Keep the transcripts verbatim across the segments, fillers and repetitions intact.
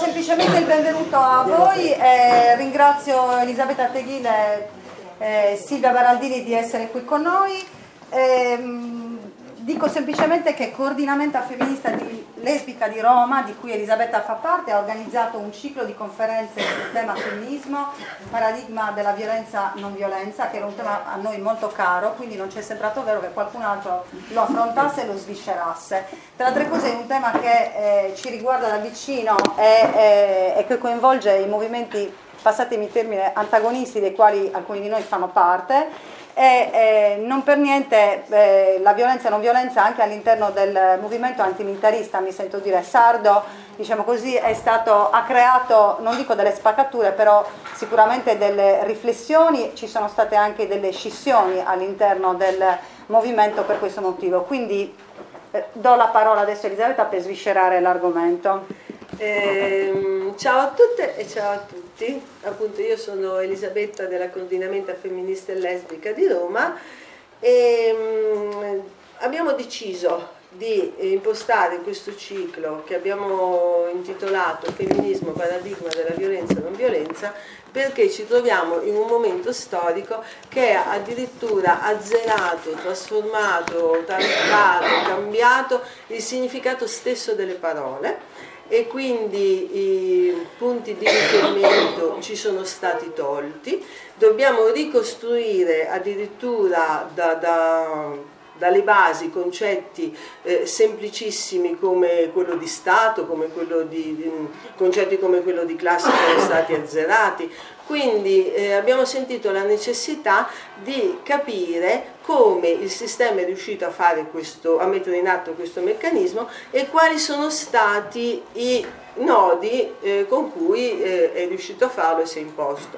semplicemente il benvenuto a voi, eh, ringrazio Elisabetta Teghile e eh, Silvia Baraldini di essere qui con noi. Eh, dico semplicemente che Coordinamento Femminista di Lesbica di Roma, di cui Elisabetta fa parte, ha organizzato un ciclo di conferenze sul tema femminismo, paradigma della violenza non violenza, che era un tema a noi molto caro, quindi non ci è sembrato vero che qualcun altro lo affrontasse e lo sviscerasse. Tra le altre cose è un tema che eh, ci riguarda da vicino e, e, e che coinvolge i movimenti, passatemi il termine, antagonisti, dei quali alcuni di noi fanno parte. E eh, non per niente eh, la violenza e non violenza anche all'interno del movimento antimilitarista, mi sento dire sardo, diciamo così, è stato, ha creato, non dico delle spaccature, però sicuramente delle riflessioni, ci sono state anche delle scissioni all'interno del movimento per questo motivo. Quindi eh, do la parola adesso a Elisabetta per sviscerare l'argomento. Eh, ciao a tutte e ciao a tutti, appunto io sono Elisabetta della Coordinamento Femminista e Lesbica di Roma e um, abbiamo deciso di impostare questo ciclo che abbiamo intitolato Femminismo, paradigma della violenza e non violenza, perché ci troviamo in un momento storico che ha addirittura azzerato, trasformato, targato, cambiato il significato stesso delle parole. E quindi i punti di riferimento ci sono stati tolti, dobbiamo ricostruire addirittura da, da, dalle basi concetti eh, semplicissimi come quello di Stato, come quello di, di, concetti come quello di classe sono stati azzerati. Quindi eh, abbiamo sentito la necessità di capire come il sistema è riuscito a fare questo, a mettere in atto questo meccanismo e quali sono stati i nodi eh, con cui eh, è riuscito a farlo e si è imposto.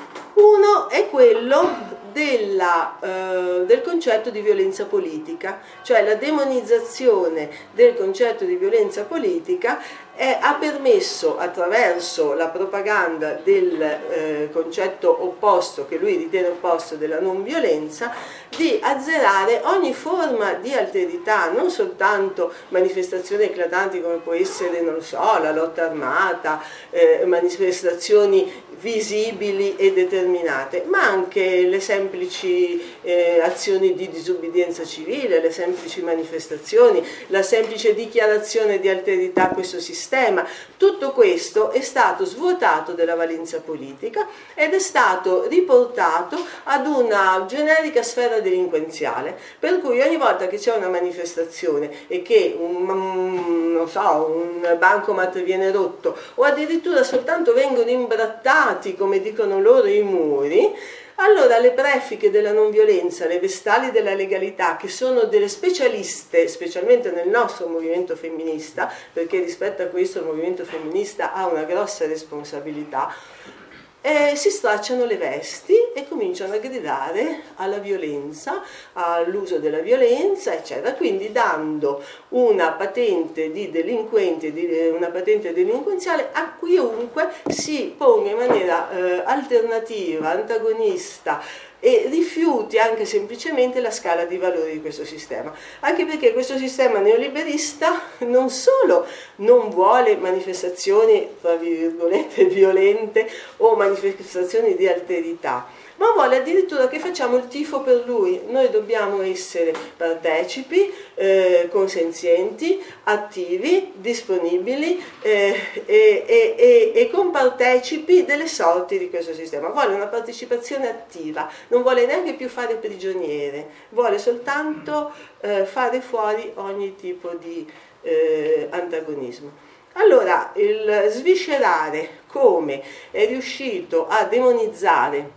Uno è quello della, eh, del concetto di violenza politica, cioè la demonizzazione del concetto di violenza politica eh, ha permesso, attraverso la propaganda del eh, concetto opposto, che lui ritiene opposto, della non violenza, di azzerare ogni forma di alterità, non soltanto manifestazioni eclatanti come può essere, non lo so, la lotta armata, eh, manifestazioni visibili e determinate, ma anche le semplici eh, azioni di disobbedienza civile, le semplici manifestazioni, la semplice dichiarazione di alterità a questo sistema. Tutto questo è stato svuotato della valenza politica ed è stato riportato ad una generica sfera delinquenziale, per cui ogni volta che c'è una manifestazione e che un, un, non so, un bancomat viene rotto o addirittura soltanto vengono imbrattati, come dicono loro, i muri, allora le prefiche della non violenza, le vestali della legalità, che sono delle specialiste, specialmente nel nostro movimento femminista, perché rispetto a questo il movimento femminista ha una grossa responsabilità, eh, si stracciano le vesti e cominciano a gridare alla violenza, all'uso della violenza, eccetera, quindi dando una patente di delinquente, una patente delinquenziale a chiunque si ponga in maniera eh, alternativa, antagonista e rifiuti anche semplicemente la scala di valori di questo sistema, anche perché questo sistema neoliberista non solo non vuole manifestazioni tra virgolette violente o manifestazioni di alterità, ma vuole addirittura che facciamo il tifo per lui. Noi dobbiamo essere partecipi, eh, consenzienti, attivi, disponibili eh, e, e, e, e compartecipi delle sorti di questo sistema. Vuole una partecipazione attiva, non vuole neanche più fare prigioniere, vuole soltanto eh, fare fuori ogni tipo di eh, antagonismo. Allora, il sviscerare come è riuscito a demonizzare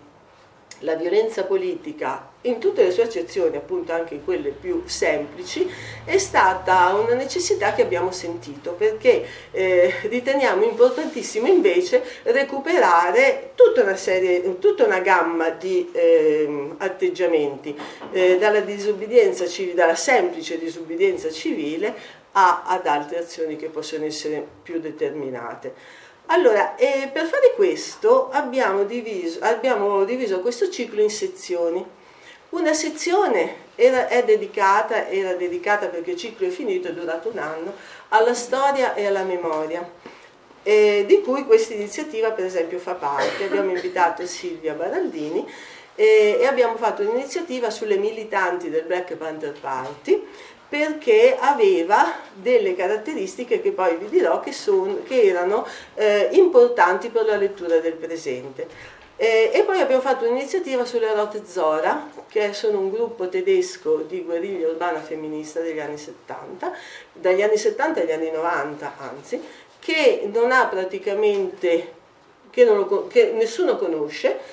la violenza politica in tutte le sue accezioni, appunto anche in quelle più semplici, è stata una necessità che abbiamo sentito, perché eh, riteniamo importantissimo invece recuperare tutta una serie, tutta una gamma di eh, atteggiamenti, eh, dalla disobbedienza civile, dalla semplice disobbedienza civile a, ad altre azioni che possono essere più determinate. Allora, eh, per fare questo abbiamo diviso, abbiamo diviso questo ciclo in sezioni. Una sezione era, è dedicata, era dedicata, perché il ciclo è finito, è durato un anno, alla storia e alla memoria. eh, di cui questa iniziativa per esempio fa parte. Abbiamo invitato Silvia Baraldini eh, e abbiamo fatto un'iniziativa sulle militanti del Black Panther Party, perché aveva delle caratteristiche che poi vi dirò che, son, che erano eh, importanti per la lettura del presente. Eh, e poi abbiamo fatto un'iniziativa sulle Rote Zora, che sono un gruppo tedesco di guerriglia urbana femminista degli anni settanta, dagli anni settanta agli anni novanta anzi, che non ha praticamente, che, non lo, che nessuno conosce,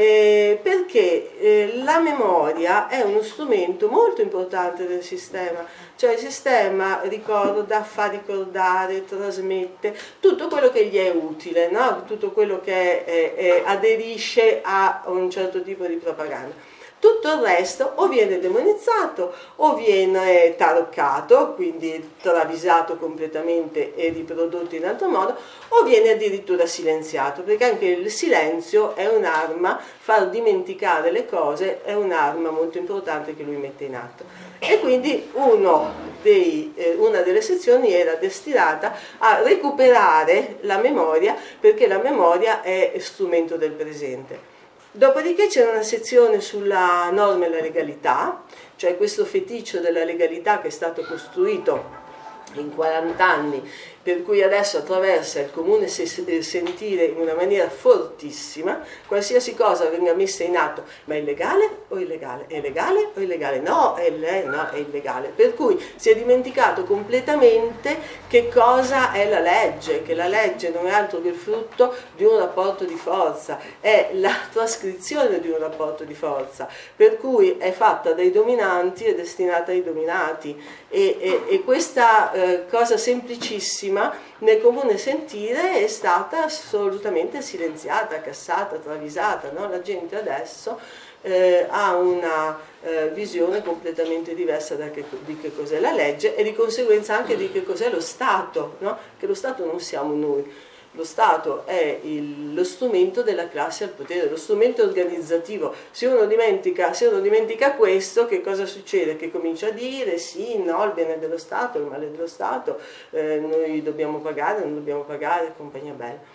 Eh, perché eh, la memoria è uno strumento molto importante del sistema, cioè il sistema ricorda, fa ricordare, trasmette tutto quello che gli è utile, no? Tutto quello che è, è, aderisce a un certo tipo di propaganda. Tutto il resto o viene demonizzato o viene taroccato, quindi travisato completamente e riprodotto in altro modo, o viene addirittura silenziato, perché anche il silenzio è un'arma, far dimenticare le cose è un'arma molto importante che lui mette in atto. E quindi uno dei, eh, una delle sezioni era destinata a recuperare la memoria, perché la memoria è strumento del presente. Dopodiché c'era una sezione sulla norma e la legalità, cioè questo feticcio della legalità che è stato costruito in quaranta anni, per cui adesso attraversa il comune sentire in una maniera fortissima, qualsiasi cosa venga messa in atto, ma è legale o illegale? È legale o illegale? No, è, no, è illegale. Per cui si è dimenticato completamente che cosa è la legge, che la legge non è altro che il frutto di un rapporto di forza, è la trascrizione di un rapporto di forza, per cui è fatta dai dominanti e destinata ai dominati. E, e, e questa eh, cosa semplicissima nel comune sentire è stata assolutamente silenziata, cassata, travisata, no? La gente adesso eh, ha una eh, visione completamente diversa da che, di che cos'è la legge e di conseguenza anche di che cos'è lo Stato, no? Che lo Stato non siamo noi. Lo Stato è il, lo strumento della classe al potere, lo strumento organizzativo. Se uno dimentica, se uno dimentica questo, che cosa succede? Che comincia a dire sì, no, il bene dello Stato, il male dello Stato, eh, noi dobbiamo pagare, non dobbiamo pagare, compagnia bella.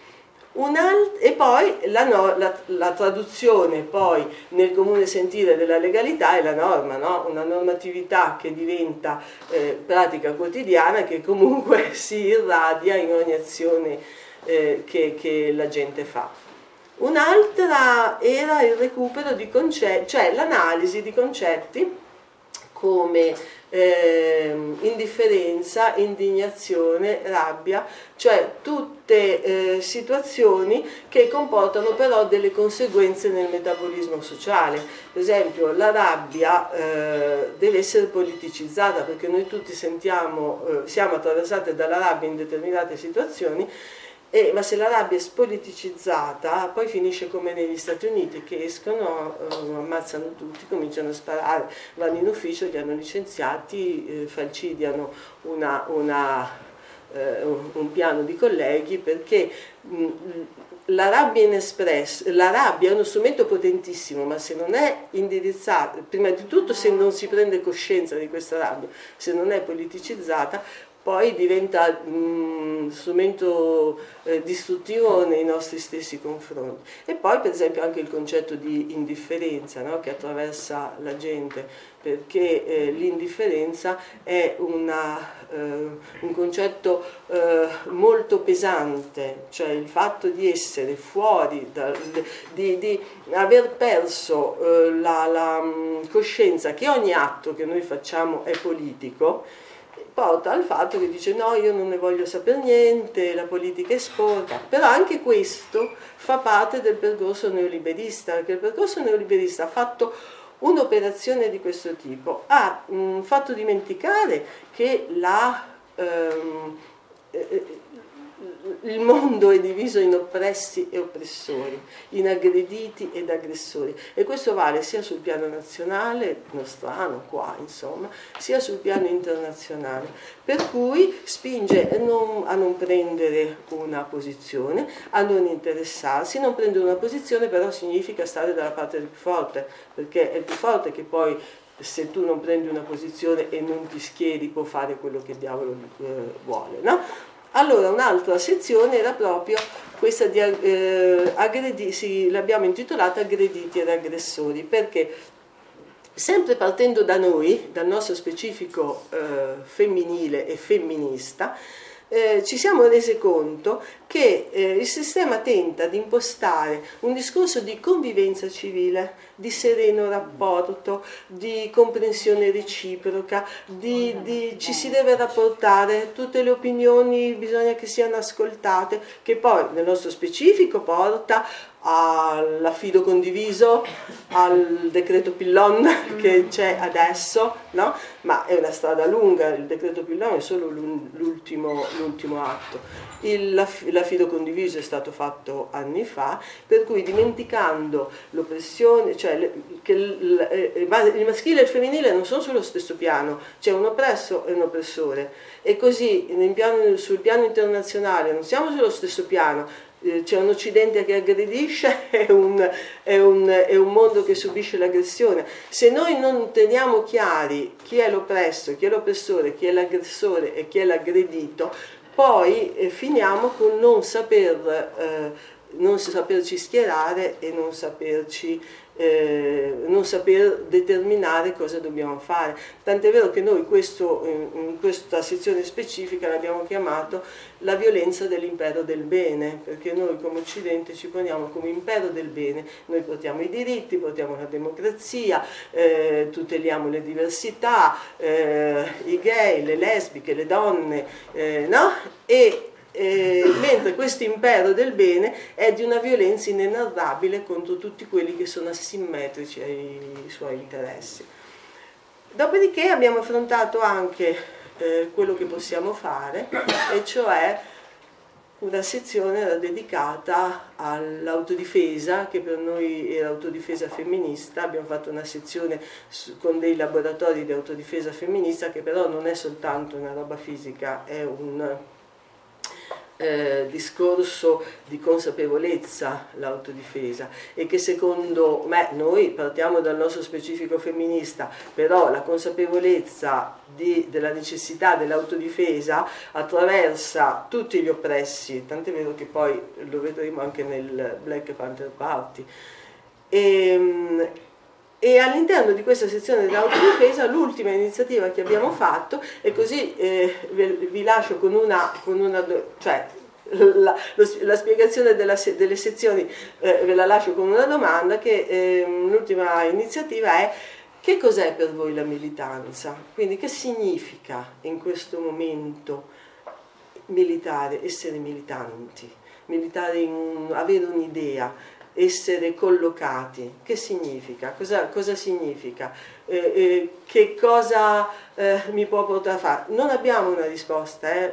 E poi la, no, la, la traduzione poi nel comune sentire della legalità è la norma, no? Una normatività che diventa eh, pratica quotidiana, che comunque si irradia in ogni azione Eh, che, che la gente fa. Un'altra era il recupero di concetti, cioè l'analisi di concetti come eh, indifferenza, indignazione, rabbia, cioè tutte eh, situazioni che comportano però delle conseguenze nel metabolismo sociale. Per esempio la rabbia eh, deve essere politicizzata, perché noi tutti sentiamo, eh, siamo attraversati dalla rabbia in determinate situazioni. Eh, ma se la rabbia è spoliticizzata, poi finisce come negli Stati Uniti, che escono, eh, ammazzano tutti, cominciano a sparare, vanno in ufficio, li hanno licenziati, eh, falcidiano una, una, eh, un piano di colleghi, perché mh, la rabbia inespressa, la rabbia è uno strumento potentissimo, ma se non è indirizzato, prima di tutto se non si prende coscienza di questa rabbia, se non è politicizzata, poi diventa un strumento eh, distruttivo nei nostri stessi confronti. E poi per esempio anche il concetto di indifferenza, no? Che attraversa la gente, perché eh, l'indifferenza è una, eh, un concetto eh, molto pesante, cioè il fatto di essere fuori, da, di, di aver perso eh, la, la coscienza che ogni atto che noi facciamo è politico, porta al fatto che dice no, io non ne voglio sapere niente, la politica è sporca. Però anche questo fa parte del percorso neoliberista, perché il percorso neoliberista ha fatto un'operazione di questo tipo, ha mh, fatto dimenticare che la, ehm, eh, il mondo è diviso in oppressi e oppressori, in aggrediti ed aggressori, e questo vale sia sul piano nazionale, nostrano qua insomma, sia sul piano internazionale, per cui spinge a non, a non prendere una posizione, a non interessarsi. Non prendere una posizione però significa stare dalla parte del più forte, perché è il più forte che poi, se tu non prendi una posizione e non ti schieri, può fare quello che il diavolo eh, vuole, no? Allora un'altra sezione era proprio questa di eh, aggredi, sì, l'abbiamo intitolata Aggrediti ed aggressori, perché sempre partendo da noi, dal nostro specifico eh, femminile e femminista, eh, ci siamo resi conto che eh, il sistema tenta di impostare un discorso di convivenza civile, di sereno rapporto, di comprensione reciproca, di, di, ci si deve rapportare, tutte le opinioni bisogna che siano ascoltate, che poi nel nostro specifico porta all'affido condiviso, al decreto Pillon che c'è adesso, no? Ma è una strada lunga, il decreto Pillon è solo l'ultimo, l'ultimo atto. Il, l'affido condiviso è stato fatto anni fa, per cui dimenticando l'oppressione, cioè che il, il maschile e il femminile non sono sullo stesso piano, c'è un oppresso e un oppressore, e così in piano, sul piano internazionale non siamo sullo stesso piano. C'è un Occidente che aggredisce e un, è un, è un mondo che subisce l'aggressione. Se noi non teniamo chiari chi è l'oppresso, chi è l'oppressore, chi è l'aggressore e chi è l'aggredito, poi eh, finiamo con non saper, eh, non saperci schierare e non saperci Eh, non saper determinare cosa dobbiamo fare. Tant'è vero che noi questo, in, in questa sezione specifica l'abbiamo chiamato la violenza dell'impero del bene, perché noi come Occidente ci poniamo come impero del bene, noi portiamo i diritti, portiamo la democrazia, eh, tuteliamo le diversità, eh, i gay, le lesbiche, le donne, eh, no? E Eh, mentre questo impero del bene è di una violenza inenarrabile contro tutti quelli che sono asimmetrici ai suoi interessi. Dopodiché abbiamo affrontato anche eh, quello che possiamo fare, e cioè una sezione era dedicata all'autodifesa, che per noi era autodifesa femminista. Abbiamo fatto una sezione su, con dei laboratori di autodifesa femminista, che però non è soltanto una roba fisica, è un Eh, discorso di consapevolezza, l'autodifesa, e che secondo me, noi partiamo dal nostro specifico femminista, però la consapevolezza di, della necessità dell'autodifesa attraversa tutti gli oppressi, tant'è vero che poi lo vedremo anche nel Black Panther Party. E, E all'interno di questa sezione dell'autodifesa l'ultima iniziativa che abbiamo fatto, e così eh, vi lascio con una, con una cioè la, lo, la spiegazione della, delle sezioni eh, ve la lascio con una domanda, che eh, l'ultima iniziativa è: che cos'è per voi la militanza? Quindi che significa in questo momento militare, essere militanti, militare in, avere un'idea, essere collocati? Che significa? Cosa, cosa significa? Eh, eh, che cosa eh, mi può portare a fare? Non abbiamo una risposta, eh.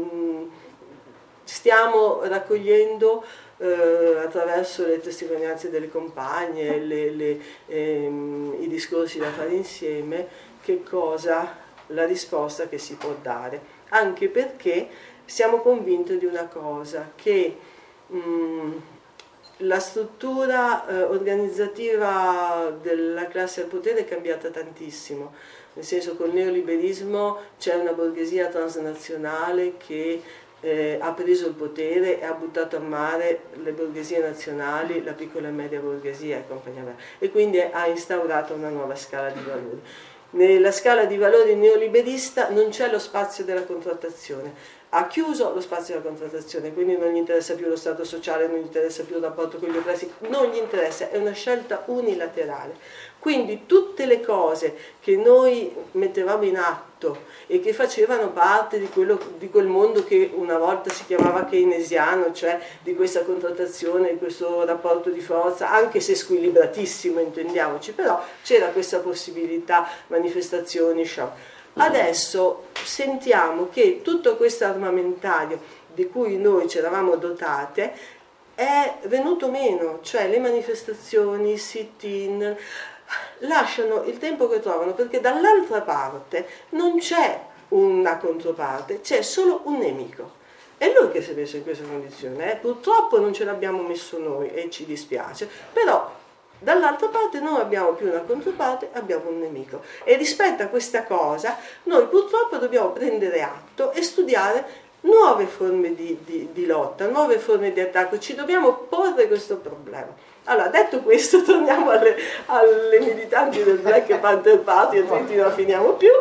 Stiamo raccogliendo eh, attraverso le testimonianze delle compagne, le, le, ehm, i discorsi da fare insieme, che cosa, la risposta che si può dare, anche perché siamo convinti di una cosa, che mh, la struttura eh, organizzativa della classe al potere è cambiata tantissimo, nel senso che col neoliberismo c'è una borghesia transnazionale che eh, ha preso il potere e ha buttato a mare le borghesie nazionali, la piccola e media borghesia e compagnia bella, e quindi ha instaurato una nuova scala di valori. Nella scala di valori neoliberista non c'è lo spazio della contrattazione, ha chiuso lo spazio della contrattazione, quindi non gli interessa più lo stato sociale, non gli interessa più il rapporto con gli oppressi, non gli interessa, è una scelta unilaterale. Quindi tutte le cose che noi mettevamo in atto e che facevano parte di, quello, di quel mondo che una volta si chiamava keynesiano, cioè di questa contrattazione, di questo rapporto di forza, anche se squilibratissimo, intendiamoci, però c'era questa possibilità, manifestazioni, show. Adesso sentiamo che tutto questo armamentario di cui noi ci eravamo dotate è venuto meno, cioè le manifestazioni, i sit-in lasciano il tempo che trovano, perché dall'altra parte non c'è una controparte, c'è solo un nemico. È lui che si è messo in questa condizione, eh? Purtroppo non ce l'abbiamo messo noi e ci dispiace, però dall'altra parte non abbiamo più una controparte, abbiamo un nemico, e rispetto a questa cosa noi purtroppo dobbiamo prendere atto e studiare nuove forme di, di, di lotta, nuove forme di attacco. Ci dobbiamo porre questo problema. Allora, detto questo, torniamo alle, alle militanti del Black Panther Party, altrimenti non la finiamo più.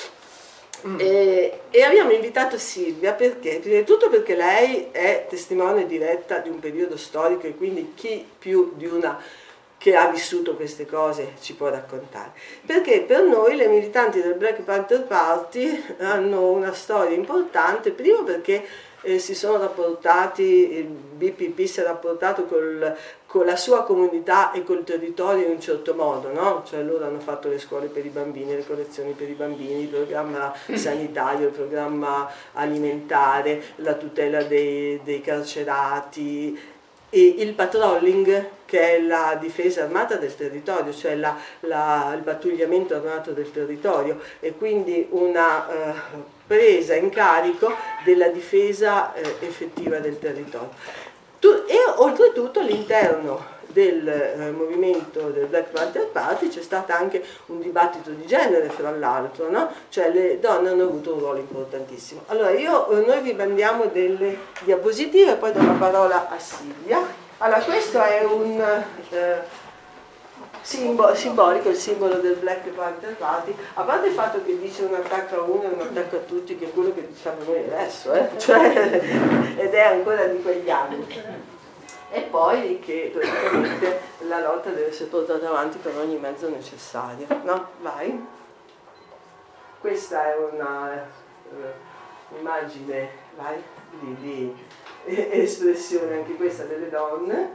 E, e abbiamo invitato Silvia perché? Prima di tutto perché lei è testimone diretta di un periodo storico e quindi chi più di una che ha vissuto queste cose ci può raccontare. Perché per noi le militanti del Black Panther Party hanno una storia importante, primo perché eh, si sono rapportati, il B P P si è rapportato col, con la sua comunità e col territorio in un certo modo, no? Cioè loro hanno fatto le scuole per i bambini, le collezioni per i bambini, il programma sanitario, il programma alimentare, la tutela dei, dei carcerati, e il patrolling, che è la difesa armata del territorio, cioè la, la, il pattugliamento armato del territorio, e quindi una eh, presa in carico della difesa eh, effettiva del territorio. Tu, e oltretutto all'interno del eh, movimento del Black Panther Party c'è stato anche un dibattito di genere, fra l'altro, no? Cioè le donne hanno avuto un ruolo importantissimo. Allora io, eh, noi vi mandiamo delle diapositive e poi do la parola a Silvia. Allora questo è un eh, simbolo, simbolico, il simbolo del Black Panther Party, a parte il fatto che dice un attacco a uno e un attacco a tutti, che è quello che diciamo noi adesso, eh? Cioè, ed è ancora di quegli anni. E poi che praticamente la lotta deve essere portata avanti per ogni mezzo necessario, no? Vai. Questa è una uh, immagine, vai, di, di espressione anche questa delle donne.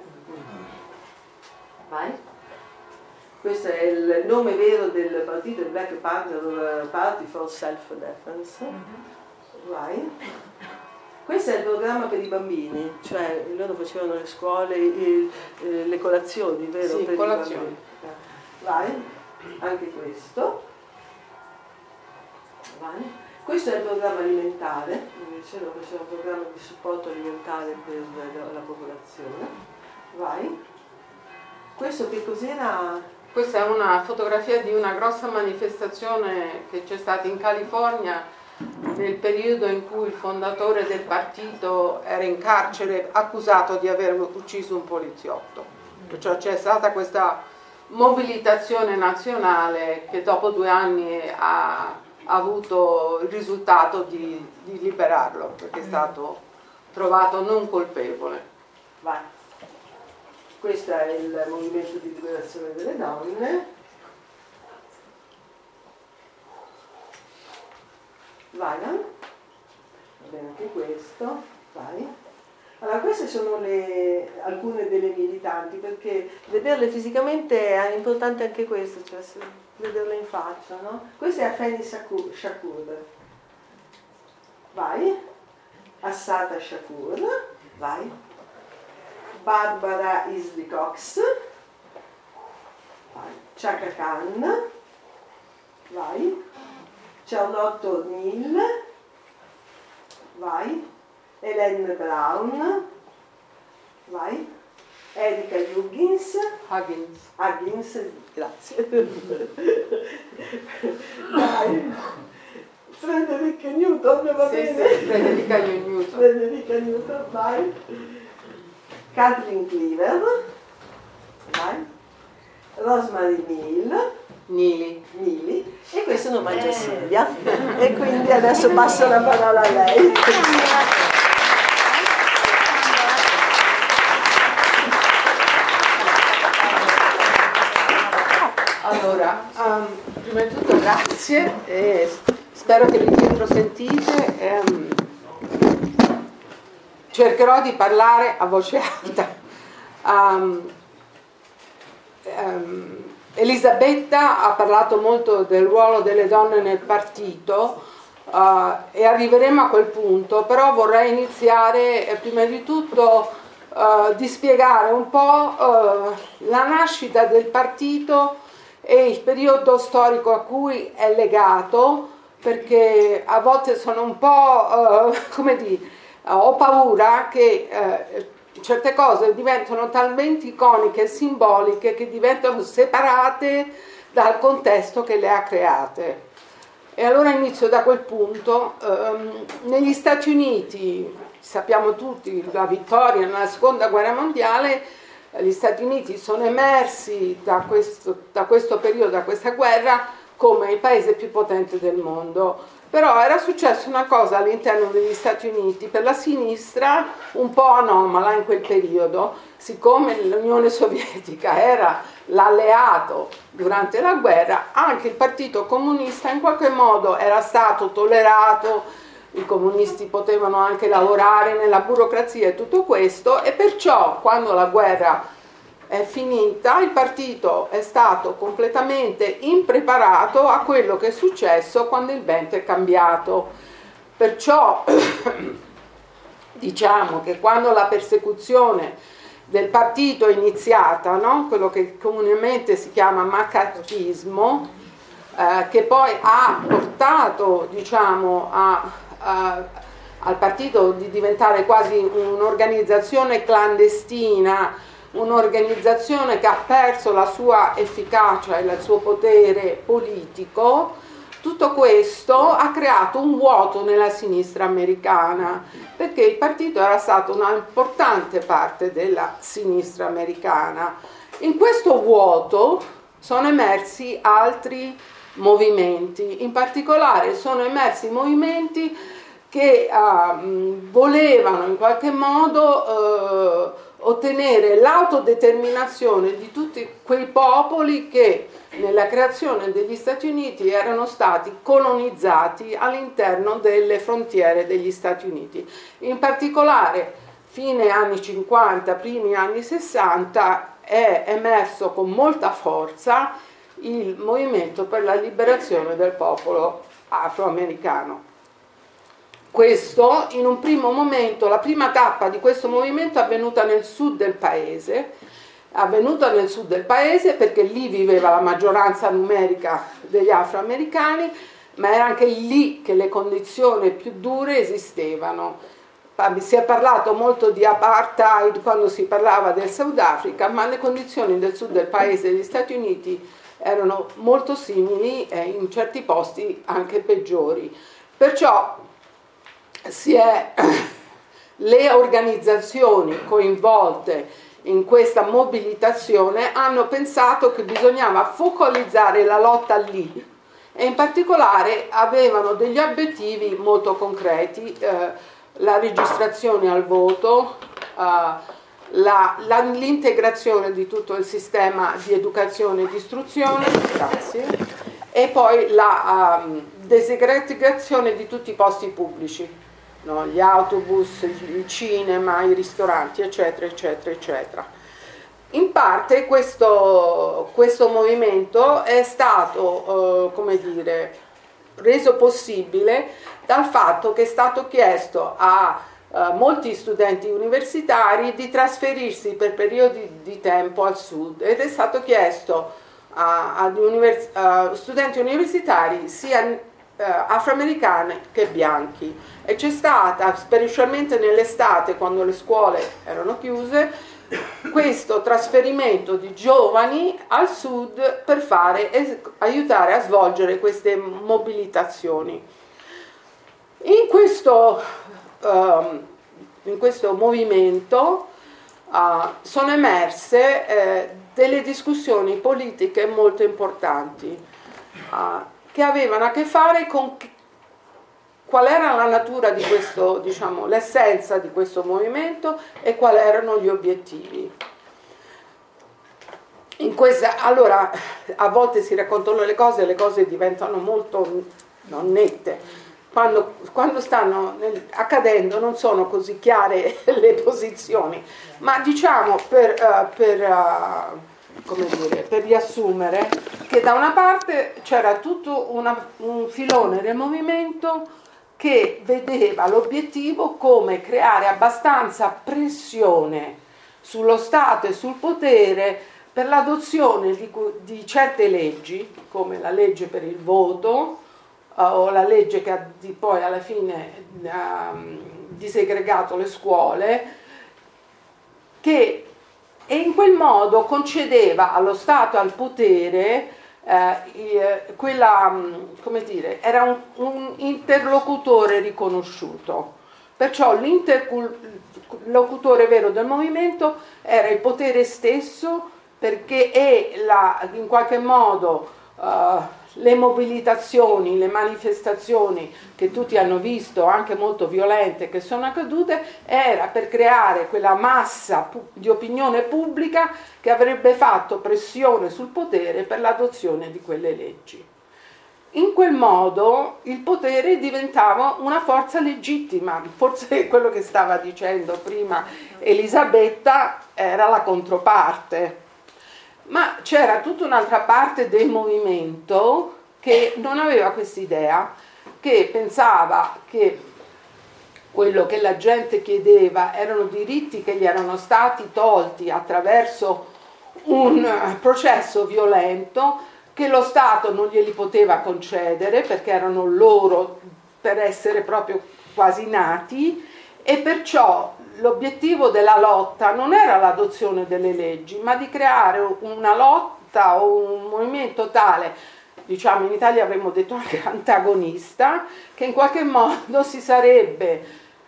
Vai. Questo è il nome vero del partito, il Black Panther Party for Self-Defense. Vai. Questo è il programma per i bambini, cioè loro facevano le scuole, il, eh, le colazioni, vero? Sì, per colazioni. I Vai, anche questo. Vai. Questo è il programma alimentare, invece lo faceva un programma di supporto alimentare per la popolazione. Vai. Questo che cos'era? Questa è una fotografia di una grossa manifestazione che c'è stata in California nel periodo in cui il fondatore del partito era in carcere accusato di aver ucciso un poliziotto. Cioè c'è stata questa mobilitazione nazionale che dopo due anni ha, ha avuto il risultato di, di liberarlo, perché è stato trovato non colpevole. Vai. Questo è il movimento di liberazione delle donne. Vai, no? Va bene anche questo, vai. Allora queste sono le, alcune delle militanti, perché vederle fisicamente è importante anche questo, cioè vederle in faccia, no? Questa è Afeni Shakur, vai. Assata Shakur, vai. Barbara Isley Cox, vai. Chaka Khan, vai. Charlotte O'Neill, vai. Helen Brown, vai. Erika Huggins, Huggins, Huggins, grazie. Vai. Frederica Newton, va sì, bene? sì, Frederica Newton. Frederica Newton, vai. Kathleen Cleaver, vai. Rosemary Neal, Nili. Nili, e questo non mangia Silvia, e quindi adesso passo la parola a lei. Allora, um, prima di tutto grazie, e spero che mi dietro sentite. Um, cercherò di parlare a voce alta. Um, um, Elisabetta ha parlato molto del ruolo delle donne nel partito uh, e arriveremo a quel punto, però vorrei iniziare eh, prima di tutto uh, di spiegare un po' uh, la nascita del partito e il periodo storico a cui è legato, perché a volte sono un po', uh, come dire, uh, ho paura che uh, certe cose diventano talmente iconiche e simboliche che diventano separate dal contesto che le ha create. E allora inizio da quel punto. Ehm, negli Stati Uniti, sappiamo tutti, la vittoria nella seconda guerra mondiale, gli Stati Uniti sono emersi da questo, da questo periodo, da questa guerra, come il paese più potente del mondo. Però era successa una cosa all'interno degli Stati Uniti, per la sinistra un po' anomala in quel periodo, siccome l'Unione Sovietica era l'alleato durante la guerra, anche il Partito Comunista in qualche modo era stato tollerato, i comunisti potevano anche lavorare nella burocrazia e tutto questo, e perciò quando la guerra è finita il partito è stato completamente impreparato a quello che è successo quando il vento è cambiato. Perciò diciamo che quando la persecuzione del partito è iniziata, no? Quello che comunemente si chiama maccartismo, eh, che poi ha portato, diciamo, a, a, al partito di diventare quasi un'organizzazione clandestina, un'organizzazione che ha perso la sua efficacia e il suo potere politico. Tutto questo ha creato un vuoto nella sinistra americana, perché il partito era stato una importante parte della sinistra americana. In questo vuoto sono emersi altri movimenti, in particolare sono emersi movimenti che uh, volevano in qualche modo uh, ottenere l'autodeterminazione di tutti quei popoli che nella creazione degli Stati Uniti erano stati colonizzati all'interno delle frontiere degli Stati Uniti. In particolare, fine anni cinquanta, primi anni sessanta, è emerso con molta forza il movimento per la liberazione del popolo afroamericano. Questo, in un primo momento, la prima tappa di questo movimento è avvenuta nel sud del paese, è avvenuta nel sud del paese perché lì viveva la maggioranza numerica degli afroamericani, ma era anche lì che le condizioni più dure esistevano. Si è parlato molto di apartheid quando si parlava del Sudafrica, ma le condizioni del sud del paese degli Stati Uniti erano molto simili e in certi posti anche peggiori. Perciò si è, le organizzazioni coinvolte in questa mobilitazione hanno pensato che bisognava focalizzare la lotta lì e in particolare avevano degli obiettivi molto concreti, eh, la registrazione al voto, eh, la, la, l'integrazione di tutto il sistema di educazione e di istruzione, grazie, e poi la um, desegregazione di tutti i posti pubblici. No, gli autobus, il cinema, i ristoranti, eccetera, eccetera, eccetera. In parte questo, questo movimento è stato, eh, come dire, reso possibile dal fatto che è stato chiesto a eh, molti studenti universitari di trasferirsi per periodi di tempo al sud ed è stato chiesto a, ad univers- a studenti universitari sia Uh, afroamericane che bianchi, e c'è stata, specialmente nell'estate quando le scuole erano chiuse, questo trasferimento di giovani al sud per fare, es- aiutare a svolgere queste mobilitazioni. In questo, uh, in questo movimento uh, sono emerse eh, delle discussioni politiche molto importanti, uh, che avevano a che fare con qual era la natura di questo, diciamo, l'essenza di questo movimento e quali erano gli obiettivi. In questa, allora, a volte si raccontano le cose e le cose diventano molto non nette. Quando, quando stanno nel, accadendo non sono così chiare le posizioni, ma diciamo per... Uh, per uh, come dire, per riassumere, che da una parte c'era tutto una, un filone del movimento che vedeva l'obiettivo come creare abbastanza pressione sullo Stato e sul potere per l'adozione di, di certe leggi, come la legge per il voto, uh, o la legge che ha di, poi alla fine ha um, disegregato le scuole, che e in quel modo concedeva allo Stato e al potere eh, quella, come dire, era un, un interlocutore riconosciuto. Perciò l'interlocutore vero del movimento era il potere stesso, perché è la, in qualche modo uh, le mobilitazioni, le manifestazioni che tutti hanno visto, anche molto violente, che sono accadute, era per creare quella massa di opinione pubblica che avrebbe fatto pressione sul potere per l'adozione di quelle leggi. In quel modo il potere diventava una forza legittima, forse quello che stava dicendo prima Elisabetta era la controparte. Ma c'era tutta un'altra parte del movimento che non aveva quest'idea, che pensava che quello che la gente chiedeva erano diritti che gli erano stati tolti attraverso un processo violento, che lo Stato non glieli poteva concedere perché erano loro per essere proprio quasi nati, e perciò l'obiettivo della lotta non era l'adozione delle leggi, ma di creare una lotta o un movimento tale, diciamo in Italia avremmo detto anche antagonista, che in qualche modo si sarebbe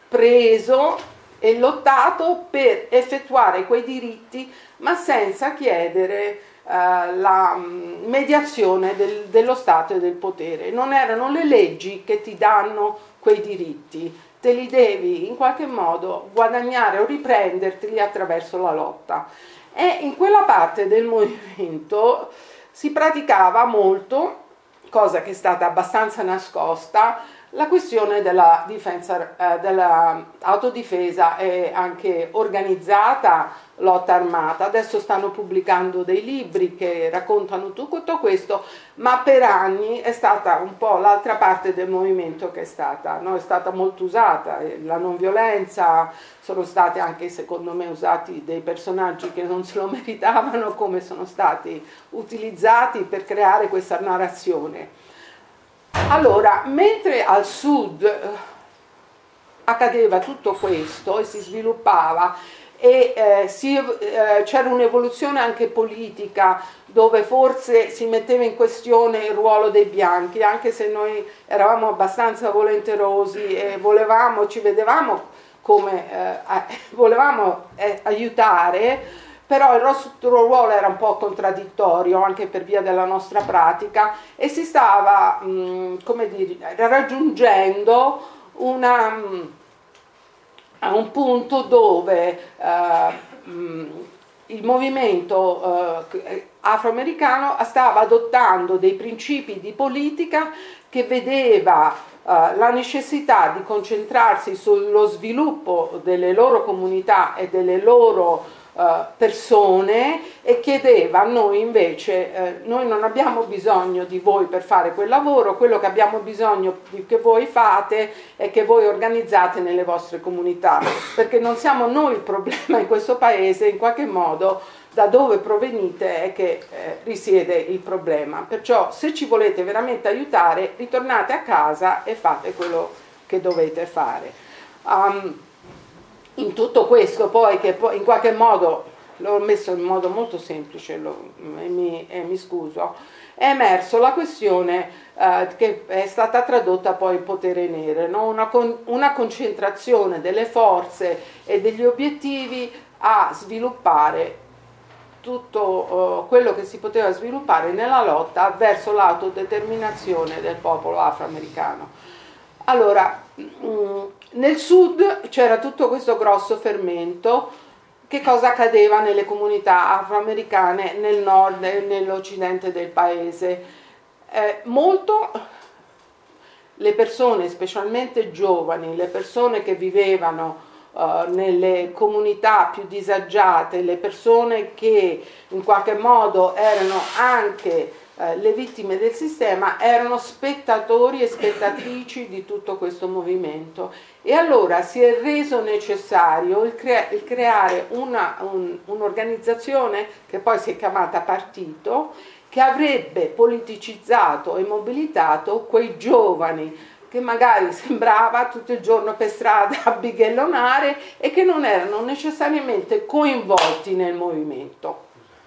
preso e lottato per effettuare quei diritti, ma senza chiedere uh, la mediazione del, dello Stato e del potere. Non erano le leggi che ti danno quei diritti, te li devi in qualche modo guadagnare o riprenderteli attraverso la lotta. E in quella parte del movimento si praticava molto, cosa che è stata abbastanza nascosta, la questione della difesa, eh, dell'autodifesa e anche organizzata lotta armata. Adesso stanno pubblicando dei libri che raccontano tutto questo, ma per anni è stata un po' l'altra parte del movimento che è stata, no? È stata molto usata, la non violenza, sono stati anche secondo me usati dei personaggi che non se lo meritavano, come sono stati utilizzati per creare questa narrazione. Allora, mentre al sud accadeva tutto questo e si sviluppava e eh, si, eh, c'era un'evoluzione anche politica dove forse si metteva in questione il ruolo dei bianchi, anche se noi eravamo abbastanza volenterosi e volevamo, ci vedevamo come eh, volevamo eh, aiutare, però il nostro ruolo era un po' contraddittorio anche per via della nostra pratica e si stava, mh, come dire, raggiungendo una, mh, un punto dove uh, mh, il movimento uh, afroamericano stava adottando dei principi di politica che vedeva uh, la necessità di concentrarsi sullo sviluppo delle loro comunità e delle loro persone e chiedeva a noi invece, eh, noi non abbiamo bisogno di voi per fare quel lavoro, quello che abbiamo bisogno di che voi fate è che voi organizzate nelle vostre comunità, perché non siamo noi il problema in questo paese, in qualche modo da dove provenite è che eh, risiede il problema, perciò se ci volete veramente aiutare ritornate a casa e fate quello che dovete fare. Um, In tutto questo poi, che poi in qualche modo, l'ho messo in modo molto semplice lo, e, mi, e mi scuso, è emerso la questione eh, che è stata tradotta poi in potere nero, no? una, con, una concentrazione delle forze e degli obiettivi a sviluppare tutto uh, quello che si poteva sviluppare nella lotta verso l'autodeterminazione del popolo afroamericano. Allora, mh, nel sud c'era tutto questo grosso fermento. Che cosa accadeva nelle comunità afroamericane nel nord e nell'occidente del paese? Eh, molto le persone, specialmente giovani, le persone che vivevano uh, nelle comunità più disagiate, le persone che in qualche modo erano anche Eh, le vittime del sistema, erano spettatori e spettatrici di tutto questo movimento e allora si è reso necessario il, crea- il creare una, un, un'organizzazione che poi si è chiamata partito, che avrebbe politicizzato e mobilitato quei giovani che magari sembrava tutto il giorno per strada a bighellonare e che non erano necessariamente coinvolti nel movimento.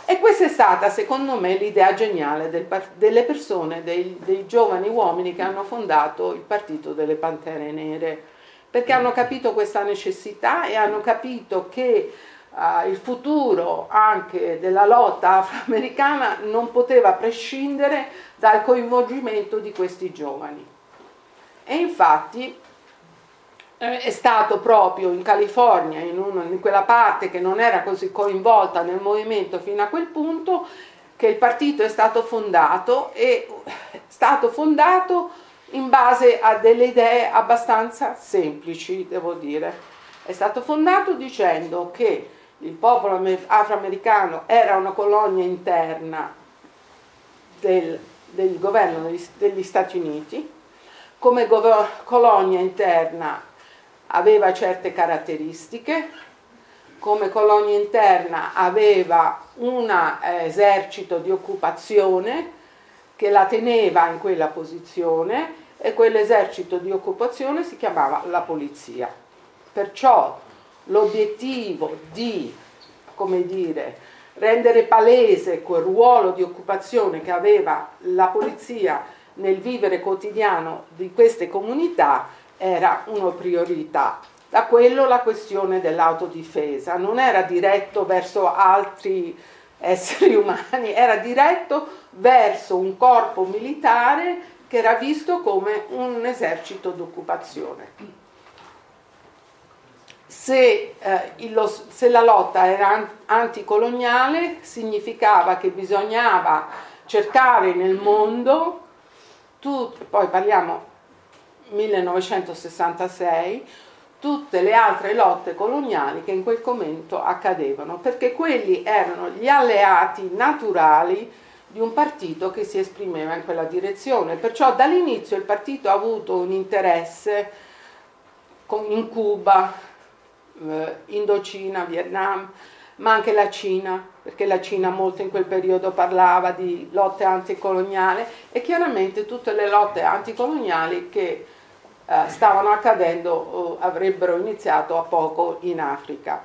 E questa è stata, secondo me, l'idea geniale del, delle persone, dei, dei giovani uomini che hanno fondato il Partito delle Pantere Nere, perché hanno capito questa necessità e hanno capito che uh, il futuro anche della lotta afroamericana non poteva prescindere dal coinvolgimento di questi giovani. E infatti eh, è stato proprio in California, in, uno, in quella parte che non era così coinvolta nel movimento fino a quel punto, che il partito è stato fondato, e è stato fondato in base a delle idee abbastanza semplici, devo dire. È stato fondato dicendo che il popolo afroamericano era una colonia interna del, del governo degli, degli Stati Uniti, come gov- colonia interna aveva certe caratteristiche, come colonia interna aveva un eh, esercito di occupazione che la teneva in quella posizione, e quell'esercito di occupazione si chiamava la polizia. Perciò l'obiettivo di, come dire, rendere palese quel ruolo di occupazione che aveva la polizia nel vivere quotidiano di queste comunità era una priorità. Da quello la questione dell'autodifesa non era diretto verso altri esseri umani, era diretto verso un corpo militare che era visto come un esercito d'occupazione. Se, eh, il, se la lotta era anticoloniale, significava che bisognava cercare nel mondo, tut, poi parliamo millenovecentosessantasei, tutte le altre lotte coloniali che in quel momento accadevano, perché quelli erano gli alleati naturali di un partito che si esprimeva in quella direzione. Perciò dall'inizio il partito ha avuto un interesse in Cuba, eh, Indocina, Vietnam, ma anche la Cina, perché la Cina molto in quel periodo parlava di lotte anticoloniali, e chiaramente tutte le lotte anticoloniali che Uh, stavano accadendo o avrebbero iniziato a poco in Africa.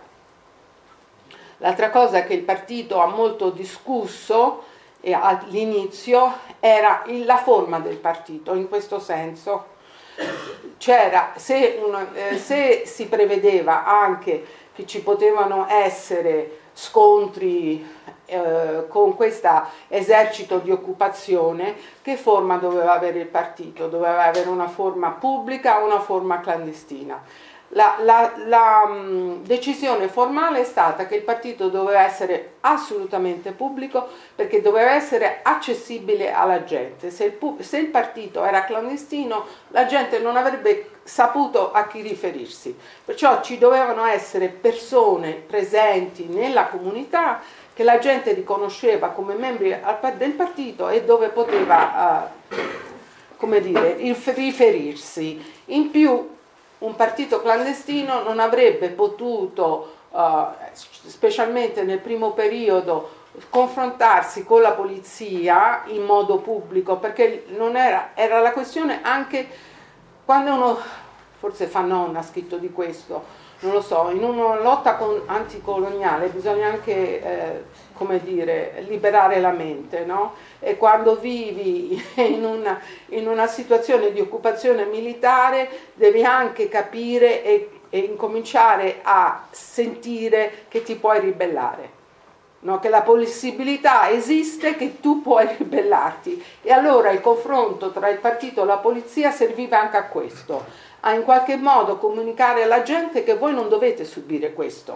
L'altra cosa che il partito ha molto discusso e all'inizio era il, la forma del partito, in questo senso. C'era, se, un, eh, se si prevedeva anche che ci potevano essere scontri eh, con questo esercito di occupazione, che forma doveva avere il partito? Doveva avere una forma pubblica o una forma clandestina? La, la, la mh, decisione formale è stata che il partito doveva essere assolutamente pubblico, perché doveva essere accessibile alla gente. Se il, se il partito era clandestino, la gente non avrebbe saputo a chi riferirsi. Perciò ci dovevano essere persone presenti nella comunità che la gente riconosceva come membri del partito e dove poteva, uh, come dire, riferirsi. In più, un partito clandestino non avrebbe potuto, uh, specialmente nel primo periodo, confrontarsi con la polizia in modo pubblico, perché non era, era la questione anche quando uno, forse Fanon ha scritto di questo, non lo so, in una lotta con, anticoloniale bisogna anche, eh, come dire, liberare la mente, no? E quando vivi in una, in una situazione di occupazione militare devi anche capire e, e incominciare a sentire che ti puoi ribellare, no? Che la possibilità esiste che tu puoi ribellarti. E allora il confronto tra il partito e la polizia serviva anche a questo, a in qualche modo comunicare alla gente che voi non dovete subire questo,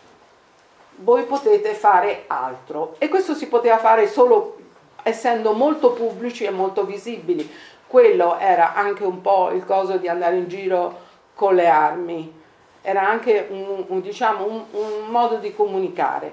voi potete fare altro. E questo si poteva fare solo essendo molto pubblici e molto visibili. Quello era anche un po' il coso di andare in giro con le armi, era anche un, un, diciamo, un, un modo di comunicare.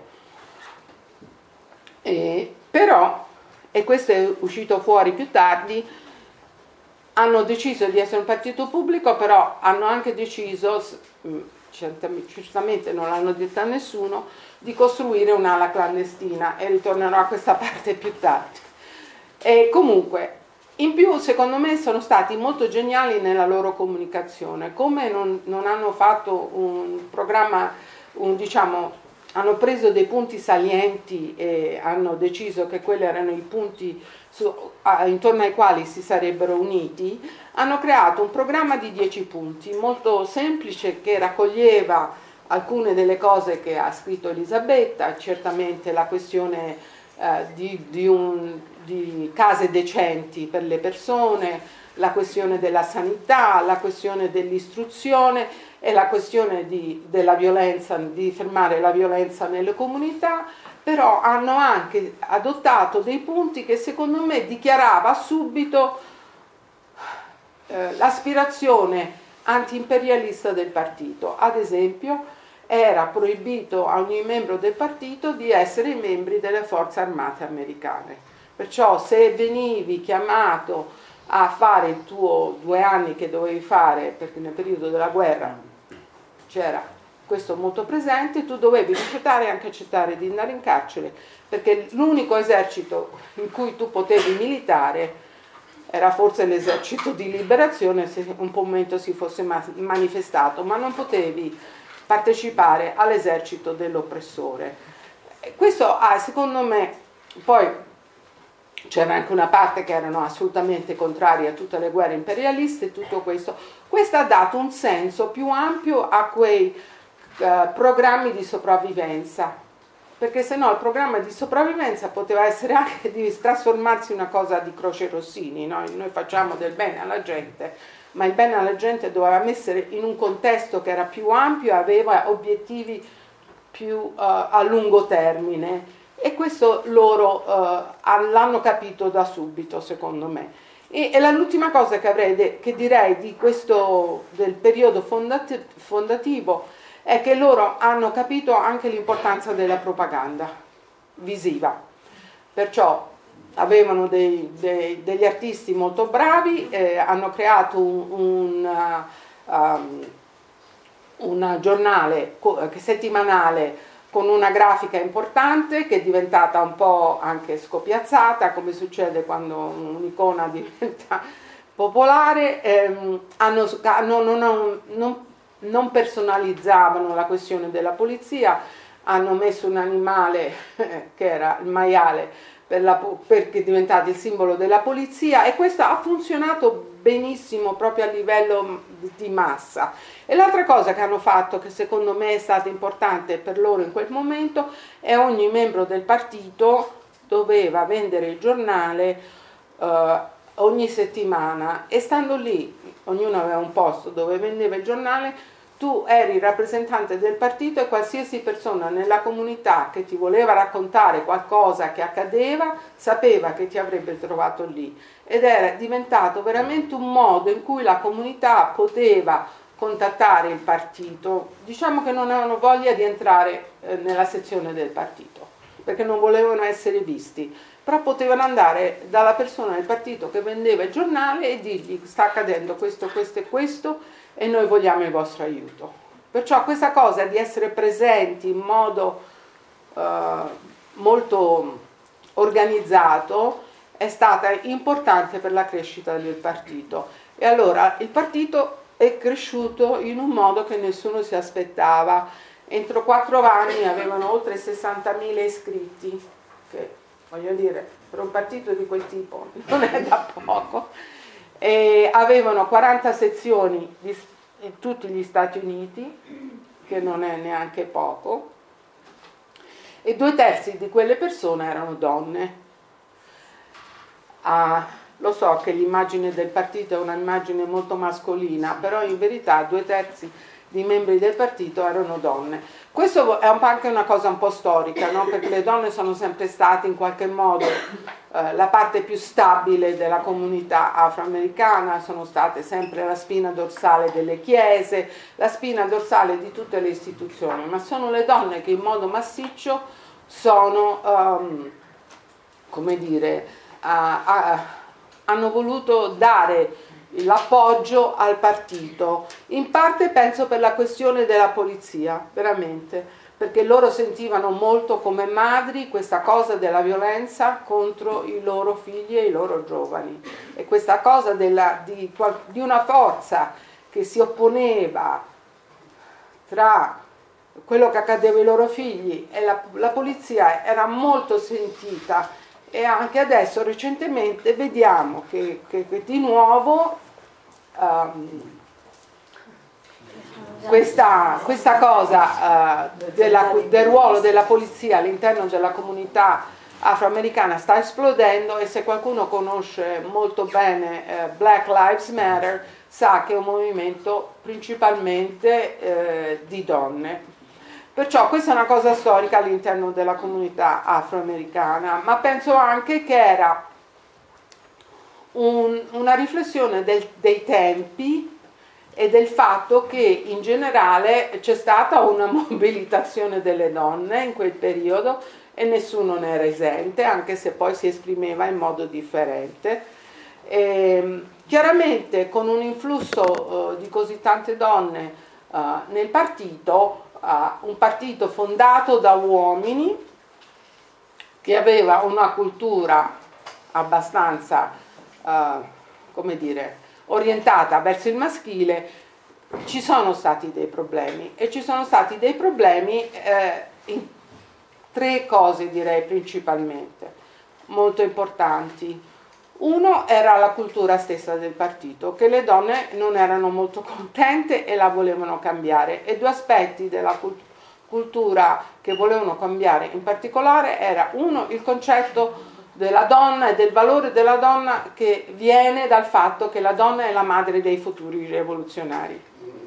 E, però, e questo è uscito fuori più tardi, hanno deciso di essere un partito pubblico, però hanno anche deciso, certamente non l'hanno detto a nessuno, di costruire un'ala clandestina, e ritornerò a questa parte più tardi. E comunque, in più, secondo me, sono stati molto geniali nella loro comunicazione, come non, non hanno fatto un programma, un, diciamo, hanno preso dei punti salienti e hanno deciso che quelli erano i punti su, a, intorno ai quali si sarebbero uniti, hanno creato un programma di dieci punti molto semplice che raccoglieva alcune delle cose che ha scritto Elisabetta, certamente la questione eh, di, di, un, di case decenti per le persone, la questione della sanità, la questione dell'istruzione e la questione di, della violenza, di fermare la violenza nelle comunità, però hanno anche adottato dei punti che secondo me dichiarava subito eh, l'aspirazione anti-imperialista del partito. Ad esempio, era proibito a ogni membro del partito di essere membri delle forze armate americane. Perciò se venivi chiamato a fare il tuo due anni che dovevi fare, perché nel periodo della guerra c'era questo molto presente, tu dovevi rifiutare e anche accettare di andare in carcere, perché l'unico esercito in cui tu potevi militare era forse l'esercito di liberazione, se un momento si fosse manifestato, ma non potevi partecipare all'esercito dell'oppressore. Questo ha, secondo me, poi c'era anche una parte che erano assolutamente contrari a tutte le guerre imperialiste e tutto questo. Questo ha dato un senso più ampio a quei uh, programmi di sopravvivenza, perché se no il programma di sopravvivenza poteva essere anche di trasformarsi in una cosa di Croce Rossini, no? Noi facciamo del bene alla gente, ma il bene alla gente doveva essere in un contesto che era più ampio e aveva obiettivi più uh, a lungo termine. E questo loro uh, l'hanno capito da subito, secondo me. E, e l'ultima cosa che, avrei de- che direi di questo del periodo fondati- fondativo è che loro hanno capito anche l'importanza della propaganda visiva. Perciò avevano dei, dei, degli artisti molto bravi, eh, hanno creato un, un, uh, um, un giornale co- settimanale con una grafica importante che è diventata un po' anche scopiazzata, come succede quando un'icona diventa popolare. ehm, hanno, hanno, non, non, non personalizzavano la questione della polizia, hanno messo un animale eh, che era il maiale per la, perché è diventato il simbolo della polizia, e questo ha funzionato benissimo proprio a livello di massa. E l'altra cosa che hanno fatto, che secondo me è stata importante per loro in quel momento, è ogni membro del partito doveva vendere il giornale eh, ogni settimana, e stando lì, ognuno aveva un posto dove vendeva il giornale, tu eri rappresentante del partito e qualsiasi persona nella comunità che ti voleva raccontare qualcosa che accadeva sapeva che ti avrebbe trovato lì, ed era diventato veramente un modo in cui la comunità poteva contattare il partito. Diciamo che non avevano voglia di entrare eh, nella sezione del partito perché non volevano essere visti, però potevano andare dalla persona del partito che vendeva il giornale e dirgli: sta accadendo questo, questo e questo e noi vogliamo il vostro aiuto. Perciò questa cosa di essere presenti in modo eh, molto organizzato è stata importante per la crescita del partito. E allora il partito è cresciuto in un modo che nessuno si aspettava. Entro quattro anni avevano oltre sessantamila iscritti, che voglio dire, per un partito di quel tipo non è da poco. E avevano quaranta sezioni di, in tutti gli Stati Uniti, che non è neanche poco, e due terzi di quelle persone erano donne. Ah, lo so che l'immagine del partito è un'immagine molto mascolina, però in verità due terzi di membri del partito erano donne. Questo è un po' anche una cosa un po' storica, no? Perché le donne sono sempre state in qualche modo eh, la parte più stabile della comunità afroamericana, sono state sempre la spina dorsale delle chiese, la spina dorsale di tutte le istituzioni, ma sono le donne che in modo massiccio sono, um, come dire, a, a, hanno voluto dare l'appoggio al partito, in parte penso per la questione della polizia, veramente, perché loro sentivano molto come madri questa cosa della violenza contro i loro figli e i loro giovani, e questa cosa della, di, di una forza che si opponeva tra quello che accadeva ai loro figli, e la, la polizia era molto sentita, e anche adesso recentemente vediamo che, che, che di nuovo um, questa, questa cosa uh, della, del ruolo della polizia all'interno della comunità afroamericana sta esplodendo, e se qualcuno conosce molto bene uh, Black Lives Matter sa che è un movimento principalmente eh, di donne. Perciò questa è una cosa storica all'interno della comunità afroamericana, ma penso anche che era un, una riflessione del, dei tempi e del fatto che in generale c'è stata una mobilitazione delle donne in quel periodo e nessuno ne era esente, anche se poi si esprimeva in modo differente. E, chiaramente con un influsso uh, di così tante donne uh, nel partito, uh, un partito fondato da uomini che aveva una cultura abbastanza uh, come dire, orientata verso il maschile, ci sono stati dei problemi, e ci sono stati dei problemi eh, in tre cose, direi, principalmente molto importanti. Uno era la cultura stessa del partito, che le donne non erano molto contente e la volevano cambiare, e due aspetti della cultura che volevano cambiare in particolare era, uno, il concetto della donna e del valore della donna che viene dal fatto che la donna è la madre dei futuri rivoluzionari.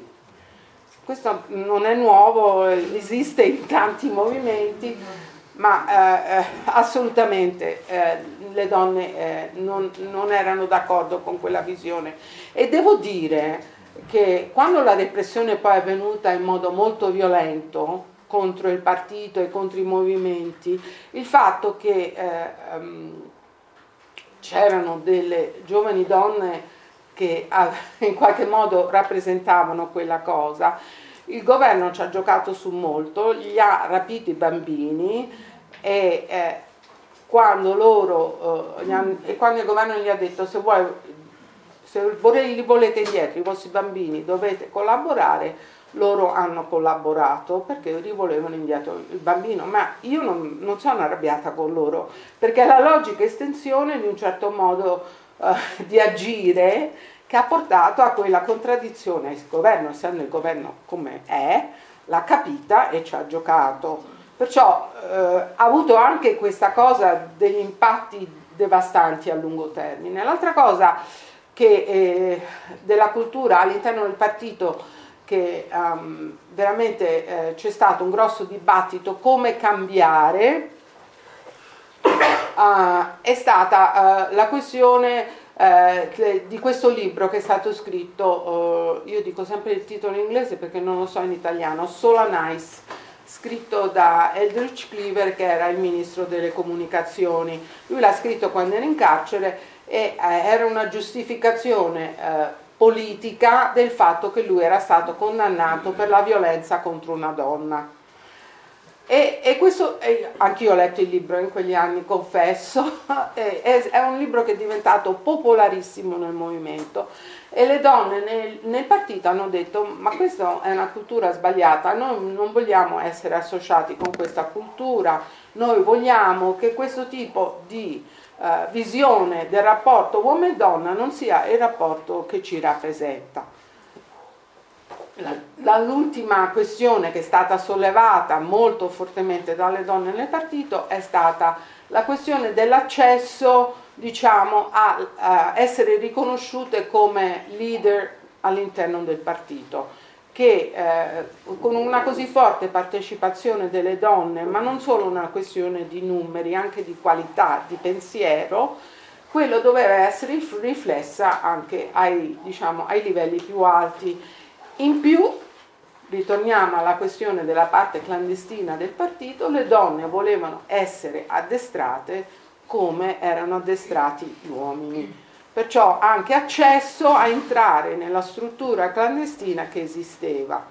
Questo non è nuovo, esiste in tanti movimenti, ma eh, assolutamente eh, le donne eh, non, non erano d'accordo con quella visione. E devo dire che quando la repressione poi è venuta in modo molto violento contro il partito e contro i movimenti, il fatto che eh, um, c'erano delle giovani donne che eh, in qualche modo rappresentavano quella cosa, il governo ci ha giocato su molto, gli ha rapito i bambini, e eh, quando loro eh, gli hanno, e quando il governo gli ha detto se vuoi, se li volete indietro i vostri bambini dovete collaborare, loro hanno collaborato perché rivolevano indietro il bambino. Ma io non, non sono arrabbiata con loro, perché è la logica estensione di un certo modo eh, di agire che ha portato a quella contraddizione. Il governo, essendo il governo come è, l'ha capita e ci ha giocato. Perciò eh, ha avuto anche questa cosa degli impatti devastanti a lungo termine. L'altra cosa che eh, della cultura all'interno del partito, che um, veramente eh, c'è stato un grosso dibattito come cambiare, uh, è stata uh, la questione uh, di questo libro che è stato scritto, uh, io dico sempre il titolo in inglese perché non lo so in italiano, Solanize, scritto da Eldridge Cleaver, che era il ministro delle comunicazioni. Lui l'ha scritto quando era in carcere e eh, era una giustificazione eh, politica del fatto che lui era stato condannato per la violenza contro una donna. E, e questo, eh, anch'io ho letto il libro in quegli anni, confesso, è, è un libro che è diventato popolarissimo nel movimento, e le donne nel, nel partito hanno detto ma questa è una cultura sbagliata, noi non vogliamo essere associati con questa cultura, noi vogliamo che questo tipo di uh, visione del rapporto uomo e donna non sia il rapporto che ci rappresenta. La, la, l'ultima questione che è stata sollevata molto fortemente dalle donne nel partito è stata la questione dell'accesso, diciamo, a, a essere riconosciute come leader all'interno del partito, che eh, con una così forte partecipazione delle donne, ma non solo una questione di numeri, anche di qualità, di pensiero, quello doveva essere riflessa anche ai, diciamo, ai livelli più alti. In più, ritorniamo alla questione della parte clandestina del partito, le donne volevano essere addestrate come erano addestrati gli uomini, perciò anche accesso a entrare nella struttura clandestina che esisteva.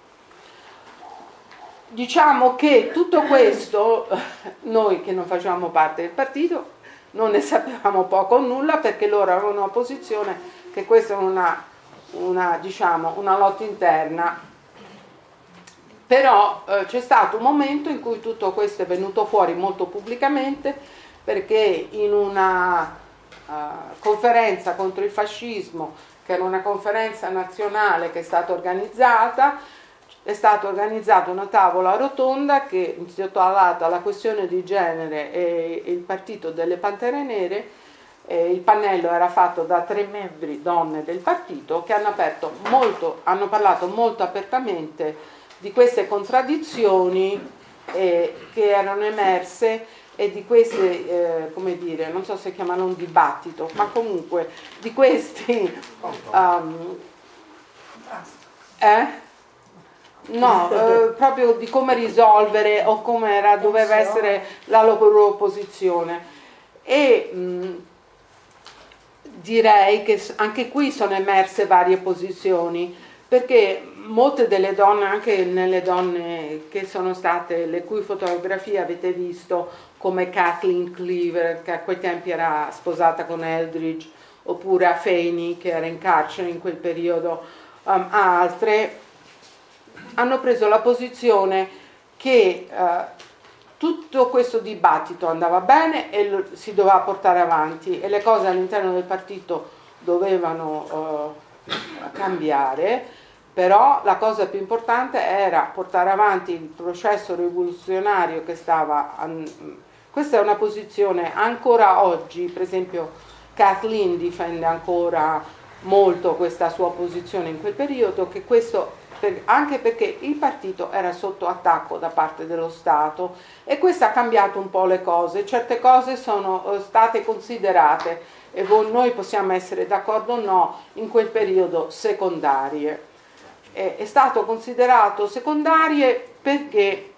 Diciamo che tutto questo, noi che non facevamo parte del partito, non ne sapevamo poco o nulla, perché loro avevano una posizione che questa è una, una, diciamo, una lotta interna Però eh, c'è stato un momento in cui tutto questo è venuto fuori molto pubblicamente, perché in una uh, conferenza contro il fascismo, che era una conferenza nazionale che è stata organizzata, è stata organizzata una tavola rotonda che è intitolata La questione di genere e il partito delle Pantere Nere. Eh, il pannello era fatto da tre membri donne del partito che hanno, aperto molto, hanno parlato molto apertamente di queste contraddizioni eh, che erano emerse e di queste, eh, come dire, non so se chiamano un dibattito, ma comunque di questi um, eh? No, eh, proprio di come risolvere o come era, doveva essere la loro posizione. E mh, direi che anche qui sono emerse varie posizioni, perché molte delle donne, anche nelle donne che sono state, le cui fotografie avete visto, come Kathleen Cleaver, che a quei tempi era sposata con Eldridge, oppure a Fanny, che era in carcere in quel periodo, um, altre, hanno preso la posizione che uh, tutto questo dibattito andava bene e lo, si doveva portare avanti e le cose all'interno del partito dovevano uh, cambiare, però la cosa più importante era portare avanti il processo rivoluzionario che stava... Um, questa è una posizione ancora oggi, per esempio Kathleen difende ancora molto questa sua posizione in quel periodo, che questo... Per, anche perché il partito era sotto attacco da parte dello Stato e questo ha cambiato un po' le cose, certe cose sono uh, state considerate, e voi, noi possiamo essere d'accordo o no, in quel periodo secondarie. E, è stato considerato secondarie perché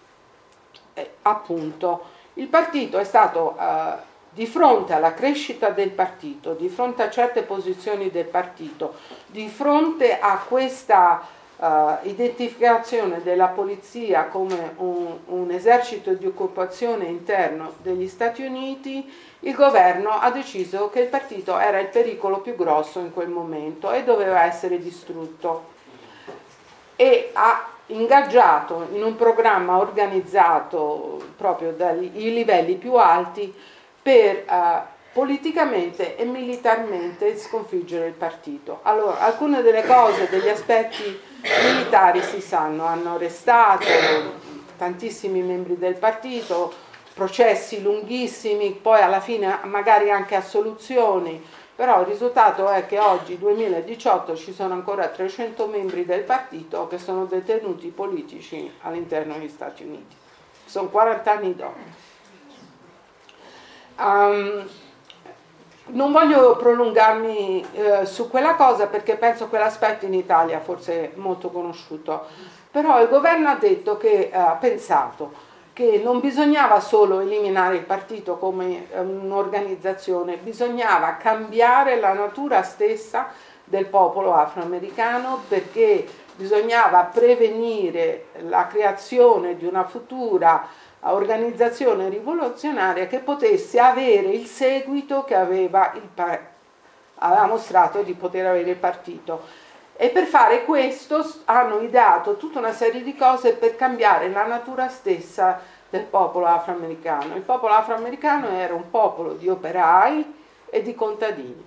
eh, appunto il partito è stato uh, di fronte alla crescita del partito, di fronte a certe posizioni del partito, di fronte a questa Uh, identificazione della polizia come un, un esercito di occupazione interno degli Stati Uniti, il governo ha deciso che il partito era il pericolo più grosso in quel momento e doveva essere distrutto, e ha ingaggiato in un programma organizzato proprio dai livelli più alti per uh, politicamente e militarmente sconfiggere il partito. Allora, alcune delle cose, degli aspetti militari si sanno, hanno arrestato tantissimi membri del partito, processi lunghissimi, poi alla fine magari anche assoluzioni, però il risultato è che oggi, duemiladiciotto, ci sono ancora trecento membri del partito che sono detenuti politici all'interno degli Stati Uniti. Sono quaranta anni dopo. Um, Non voglio prolungarmi eh, su quella cosa perché penso che quell'aspetto in Italia forse è molto conosciuto, però il governo ha detto che ha pensato che non bisognava solo eliminare il partito come eh, un'organizzazione, bisognava cambiare la natura stessa del popolo afroamericano, perché bisognava prevenire la creazione di una futura organizzazione rivoluzionaria che potesse avere il seguito che aveva, il pa- aveva mostrato di poter avere il partito. E per fare questo hanno ideato tutta una serie di cose per cambiare la natura stessa del popolo afroamericano. Il popolo afroamericano era un popolo di operai e di contadini.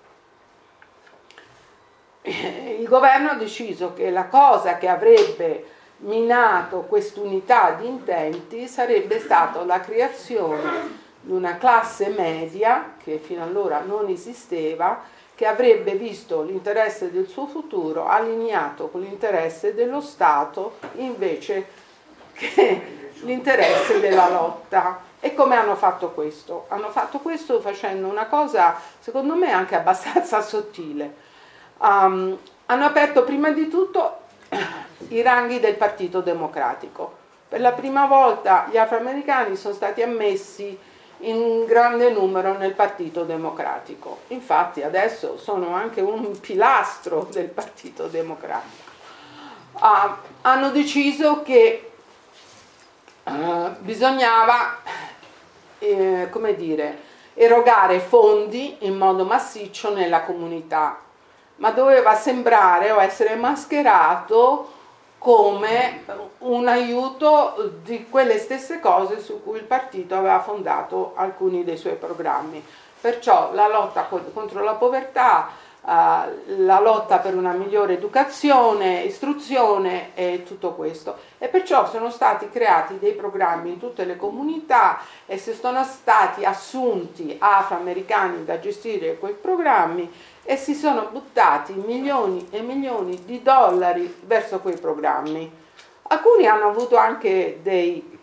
Il governo ha deciso che la cosa che avrebbe minato quest'unità di intenti sarebbe stata la creazione di una classe media che fino allora non esisteva, che avrebbe visto l'interesse del suo futuro allineato con l'interesse dello Stato invece che l'interesse della lotta. E come hanno fatto questo? Hanno fatto questo facendo una cosa secondo me anche abbastanza sottile. Um, hanno aperto prima di tutto i ranghi del Partito Democratico. Per la prima volta gli afroamericani sono stati ammessi in grande numero nel Partito Democratico. Infatti adesso sono anche un pilastro del Partito Democratico. Uh, hanno deciso che uh, bisognava, eh, come dire, erogare fondi in modo massiccio nella comunità, ma doveva sembrare o essere mascherato come un aiuto di quelle stesse cose su cui il partito aveva fondato alcuni dei suoi programmi. Perciò la lotta contro la povertà, uh, la lotta per una migliore educazione, istruzione e tutto questo. E perciò sono stati creati dei programmi in tutte le comunità e se sono stati assunti afroamericani da gestire quei programmi e si sono buttati milioni e milioni di dollari verso quei programmi. Alcuni hanno avuto anche dei,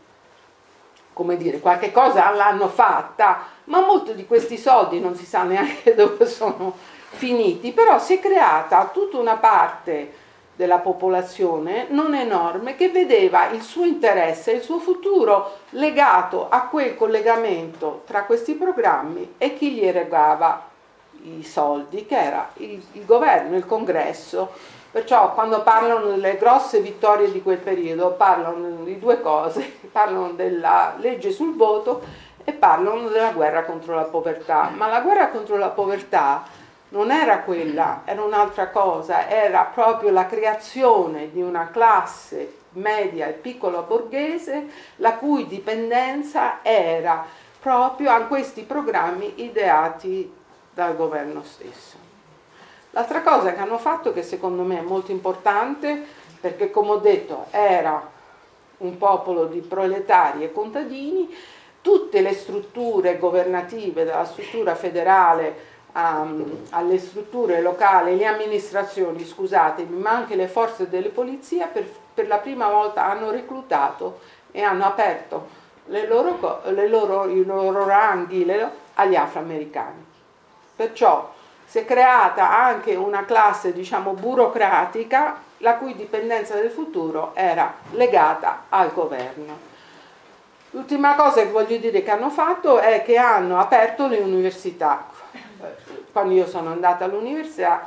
come dire, qualche cosa l'hanno fatta, ma molti di questi soldi non si sa neanche dove sono finiti, però si è creata tutta una parte della popolazione non enorme che vedeva il suo interesse e il suo futuro legato a quel collegamento tra questi programmi e chi gli erogava i soldi, che era il, il governo, il congresso. Perciò quando parlano delle grosse vittorie di quel periodo parlano di due cose, parlano della legge sul voto e parlano della guerra contro la povertà. Ma la guerra contro la povertà non era quella, era un'altra cosa, era proprio la creazione di una classe media e piccola borghese la cui dipendenza era proprio a questi programmi ideati dal governo stesso. L'altra cosa che hanno fatto, che secondo me è molto importante, perché come ho detto era un popolo di proletari e contadini, tutte le strutture governative, dalla struttura federale um, alle strutture locali, le amministrazioni, scusatemi, ma anche le forze delle polizie, per, per la prima volta hanno reclutato e hanno aperto le loro, le loro, i loro ranghi le, agli afroamericani. Perciò si è creata anche una classe, diciamo, burocratica, la cui dipendenza del futuro era legata al governo. L'ultima cosa che voglio dire che hanno fatto è che hanno aperto le università. Quando io sono andata all'università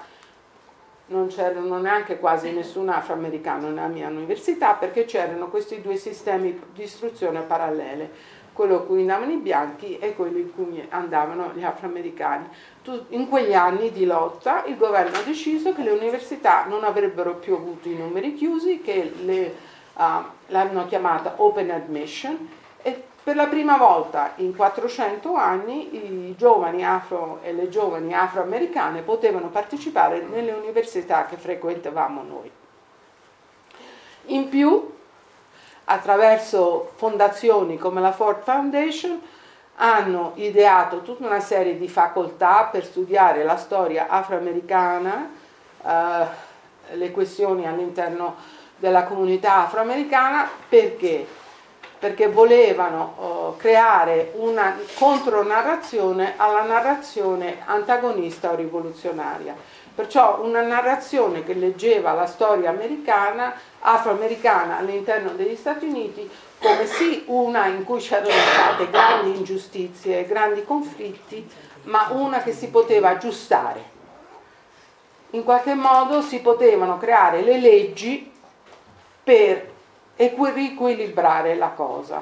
non c'erano neanche quasi nessun afroamericano nella mia università, perché c'erano questi due sistemi di istruzione parallele, quello in cui andavano i bianchi e quello in cui andavano gli afroamericani. In quegli anni di lotta il governo ha deciso che le università non avrebbero più avuto i numeri chiusi, che le, uh, l'hanno chiamata open admission, e per la prima volta in quattrocento anni i giovani afro e le giovani afroamericane potevano partecipare nelle università che frequentavamo noi. In più, attraverso fondazioni come la Ford Foundation, hanno ideato tutta una serie di facoltà per studiare la storia afroamericana, eh, le questioni all'interno della comunità afroamericana. Perché? Perché volevano eh, creare una contronarrazione alla narrazione antagonista o rivoluzionaria. Perciò una narrazione che leggeva la storia americana, afroamericana all'interno degli Stati Uniti, come sì una in cui c'erano state grandi ingiustizie, grandi conflitti, ma una che si poteva aggiustare. In qualche modo si potevano creare le leggi per riequilibrare la cosa.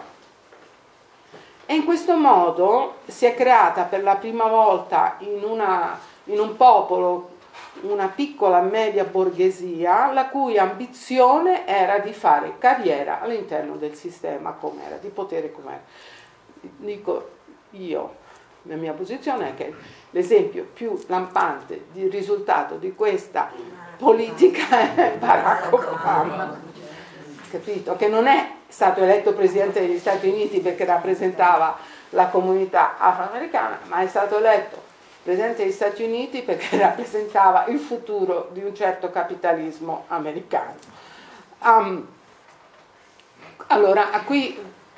E in questo modo si è creata per la prima volta in, una, in un popolo una piccola media borghesia la cui ambizione era di fare carriera all'interno del sistema com'era, di potere com'era. Dico io, la mia posizione è che l'esempio più lampante di risultato di questa politica è Barack Obama, capito? Che non è stato eletto presidente degli Stati Uniti perché rappresentava la comunità afroamericana, ma è stato eletto presidente degli Stati Uniti perché rappresentava il futuro di un certo capitalismo americano. Um, allora, qui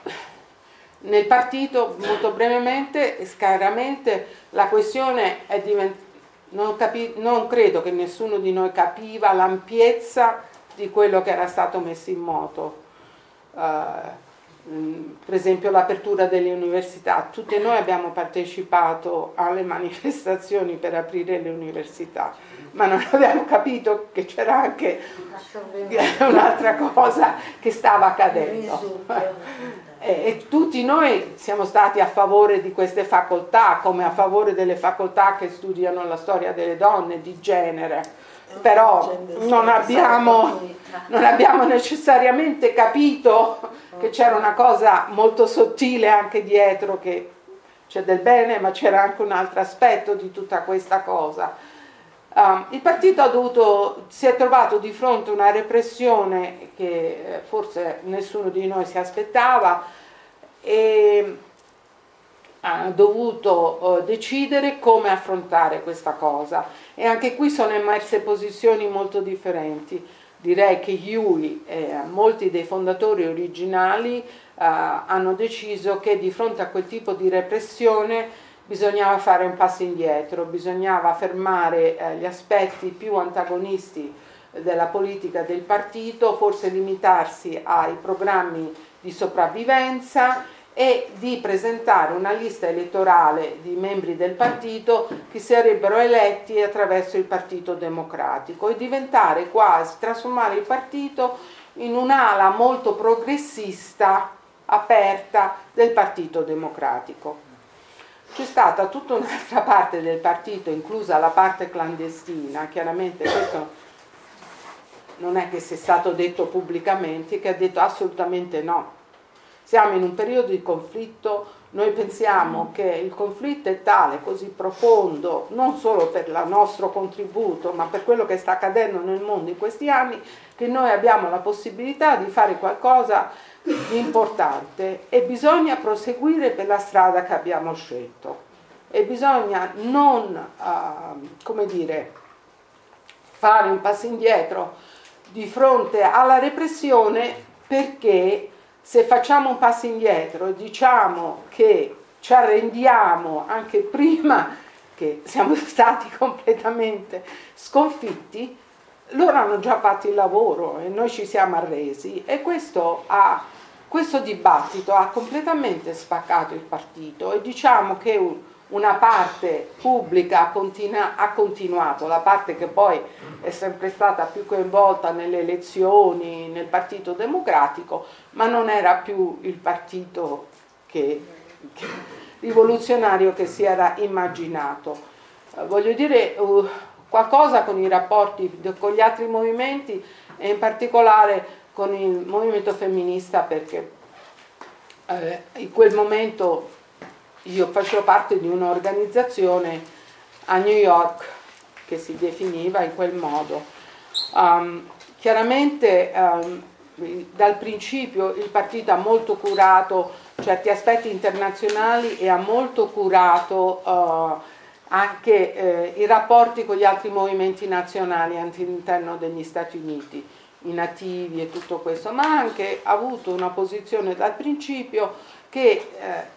nel partito, molto brevemente e scaramente, la questione è diventata, non, capi, non credo che nessuno di noi capiva l'ampiezza di quello che era stato messo in moto. Uh, per esempio l'apertura delle università, tutti noi abbiamo partecipato alle manifestazioni per aprire le università, ma non abbiamo capito che c'era anche un'altra cosa che stava accadendo. E, e tutti noi siamo stati a favore di queste facoltà, come a favore delle facoltà che studiano la storia delle donne, di genere, però non abbiamo, non abbiamo necessariamente capito che c'era una cosa molto sottile anche dietro, che c'è del bene, ma c'era anche un altro aspetto di tutta questa cosa. Um, il partito ha dovuto, si è trovato di fronte a una repressione che eh, forse nessuno di noi si aspettava, e ha dovuto uh, decidere come affrontare questa cosa, e anche qui sono emerse posizioni molto differenti. Direi che Huey e molti dei fondatori originali uh, hanno deciso che di fronte a quel tipo di repressione bisognava fare un passo indietro, bisognava fermare eh, gli aspetti più antagonisti della politica del partito, forse limitarsi ai programmi di sopravvivenza e di presentare una lista elettorale di membri del partito che sarebbero eletti attraverso il Partito Democratico, e diventare quasi, trasformare il partito in un'ala molto progressista, aperta del Partito Democratico. C'è stata tutta un'altra parte del partito, inclusa la parte clandestina, chiaramente questo non è che sia stato detto pubblicamente, che ha detto assolutamente no. Siamo in un periodo di conflitto, noi pensiamo che il conflitto è tale, così profondo, non solo per il nostro contributo, ma per quello che sta accadendo nel mondo in questi anni, che noi abbiamo la possibilità di fare qualcosa di importante, e bisogna proseguire per la strada che abbiamo scelto, e bisogna non, uh, come dire, fare un passo indietro di fronte alla repressione, perché se facciamo un passo indietro, diciamo che ci arrendiamo anche prima che siamo stati completamente sconfitti, loro hanno già fatto il lavoro e noi ci siamo arresi, e questo, ha, questo dibattito ha completamente spaccato il partito, e diciamo che un, una parte pubblica continua, ha continuato, la parte che poi è sempre stata più coinvolta nelle elezioni, nel Partito Democratico, ma non era più il partito che, che, rivoluzionario che si era immaginato. Uh, voglio dire uh, qualcosa con i rapporti con gli altri movimenti, e in particolare con il movimento femminista, perché eh, in quel momento io facevo parte di un'organizzazione a New York che si definiva in quel modo. Um, chiaramente um, dal principio il partito ha molto curato certi aspetti internazionali e ha molto curato uh, anche eh, i rapporti con gli altri movimenti nazionali all'interno degli Stati Uniti, i nativi e tutto questo, ma ha anche avuto una posizione dal principio che eh,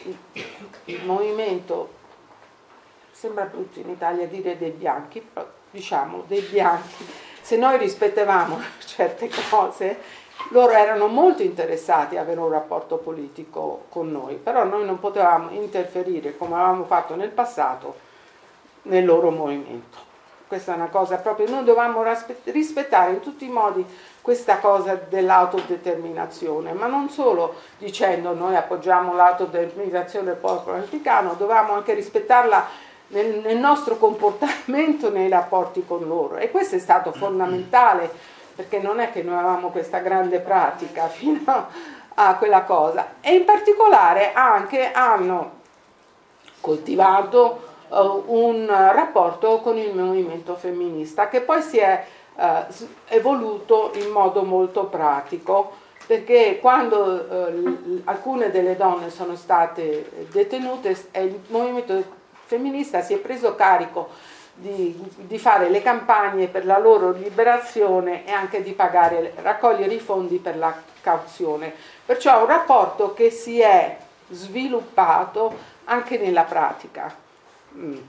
il movimento, sembra brutto in Italia dire dei bianchi, però diciamo dei bianchi, se noi rispettavamo certe cose, loro erano molto interessati ad avere un rapporto politico con noi, però noi non potevamo interferire come avevamo fatto nel passato nel loro movimento. Questa è una cosa proprio, noi dovevamo rispettare in tutti i modi questa cosa dell'autodeterminazione, ma non solo dicendo noi appoggiamo l'autodeterminazione del popolo africano, dovevamo anche rispettarla nel, nel nostro comportamento nei rapporti con loro, e questo è stato fondamentale, perché non è che noi avevamo questa grande pratica fino a quella cosa, e in particolare anche hanno coltivato uh, un rapporto con il movimento femminista, che poi si è uh, evoluto in modo molto pratico, perché quando uh, alcune delle donne sono state detenute, il movimento femminista si è preso carico Di, di fare le campagne per la loro liberazione e anche di pagare, raccogliere i fondi per la cauzione. Perciò è un rapporto che si è sviluppato anche nella pratica. Mm.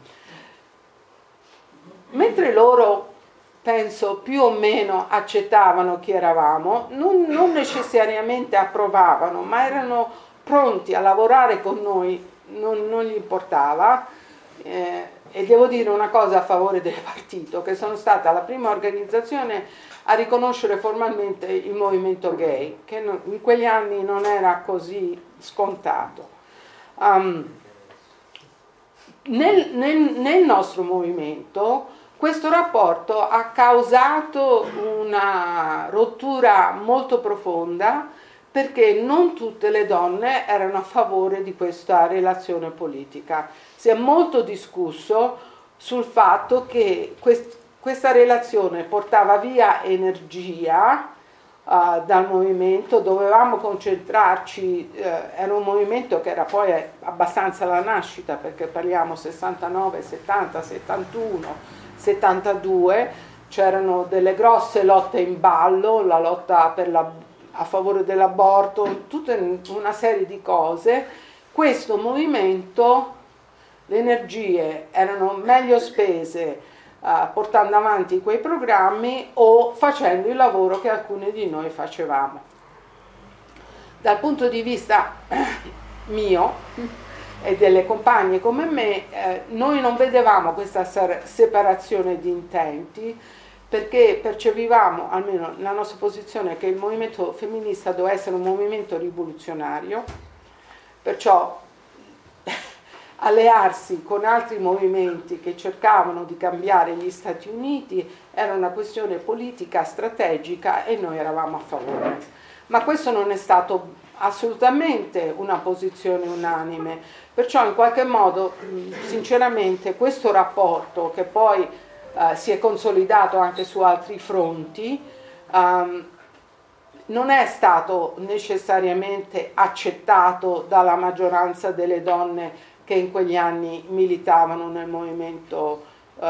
Mentre loro, penso, più o meno accettavano chi eravamo, non, non necessariamente approvavano, ma erano pronti a lavorare con noi, non, non gli importava. Eh, E devo dire una cosa a favore del partito, che sono stata la prima organizzazione a riconoscere formalmente il movimento gay, che in quegli anni non era così scontato. Um, nel, nel, nel nostro movimento questo rapporto ha causato una rottura molto profonda, perché non tutte le donne erano a favore di questa relazione politica. Si è molto discusso sul fatto che quest- questa relazione portava via energia uh, dal movimento, dovevamo concentrarci, uh, era un movimento che era poi abbastanza alla nascita, perché parliamo sessantanove, settanta, settantuno, settantadue, c'erano delle grosse lotte in ballo, la lotta per la a favore dell'aborto, tutta una serie di cose. Questo movimento, le energie erano meglio spese uh, portando avanti quei programmi o facendo il lavoro che alcuni di noi facevamo. Dal punto di vista mio e delle compagne come me, eh, noi non vedevamo questa separazione di intenti, perché percepivamo, almeno la nostra posizione, che il movimento femminista doveva essere un movimento rivoluzionario, perciò allearsi con altri movimenti che cercavano di cambiare gli Stati Uniti era una questione politica, strategica, e noi eravamo a favore. Ma questo non è stato assolutamente una posizione unanime, perciò in qualche modo, sinceramente, questo rapporto, che poi Uh, si è consolidato anche su altri fronti, um, non è stato necessariamente accettato dalla maggioranza delle donne che in quegli anni militavano nel movimento uh,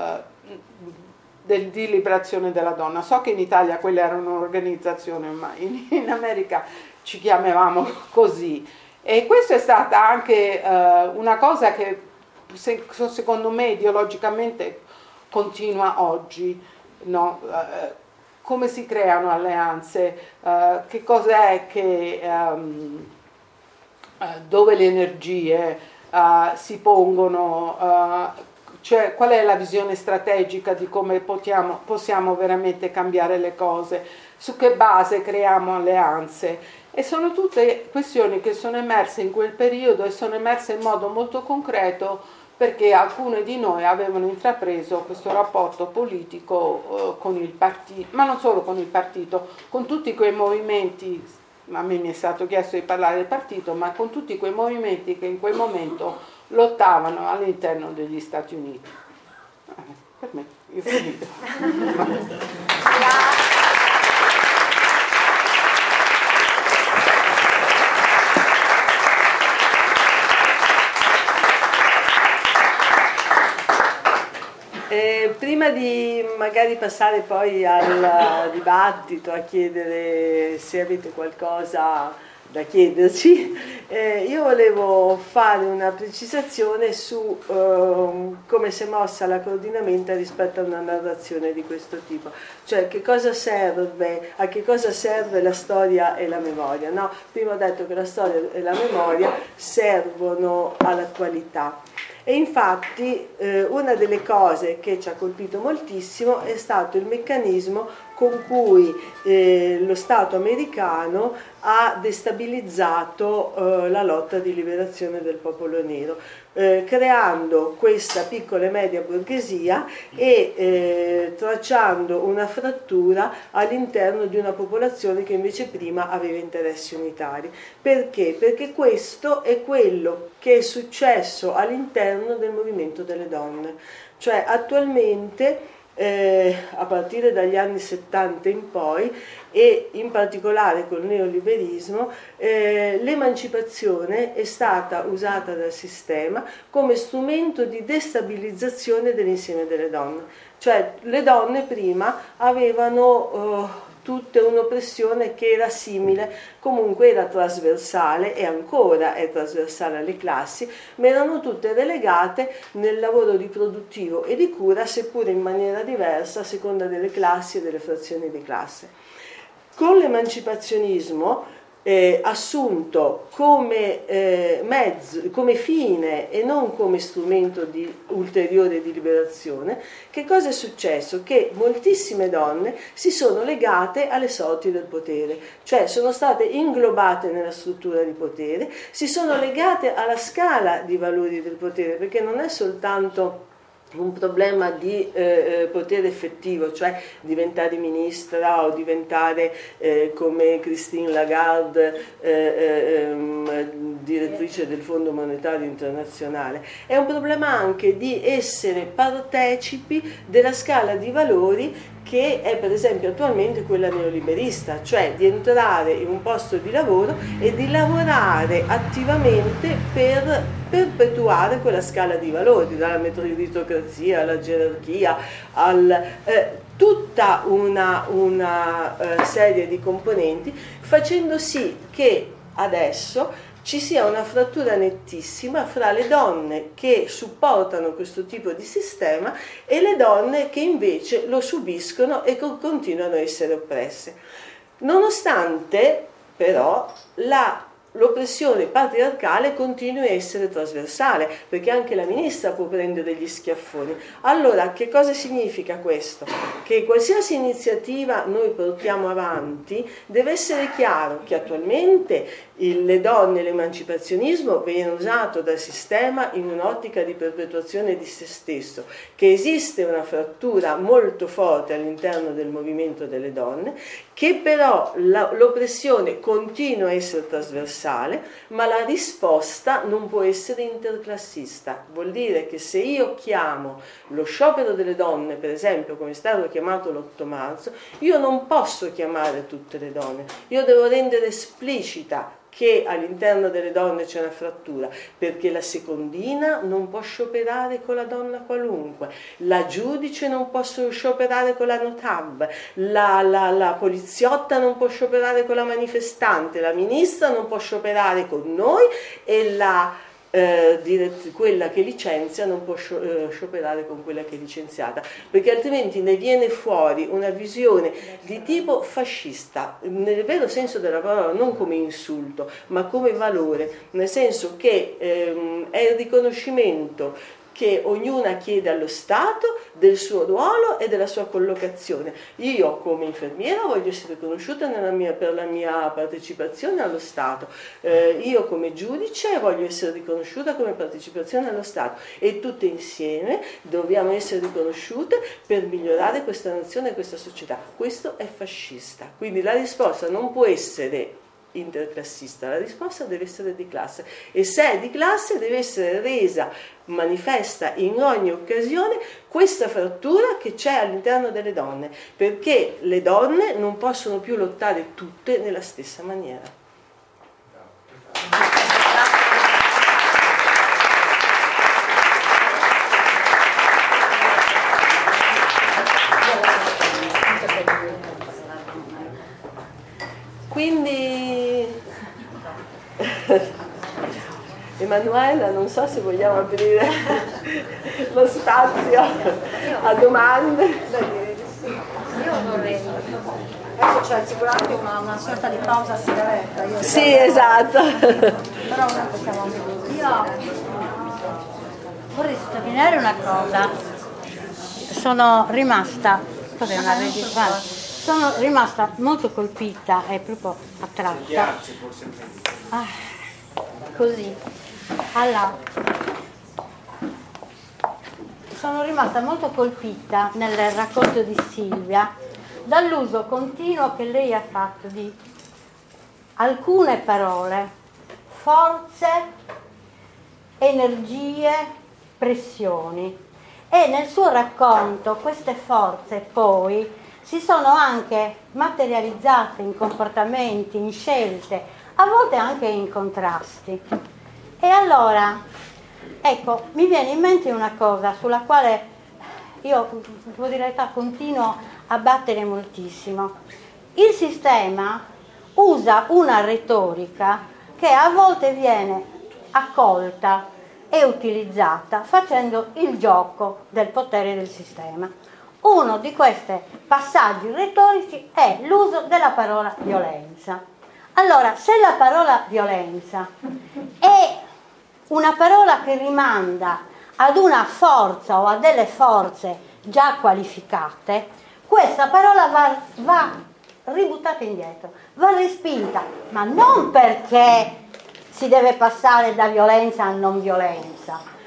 del, di liberazione della donna. So che in Italia quella era un'organizzazione, ma in, in America ci chiamavamo così, e questa è stata anche uh, una cosa che se, secondo me ideologicamente continua oggi, no? Uh, come si creano alleanze, uh, che cos'è che, um, uh, dove le energie uh, si pongono, uh, cioè qual è la visione strategica di come potiamo, possiamo veramente cambiare le cose, su che base creiamo alleanze. E sono tutte questioni che sono emerse in quel periodo e sono emerse in modo molto concreto, perché alcune di noi avevano intrapreso questo rapporto politico eh, con il partito, ma non solo con il partito, con tutti quei movimenti, a me mi è stato chiesto di parlare del partito, ma con tutti quei movimenti che in quel momento lottavano all'interno degli Stati Uniti. Ah, per me, io ho finito. Eh, prima di magari passare poi al dibattito, a chiedere se avete qualcosa da chiederci, eh, io volevo fare una precisazione su eh, come si è mossa la coordinamenta rispetto a una narrazione di questo tipo, cioè che cosa serve, a che cosa serve la storia e la memoria, no? Prima ho detto che la storia e la memoria servono all'attualità. E infatti eh, una delle cose che ci ha colpito moltissimo è stato il meccanismo con cui eh, lo Stato americano ha destabilizzato eh, la lotta di liberazione del popolo nero, eh, creando questa piccola e media borghesia e eh, tracciando una frattura all'interno di una popolazione che invece prima aveva interessi unitari. Perché? Perché questo è quello che è successo all'interno del movimento delle donne, cioè attualmente Eh, a partire dagli anni settanta in poi e in particolare col neoliberismo, eh, l'emancipazione è stata usata dal sistema come strumento di destabilizzazione dell'insieme delle donne, cioè le donne prima avevano eh, tutte un'oppressione che era simile, comunque era trasversale e ancora è trasversale alle classi, ma erano tutte relegate nel lavoro riproduttivo e di cura, seppure in maniera diversa a seconda delle classi e delle frazioni di classe. Con l'emancipazionismo Eh, assunto come eh, mezzo, come fine e non come strumento di ulteriore di liberazione, che cosa è successo? Che moltissime donne si sono legate alle sorti del potere, cioè sono state inglobate nella struttura di potere, si sono legate alla scala di valori del potere, perché non è soltanto un problema di eh, potere effettivo, cioè diventare ministra o diventare eh, come Christine Lagarde eh, eh, direttrice del Fondo Monetario Internazionale, è un problema anche di essere partecipi della scala di valori che è per esempio attualmente quella neoliberista, cioè di entrare in un posto di lavoro e di lavorare attivamente per perpetuare quella scala di valori, dalla meritocrazia alla gerarchia, al, eh, tutta una, una eh, serie di componenti, facendo sì che adesso ci sia una frattura nettissima fra le donne che supportano questo tipo di sistema e le donne che invece lo subiscono e continuano a essere oppresse. Nonostante però la l'oppressione patriarcale continui a essere trasversale, perché anche la ministra può prendere degli schiaffoni. Allora, che cosa significa questo? Che qualsiasi iniziativa noi portiamo avanti deve essere chiaro che attualmente il, le donne e l'emancipazionismo viene usato dal sistema in un'ottica di perpetuazione di se stesso, che esiste una frattura molto forte all'interno del movimento delle donne, che però la, l'oppressione continua a essere trasversale, ma la risposta non può essere interclassista. Vuol dire che se io chiamo lo sciopero delle donne, per esempio, come è stato chiamato l'otto marzo, io non posso chiamare tutte le donne, io devo rendere esplicita che all'interno delle donne c'è una frattura, perché la secondina non può scioperare con la donna qualunque, la giudice non può scioperare con la notab, la, la, la poliziotta non può scioperare con la manifestante, la ministra non può scioperare con noi e la Eh, dirett- quella che licenzia non può scio- eh, scioperare con quella che è licenziata, perché altrimenti ne viene fuori una visione di tipo fascista, nel vero senso della parola, non come insulto, ma come valore, nel senso che ehm, è il riconoscimento che ognuna chiede allo Stato del suo ruolo e della sua collocazione. Io come infermiera voglio essere riconosciuta nella mia, per la mia partecipazione allo Stato, eh, io come giudice voglio essere riconosciuta come partecipazione allo Stato e tutte insieme dobbiamo essere riconosciute per migliorare questa nazione e questa società. Questo è fascista, quindi la risposta non può essere interclassista, la risposta deve essere di classe e se è di classe deve essere resa manifesta in ogni occasione questa frattura che c'è all'interno delle donne, perché le donne non possono più lottare tutte nella stessa maniera. Quindi Emanuela, non so se vogliamo aprire lo spazio a domande. Io vorrei. Adesso c'è sicuramente una, una sorta di pausa sigaretta. Io sì, esatto. Però noi possiamo. Io vorrei sottolineare una cosa. Sono rimasta. Cos'è una registrazione? Sono rimasta molto colpita e proprio attratta. Ah, così. Allora, sono rimasta molto colpita nel racconto di Silvia dall'uso continuo che lei ha fatto di alcune parole, forze, energie, pressioni. E nel suo racconto queste forze poi si sono anche materializzate in comportamenti, in scelte, a volte anche in contrasti. E allora, ecco, mi viene in mente una cosa sulla quale io, devo dire la verità, continuo a battere moltissimo. Il sistema usa una retorica che a volte viene accolta e utilizzata facendo il gioco del potere del sistema. Uno di questi passaggi retorici è l'uso della parola violenza. Allora, se la parola violenza è una parola che rimanda ad una forza o a delle forze già qualificate, questa parola va, va ributtata indietro, va respinta, ma non perché si deve passare da violenza a non violenza,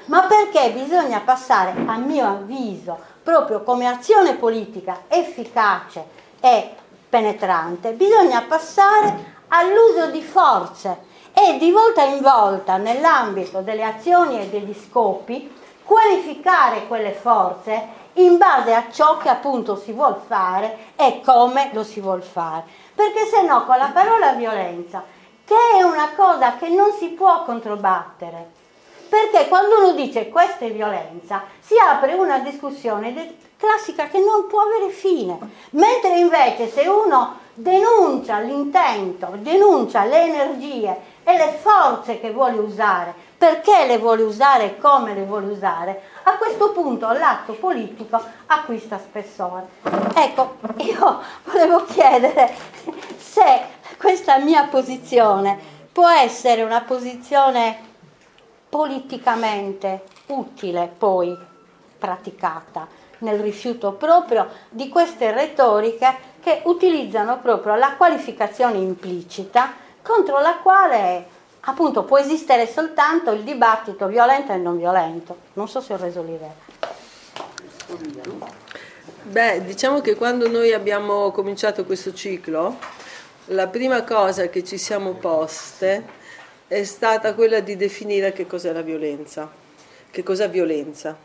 ma perché bisogna passare, a mio avviso, proprio come azione politica efficace e penetrante, bisogna passare all'uso di forze e di volta in volta nell'ambito delle azioni e degli scopi qualificare quelle forze in base a ciò che appunto si vuol fare e come lo si vuol fare, perché se no con la parola violenza, che è una cosa che non si può controbattere, perché quando uno dice questa è violenza si apre una discussione de- classica che non può avere fine, mentre invece se uno denuncia l'intento, denuncia le energie e le forze che vuole usare, perché le vuole usare e come le vuole usare, a questo punto l'atto politico acquista spessore. Ecco, io volevo chiedere se questa mia posizione può essere una posizione politicamente utile, poi praticata nel rifiuto proprio di queste retoriche che utilizzano proprio la qualificazione implicita, contro la quale appunto può esistere soltanto il dibattito violento e non violento. Non so se ho reso l'idea. Beh, diciamo che quando noi abbiamo cominciato questo ciclo, la prima cosa che ci siamo poste è stata quella di definire che cos'è la violenza, che cos'è violenza.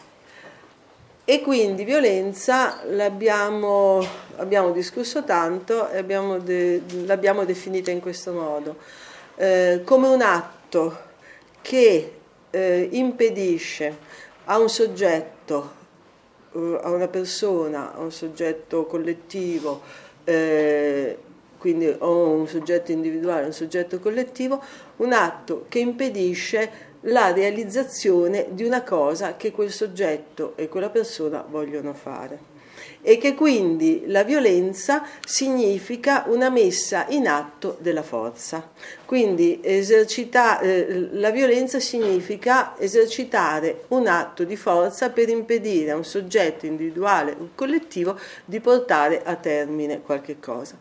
E quindi violenza l'abbiamo abbiamo discusso tanto e abbiamo de, l'abbiamo definita in questo modo, eh, come un atto che eh, impedisce a un soggetto, eh, a una persona, a un soggetto collettivo, eh, quindi o un soggetto individuale, un soggetto collettivo, un atto che impedisce la realizzazione di una cosa che quel soggetto e quella persona vogliono fare, e che quindi la violenza significa una messa in atto della forza. Quindi esercita, eh, la violenza significa esercitare un atto di forza per impedire a un soggetto individuale o collettivo di portare a termine qualche cosa.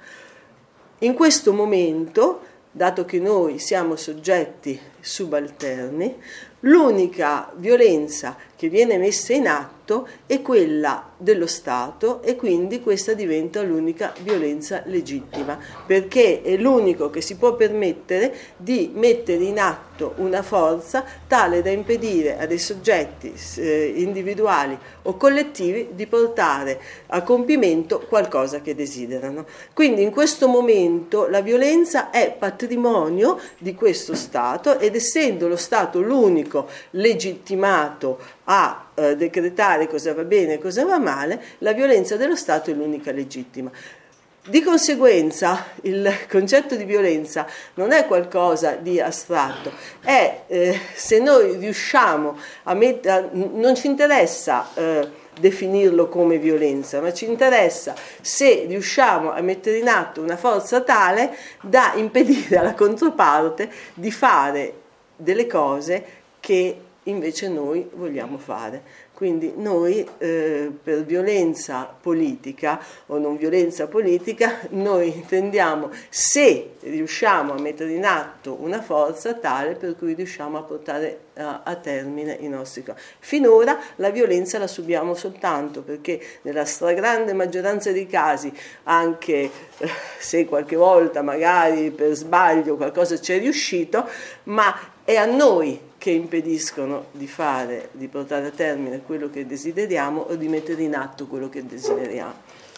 In questo momento, dato che noi siamo soggetti subalterni, l'unica violenza che viene messa in atto è quella dello Stato, e quindi questa diventa l'unica violenza legittima, perché è l'unico che si può permettere di mettere in atto una forza tale da impedire a dei soggetti eh, individuali o collettivi di portare a compimento qualcosa che desiderano. Quindi in questo momento la violenza è patrimonio di questo Stato, ed essendo lo Stato l'unico legittimato a eh, decretare cosa va bene e cosa va male, la violenza dello Stato è l'unica legittima. Di conseguenza il concetto di violenza non è qualcosa di astratto, è eh, se noi riusciamo a mettere, non ci interessa eh, definirlo come violenza, ma ci interessa se riusciamo a mettere in atto una forza tale da impedire alla controparte di fare delle cose che invece noi vogliamo fare. Quindi noi eh, per violenza politica o non violenza politica noi intendiamo se riusciamo a mettere in atto una forza tale per cui riusciamo a portare a, a termine i nostri casi. Finora la violenza la subiamo soltanto perché nella stragrande maggioranza dei casi, anche eh, se qualche volta magari per sbaglio qualcosa ci è riuscito, ma è a noi che impediscono di fare, di portare a termine quello che desideriamo o di mettere in atto quello che desideriamo.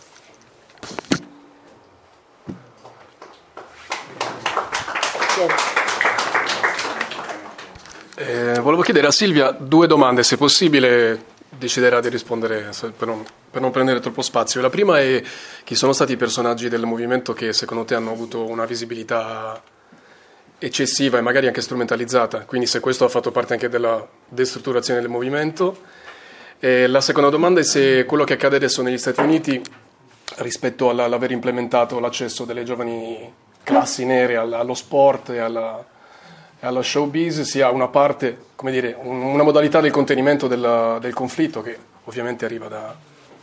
Eh, volevo chiedere a Silvia due domande, se possibile deciderà di rispondere per non, per non prendere troppo spazio. La prima è: chi sono stati i personaggi del movimento che secondo te hanno avuto una visibilità eccessiva e magari anche strumentalizzata, quindi se questo ha fatto parte anche della destrutturazione del movimento? E la seconda domanda è se quello che accade adesso negli Stati Uniti rispetto alla, all'aver implementato l'accesso delle giovani classi nere allo sport e alla, e alla showbiz sia una parte, come dire, un, una modalità del contenimento del, del conflitto che ovviamente arriva da,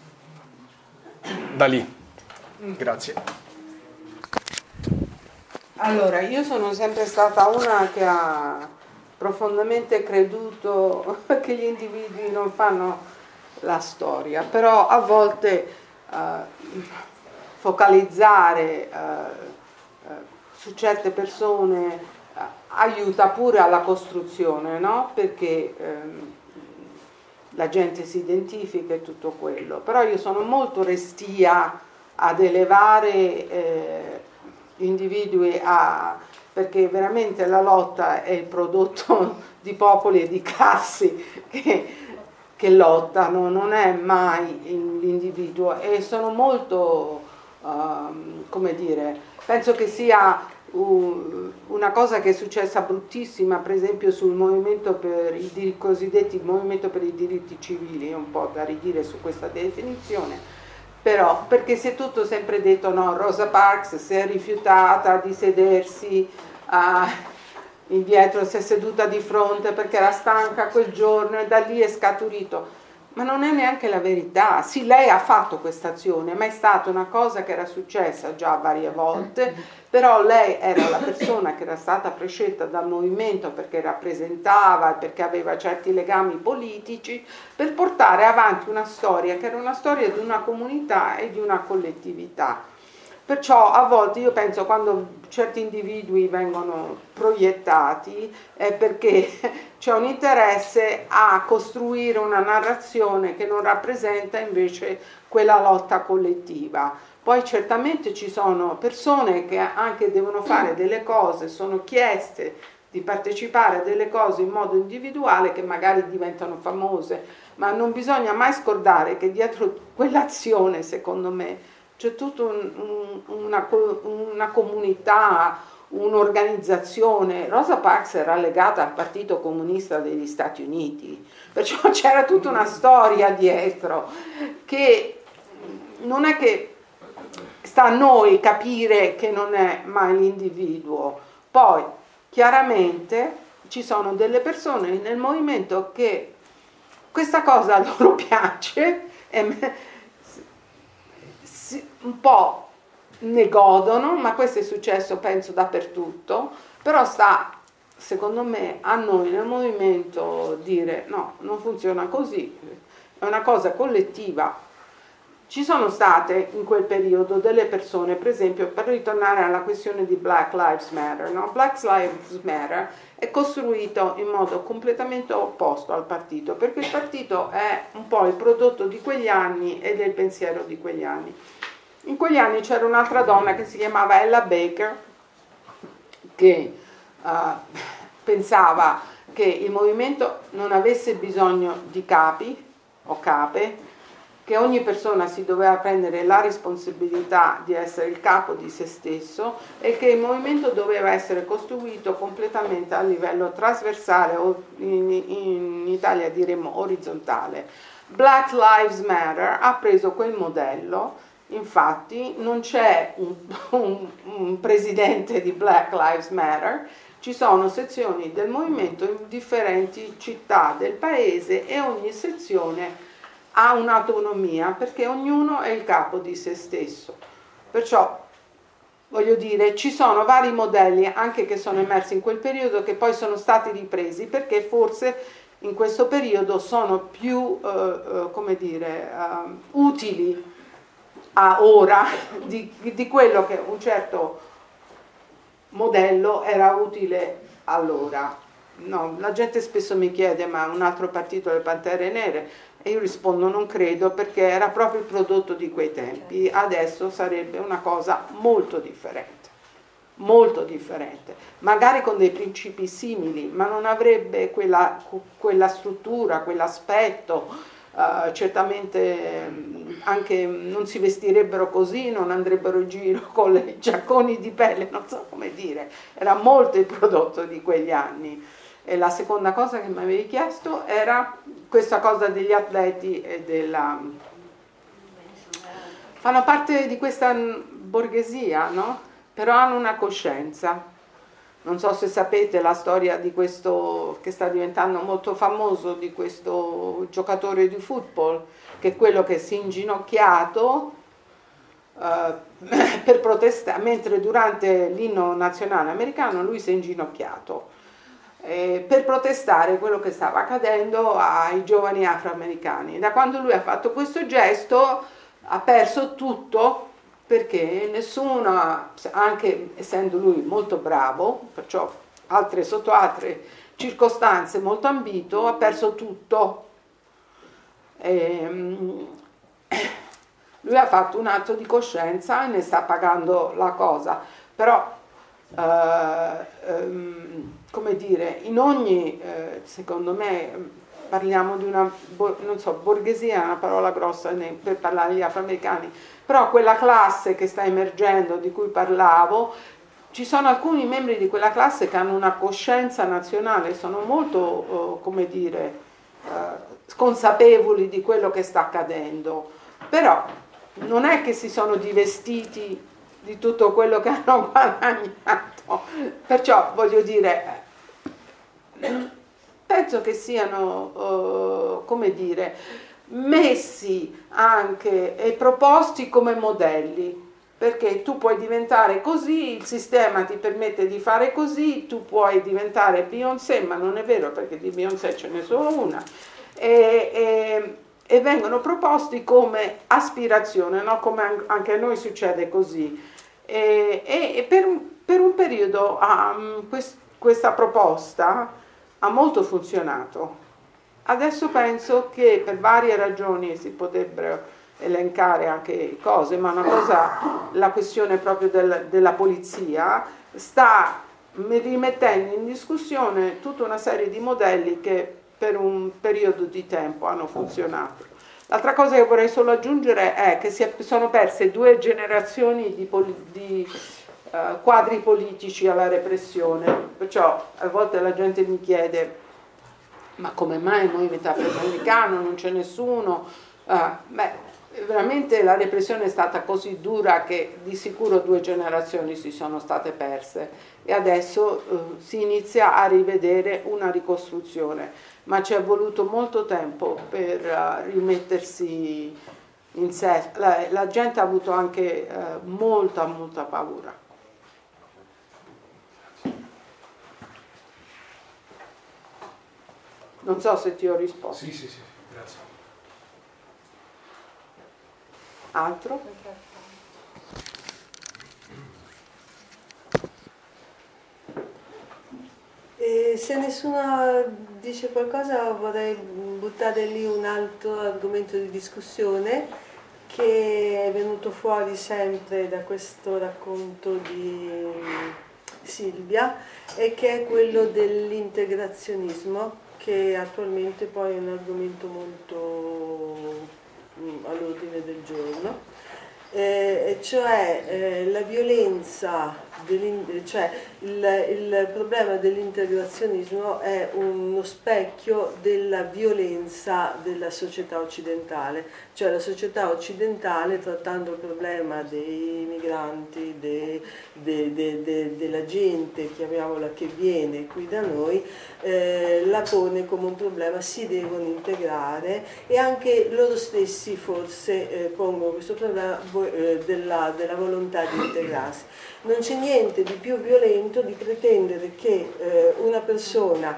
da lì. Grazie. Allora, io sono sempre stata una che ha profondamente creduto che gli individui non fanno la storia, però a volte uh, focalizzare uh, uh, su certe persone uh, aiuta pure alla costruzione, no? Perché um, la gente si identifica e tutto quello, però io sono molto restia ad elevare eh, individui a, perché veramente la lotta è il prodotto di popoli e di classi che, che lottano, non è mai l'individuo, e sono molto, uh, come dire, penso che sia una cosa che è successa bruttissima, per esempio sul movimento per i diritti, cosiddetti movimento per i diritti civili, un po' da ridire su questa definizione, però perché si è tutto sempre detto no, Rosa Parks si è rifiutata di sedersi uh, indietro, si è seduta di fronte perché era stanca quel giorno e da lì è scaturito. Ma non è neanche la verità. Sì, lei ha fatto questa azione, ma è stata una cosa che era successa già varie volte, però lei era la persona che era stata prescelta dal movimento perché rappresentava, perché aveva certi legami politici, per portare avanti una storia che era una storia di una comunità e di una collettività. Perciò a volte io penso, quando certi individui vengono proiettati, è perché c'è un interesse a costruire una narrazione che non rappresenta invece quella lotta collettiva. Poi certamente ci sono persone che anche devono fare delle cose, sono chieste di partecipare a delle cose in modo individuale che magari diventano famose, ma non bisogna mai scordare che dietro quell'azione, secondo me, c'è tutta un, un, una, una comunità, un'organizzazione. Rosa Parks era legata al Partito Comunista degli Stati Uniti, perciò c'era tutta una storia dietro, che non è che sta a noi capire che non è mai l'individuo. Poi chiaramente ci sono delle persone nel movimento che questa cosa a loro piace e un po' ne godono, ma questo è successo penso dappertutto, però sta secondo me a noi nel movimento dire no, non funziona così, è una cosa collettiva. Ci sono state in quel periodo delle persone, per esempio, per ritornare alla questione di Black Lives Matter, no? Black Lives Matter è costruito in modo completamente opposto al partito, perché il partito è un po' il prodotto di quegli anni e del pensiero di quegli anni. In quegli anni c'era un'altra donna che si chiamava Ella Baker, che uh, pensava che il movimento non avesse bisogno di capi o cape, che ogni persona si doveva prendere la responsabilità di essere il capo di se stesso e che il movimento doveva essere costruito completamente a livello trasversale, o in, in Italia diremmo orizzontale. Black Lives Matter ha preso quel modello. Infatti non c'è un, un, un presidente di Black Lives Matter, ci sono sezioni del movimento in differenti città del paese e ogni sezione ha un'autonomia perché ognuno è il capo di se stesso. Perciò, voglio dire, ci sono vari modelli anche che sono emersi in quel periodo che poi sono stati ripresi perché forse in questo periodo sono più, uh, uh, come dire, uh, utili a ora di, di quello che un certo modello era utile allora. No, la gente spesso mi chiede ma un altro partito, le Pantere Nere, e io rispondo non credo, perché era proprio il prodotto di quei tempi. Adesso sarebbe una cosa molto differente, molto differente, magari con dei principi simili, ma non avrebbe quella, quella struttura, quell'aspetto. Uh, certamente anche non si vestirebbero così, non andrebbero in giro con i giacconi di pelle, non so come dire, era molto il prodotto di quegli anni. E la seconda cosa che mi avevi chiesto era questa cosa degli atleti e della... fanno parte di questa borghesia, no? Però hanno una coscienza. Non so se sapete la storia di questo, che sta diventando molto famoso, di questo giocatore di football, che è quello che si è inginocchiato uh, per protestare, mentre durante l'inno nazionale americano lui si è inginocchiato. eh, per protestare quello che stava accadendo ai giovani afroamericani. Da quando lui ha fatto questo gesto ha perso tutto, perché nessuno, anche essendo lui molto bravo, perciò altre, sotto altre circostanze molto ambito, ha perso tutto. E, lui ha fatto un atto di coscienza e ne sta pagando la cosa, però eh, ehm, come dire, in ogni, eh, secondo me, parliamo di una, non so, borghesia è una parola grossa per parlare di afroamericani, però quella classe che sta emergendo, di cui parlavo, ci sono alcuni membri di quella classe che hanno una coscienza nazionale, sono molto, eh, come dire, eh, consapevoli di quello che sta accadendo, però non è che si sono divestiti di tutto quello che hanno guadagnato, perciò voglio dire, penso che siano, uh, come dire, messi anche e proposti come modelli, perché tu puoi diventare così, il sistema ti permette di fare così, tu puoi diventare Beyoncé, ma non è vero, perché di Beyoncé ce n'è solo una, e, e, e vengono proposti come aspirazione, no? Come anche a noi succede così, e, e per, per un periodo um, quest, questa proposta ha molto funzionato. Adesso penso che per varie ragioni si potrebbero elencare anche cose, ma una cosa, la questione proprio del, della polizia, sta rimettendo in discussione tutta una serie di modelli che per un periodo di tempo hanno funzionato. L'altra cosa che vorrei solo aggiungere è che si sono perse due generazioni di, di uh, quadri politici alla repressione, perciò a volte la gente mi chiede ma come mai il movimento afroamericano non c'è nessuno? Uh, beh, veramente la repressione è stata così dura che di sicuro due generazioni si sono state perse e adesso uh, si inizia a rivedere una ricostruzione, ma ci è voluto molto tempo per uh, rimettersi in sé. La, la gente ha avuto anche uh, molta molta paura. Non so se ti ho risposto. Sì, sì, sì, grazie. Altro? E se nessuno dice qualcosa vorrei buttare lì un altro argomento di discussione che è venuto fuori sempre da questo racconto di Silvia e che è quello dell'integrazionismo, che attualmente poi è un argomento molto all'ordine del giorno, eh, cioè eh, la violenza, cioè il, il problema dell'integrazionismo è uno specchio della violenza della società occidentale, cioè la società occidentale, trattando il problema dei migranti, de, de, de, de, della gente, chiamiamola, che viene qui da noi, eh, la pone come un problema, si devono integrare, e anche loro stessi forse eh, pongono questo problema eh, della, della volontà di integrarsi. Non c'è niente di più violento di pretendere che eh, una persona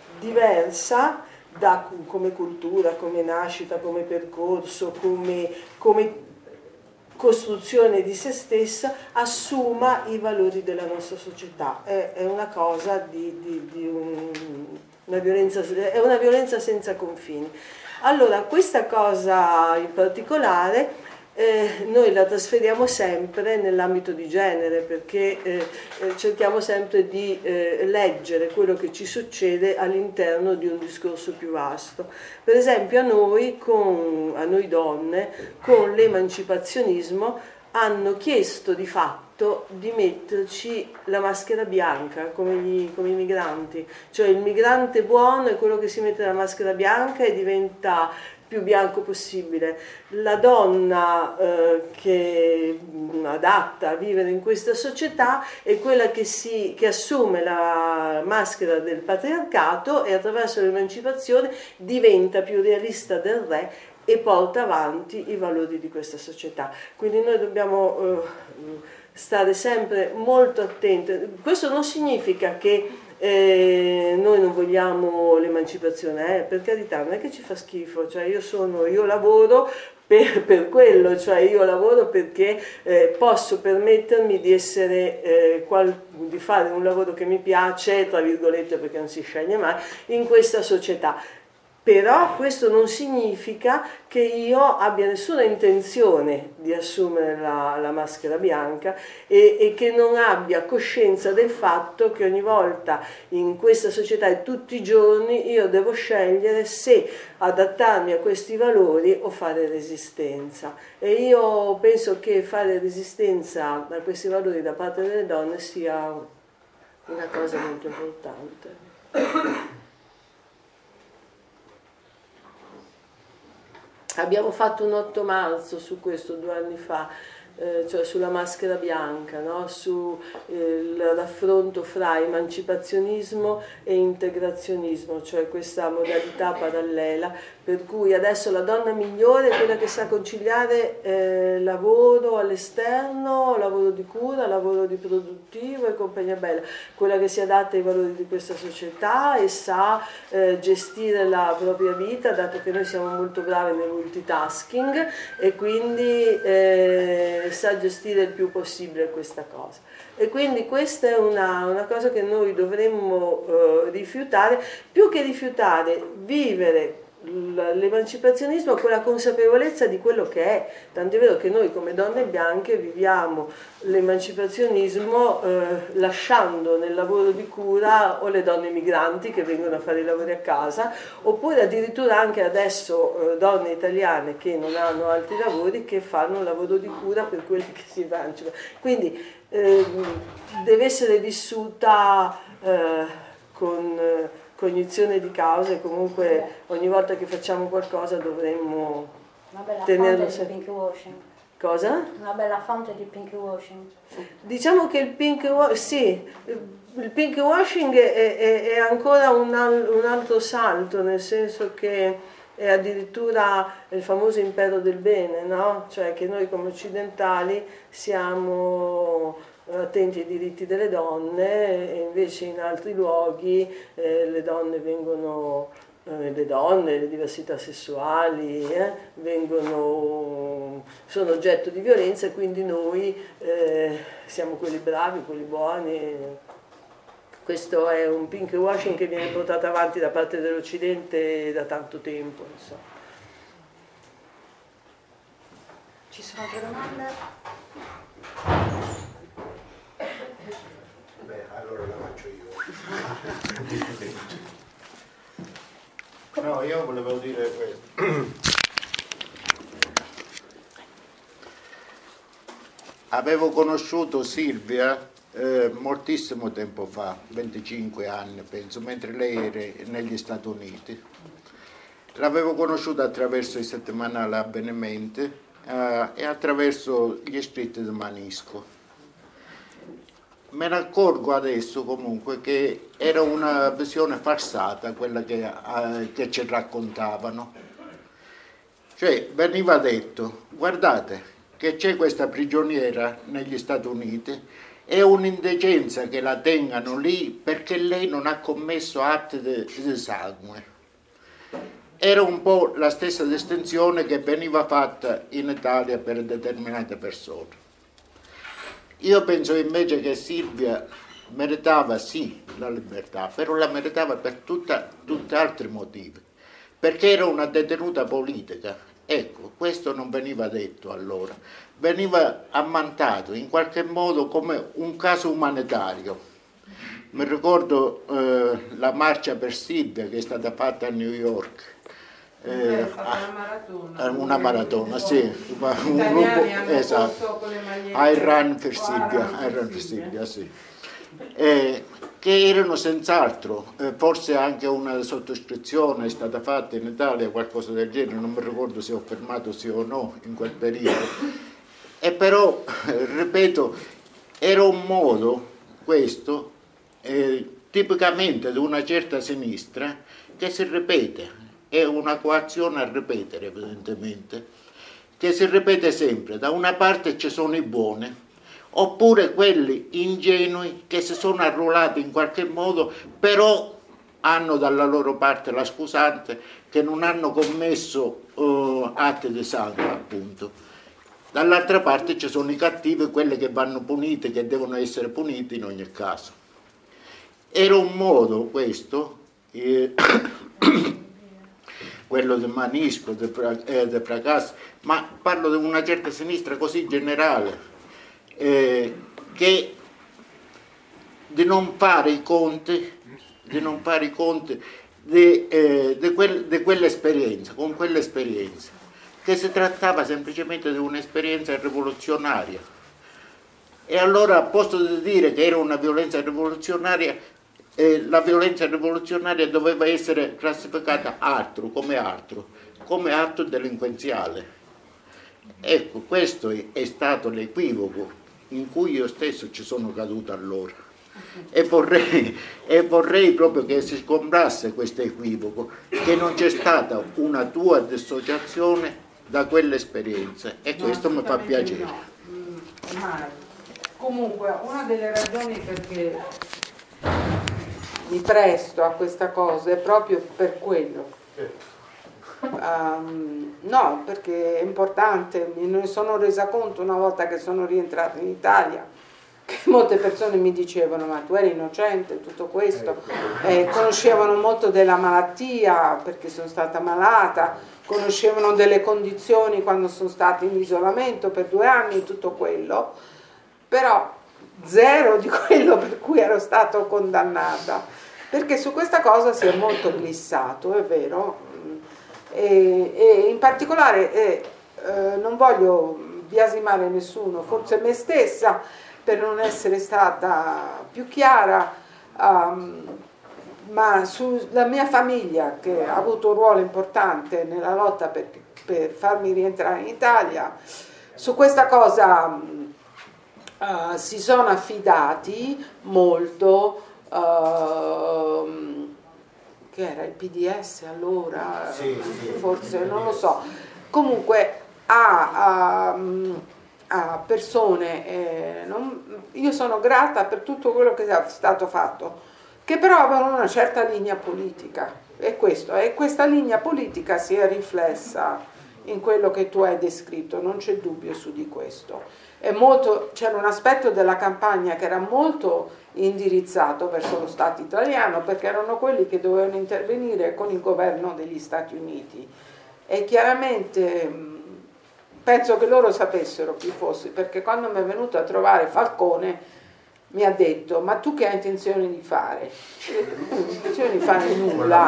diversa da, come cultura, come nascita, come percorso, come, come costruzione di se stessa, assuma i valori della nostra società. È, è una cosa di, di, di un, una violenza, è una violenza senza confini. Allora, questa cosa in particolare Eh, noi la trasferiamo sempre nell'ambito di genere, perché eh, eh, cerchiamo sempre di eh, leggere quello che ci succede all'interno di un discorso più vasto. Per esempio a noi, con, a noi donne, con l'emancipazionismo hanno chiesto di fatto di metterci la maschera bianca come, gli, come i migranti, cioè il migrante buono è quello che si mette la maschera bianca e diventa più bianco possibile. La donna eh, che adatta a vivere in questa società è quella che, si, che assume la maschera del patriarcato e attraverso l'emancipazione diventa più realista del re e porta avanti i valori di questa società. Quindi noi dobbiamo eh, stare sempre molto attenti. Questo non significa che eh, noi non vogliamo l'emancipazione, eh, per carità, non è che ci fa schifo, cioè io, sono, io lavoro per, per quello, cioè io lavoro perché eh, posso permettermi di essere, eh, qual, di fare un lavoro che mi piace, tra virgolette perché non si sceglie mai, in questa società. Però questo non significa che io abbia nessuna intenzione di assumere la, la maschera bianca e, e che non abbia coscienza del fatto che ogni volta in questa società e tutti i giorni io devo scegliere se adattarmi a questi valori o fare resistenza. E io penso che fare resistenza a questi valori da parte delle donne sia una cosa molto importante. Abbiamo fatto un otto marzo su questo due anni fa, eh, cioè sulla maschera bianca, no? Su eh, il raffronto fra emancipazionismo e integrazionismo, cioè questa modalità parallela, per cui adesso la donna migliore è quella che sa conciliare eh, lavoro all'esterno, lavoro di cura, lavoro di produttivo e compagnia bella, quella che si adatta ai valori di questa società e sa eh, gestire la propria vita, dato che noi siamo molto bravi nel multitasking e quindi eh, sa gestire il più possibile questa cosa. E quindi questa è una, una cosa che noi dovremmo eh, rifiutare, più che rifiutare, vivere l'emancipazionismo con la consapevolezza di quello che è, tant'è vero che noi come donne bianche viviamo l'emancipazionismo eh, lasciando nel lavoro di cura o le donne migranti che vengono a fare i lavori a casa, oppure addirittura anche adesso eh, donne italiane che non hanno altri lavori che fanno un lavoro di cura per quelli che si emancipano. Quindi eh, deve essere vissuta eh, con eh, cognizione di causa e comunque ogni volta che facciamo qualcosa dovremmo una bella tenerlo fonte sempre. di pinkwashing. Cosa? Una bella fonte di pinkwashing. Diciamo che il pinkwashing, sì, il pinkwashing è, è, è ancora un, un altro salto, nel senso che è addirittura il famoso impero del bene, no? Cioè che noi come occidentali siamo attenti ai diritti delle donne e invece in altri luoghi eh, le donne vengono, eh, le donne, le diversità sessuali eh, vengono, sono oggetto di violenza e quindi noi eh, siamo quelli bravi, quelli buoni. Questo è un pinkwashing che viene portato avanti da parte dell'Occidente da tanto tempo. Insomma. Ci sono altre domande? Allora la faccio io. No, io volevo dire questo. Avevo conosciuto Silvia eh, moltissimo tempo fa, venticinque anni penso, mentre lei era negli Stati Uniti. L'avevo conosciuta attraverso i settimanali Avvenimenti eh, e attraverso gli scritti di Manisco. Me ne accorgo adesso comunque che era una visione falsata quella che, eh, che ci raccontavano. Cioè veniva detto, guardate che c'è questa prigioniera negli Stati Uniti, è un'indecenza che la tengano lì perché lei non ha commesso atti di, di sangue. Era un po' la stessa distinzione che veniva fatta in Italia per determinate persone. Io penso invece che Silvia meritava sì la libertà, però la meritava per tutta, tutti altri motivi, perché era una detenuta politica. Ecco, questo non veniva detto allora, veniva ammantato in qualche modo come un caso umanitario. Mi ricordo eh, la marcia per Silvia che è stata fatta a New York. Eh, è stata una maratona, una maratona, sì, un gruppo, esatto, I Run for Silvia, I Run for Silvia, sì. Eh, che erano senz'altro, eh, forse anche una sottoscrizione è stata fatta in Italia, qualcosa del genere, non mi ricordo se ho fermato sì o no in quel periodo, e però, eh, ripeto, era un modo, questo, eh, tipicamente di una certa sinistra, che si ripete. È una coazione a ripetere evidentemente, che si ripete sempre. Da una parte ci sono i buoni, oppure quelli ingenui che si sono arruolati in qualche modo, però hanno dalla loro parte la scusante che non hanno commesso uh, atti di sangue, appunto. Dall'altra parte ci sono i cattivi, quelli che vanno puniti, che devono essere puniti in ogni caso. Era un modo questo, eh, quello del Manisco, del de Fracassi, ma parlo di una certa sinistra così generale, eh, che di non fare i conti, di non fare i conti di, eh, di, quel, di quell'esperienza, con quell'esperienza, che si trattava semplicemente di un'esperienza rivoluzionaria. E allora, al posto di dire che era una violenza rivoluzionaria, eh, la violenza rivoluzionaria doveva essere classificata altro, come altro, come atto delinquenziale. Ecco, questo è, è stato l'equivoco in cui io stesso ci sono caduto allora. E vorrei, e vorrei proprio che si sgombrasse questo equivoco, che non c'è stata una tua dissociazione da quell'esperienza, e no, questo mi fa piacere. No. Mm, mai. Comunque, una delle ragioni perché mi presto a questa cosa è proprio per quello. Um, no, perché è importante, me ne sono resa conto una volta che sono rientrata in Italia, che molte persone mi dicevano: ma tu eri innocente, tutto questo, eh, conoscevano molto della malattia perché sono stata malata, conoscevano delle condizioni quando sono stata in isolamento per due anni, tutto quello, però zero di quello per cui ero stata condannata, perché su questa cosa si è molto glissato, è vero, e, e in particolare eh, eh, non voglio biasimare nessuno, forse me stessa, per non essere stata più chiara, um, ma sulla mia famiglia, che ha avuto un ruolo importante nella lotta per, per farmi rientrare in Italia, su questa cosa um, uh, si sono affidati molto, uh, che era il P D S allora, sì, sì, forse non lo so, comunque a... Um, a persone, eh, non, io sono grata per tutto quello che è stato fatto, che però avevano una certa linea politica, e questo, e questa linea politica si è riflessa in quello che tu hai descritto, non c'è dubbio su di questo. È molto, c'era un aspetto della campagna che era molto indirizzato verso lo Stato italiano, perché erano quelli che dovevano intervenire con il governo degli Stati Uniti, e chiaramente penso che loro sapessero chi fossi, perché quando mi è venuto a trovare Falcone mi ha detto: ma tu che hai intenzione di fare? Non ho intenzione di fare nulla.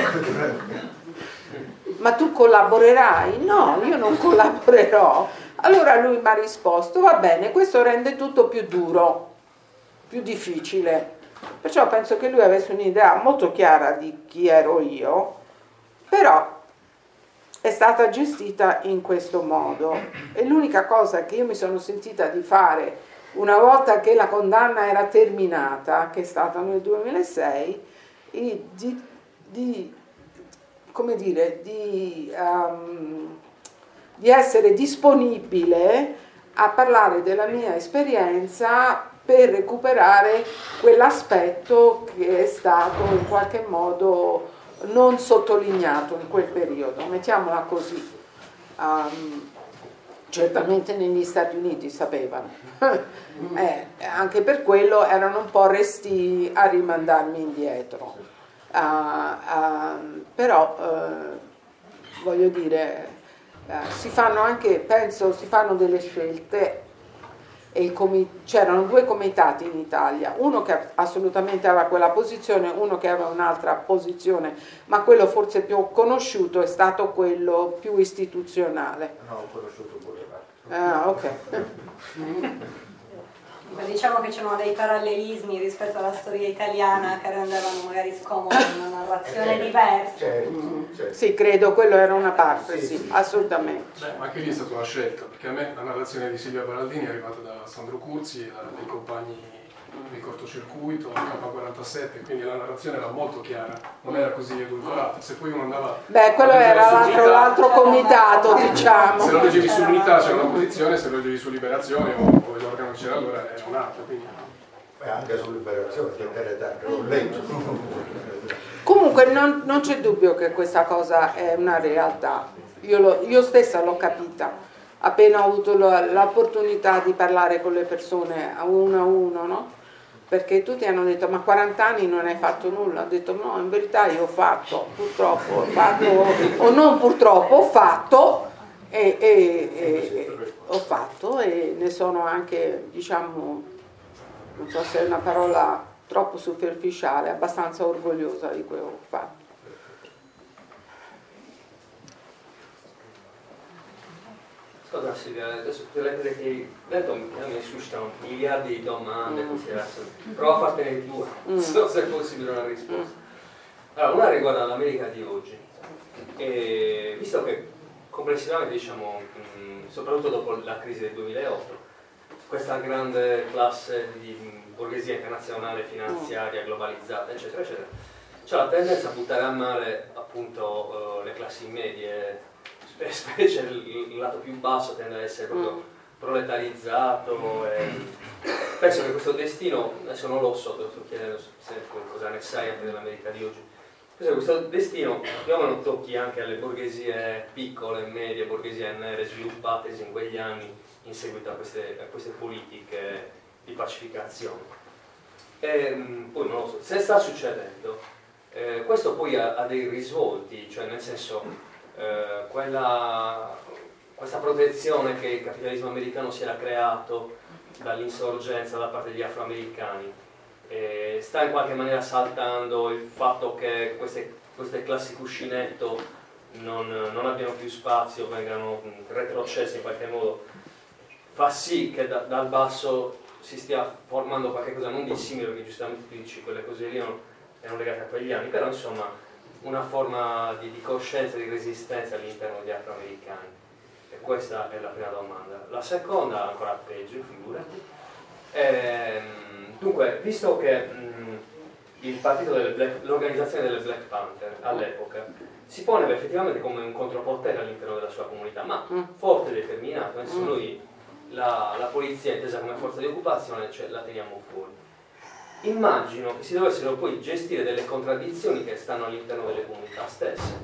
Ma tu collaborerai? No, io non collaborerò. Allora lui mi ha risposto: va bene, questo rende tutto più duro, più difficile. Perciò penso che lui avesse un'idea molto chiara di chi ero io, però è stata gestita in questo modo. E l'unica cosa che io mi sono sentita di fare una volta che la condanna era terminata, che è stata nel duemilasei, è di, di, come dire, di, um, di essere disponibile a parlare della mia esperienza per recuperare quell'aspetto che è stato in qualche modo non sottolineato in quel periodo, mettiamola così. Um, certamente negli Stati Uniti sapevano, eh, anche per quello erano un po' resti a rimandarmi indietro, uh, uh, però uh, voglio dire, uh, si fanno anche, penso, si fanno delle scelte. E il comi- c'erano due comitati in Italia, uno che assolutamente aveva quella posizione, uno che aveva un'altra posizione, ma quello forse più conosciuto è stato quello più istituzionale. No, ho conosciuto pure l'altro. Ah, ok. Diciamo che c'erano dei parallelismi rispetto alla storia italiana che rendevano magari scomoda una narrazione diversa. Certo, certo. Sì, credo, quello era una parte, sì, sì, sì, assolutamente. Beh, ma anche lì è stata una scelta, perché a me la narrazione di Silvia Baraldini è arrivata da Sandro Curzi e dai compagni il cortocircuito, la K quarantasette, quindi la narrazione era molto chiara, non era così edulcorata. Se poi uno andava... Beh, quello era l'altro, l'altro comitato, diciamo. Se lo leggevi sull'Unità c'era una posizione, se lo leggevi su Liberazione o, o l'organo che c'era allora era un'altra. Quindi... E anche su Liberazione, per carità, che l'ho letto. Comunque non, non c'è dubbio che questa cosa è una realtà. Io, lo, io stessa l'ho capita, appena ho avuto l'opportunità di parlare con le persone a uno a uno, no? Perché tutti hanno detto ma quaranta anni non hai fatto nulla. Ho detto no, in verità io ho fatto, purtroppo ho fatto, o non purtroppo ho fatto e, e, e ho fatto e ne sono anche, diciamo, non so se è una parola troppo superficiale, abbastanza orgogliosa di quello che ho fatto. Ascolta Silvia, adesso tutte le cose che hai detto mi suscitano miliardi di domande, mm. considerazioni. Prova a fartene due, Mm. so se è possibile una risposta. Allora, una riguarda l'America di oggi. E visto che complessivamente, diciamo, mh, soprattutto dopo la crisi del duemilaotto, questa grande classe di borghesia internazionale, finanziaria, globalizzata, eccetera, eccetera, c'è la tendenza a buttare a mare appunto uh, le classi medie, specie il, il lato più basso tende ad essere proprio mm. proletarizzato e penso che questo destino, adesso non lo so, te lo sto chiedendo se, cosa ne sai anche dell'America di oggi, penso che questo destino più o meno tocchi anche alle borghesie piccole, medie, borghesie nere sviluppatesi in quegli anni in seguito a queste, a queste politiche di pacificazione. E, poi non lo so, se sta succedendo, eh, questo poi ha, ha dei risvolti, cioè nel senso eh, quella, questa protezione che il capitalismo americano si era creato dall'insorgenza da parte degli afroamericani, eh, sta in qualche maniera saltando il fatto che queste, queste classi cuscinetto non, non abbiano più spazio, vengano retrocesse in qualche modo, fa sì che da, dal basso si stia formando qualcosa non di simile, perché giustamente tu dici quelle cose lì non erano legate a quegli anni, però insomma una forma di, di coscienza, di resistenza all'interno degli afroamericani. E questa è la prima domanda. La seconda, ancora peggio, figurati. Ehm, dunque, visto che mh, il partito delle Black, l'organizzazione delle Black Panther all'epoca si poneva effettivamente come un contropotere all'interno della sua comunità, ma forte e determinato, adesso noi la, la polizia intesa come forza di occupazione, cioè, la teniamo fuori. Immagino che si dovessero poi gestire delle contraddizioni che stanno all'interno delle comunità stesse,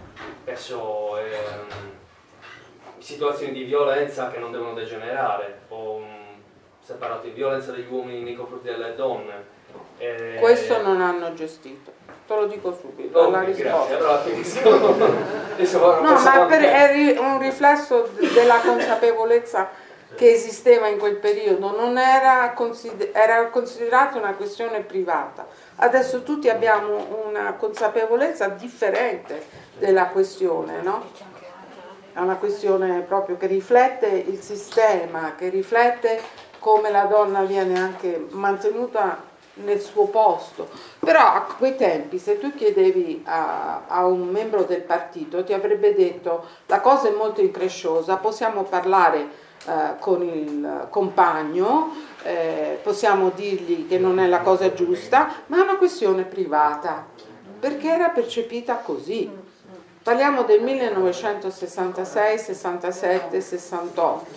verso ehm, situazioni di violenza che non devono degenerare, o um, separato di violenza degli uomini nei confronti delle donne. Eh, Questo non hanno gestito, te lo dico subito, oh, la risposta. Allora, adesso, no, ma per, è un riflesso della consapevolezza che esisteva in quel periodo, non era, consider- era considerata una questione privata. Adesso tutti abbiamo una consapevolezza differente della questione, no? È una questione proprio che riflette il sistema, che riflette come la donna viene anche mantenuta nel suo posto. Però a quei tempi, se tu chiedevi a, a un membro del partito, ti avrebbe detto la cosa è molto incresciosa, possiamo parlare Uh, con il compagno, eh, possiamo dirgli che non è la cosa giusta, ma è una questione privata, perché era percepita così. Parliamo del millenovecentosessantasei, sessantasette, sessantotto,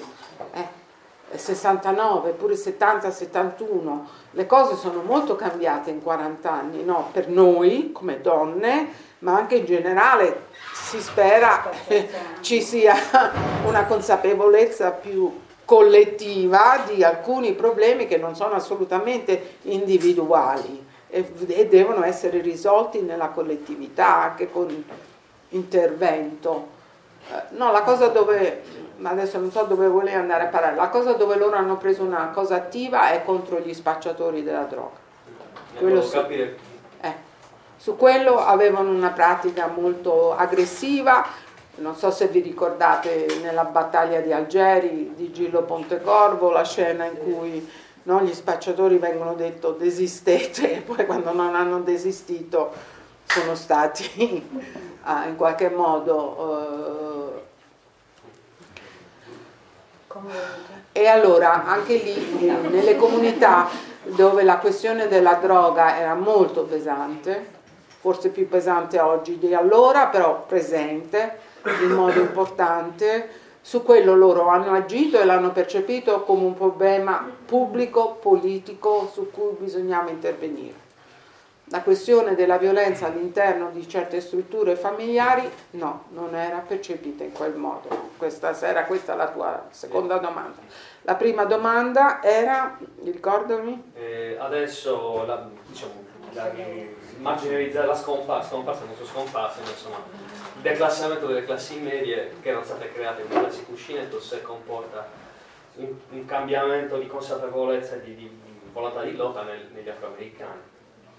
eh, sessantanove, pure settanta, settantuno. Le cose sono molto cambiate in quaranta anni, no? Per noi come donne, ma anche in generale si spera eh, ci sia una consapevolezza più collettiva di alcuni problemi che non sono assolutamente individuali e, e devono essere risolti nella collettività anche con intervento. Eh, no, la cosa dove, adesso non so dove volevi andare a parlare, la cosa dove loro hanno preso una cosa attiva è contro gli spacciatori della droga. Quello sì. Eh. Su quello avevano una pratica molto aggressiva, non so se vi ricordate nella battaglia di Algeri di Gillo Pontecorvo, la scena in cui no, gli spacciatori vengono detto desistete e poi quando non hanno desistito sono stati ah, in qualche modo eh, E allora anche lì, nelle comunità dove la questione della droga era molto pesante, forse più pesante oggi di allora, però presente in modo importante, su quello loro hanno agito e l'hanno percepito come un problema pubblico, politico, su cui bisognava intervenire. La questione della violenza all'interno di certe strutture familiari, no, non era percepita in quel modo. Questa sera, questa è la tua seconda domanda. La prima domanda era, ricordami? Eh, adesso la, diciamo, la, marginalizzare la scomparsa, scomparsa non so scomparsa, ma insomma, il declassamento delle classi medie che erano state create come classi cuscinetto, se comporta un, un cambiamento di consapevolezza e di, di volontà di lotta nel, negli afroamericani.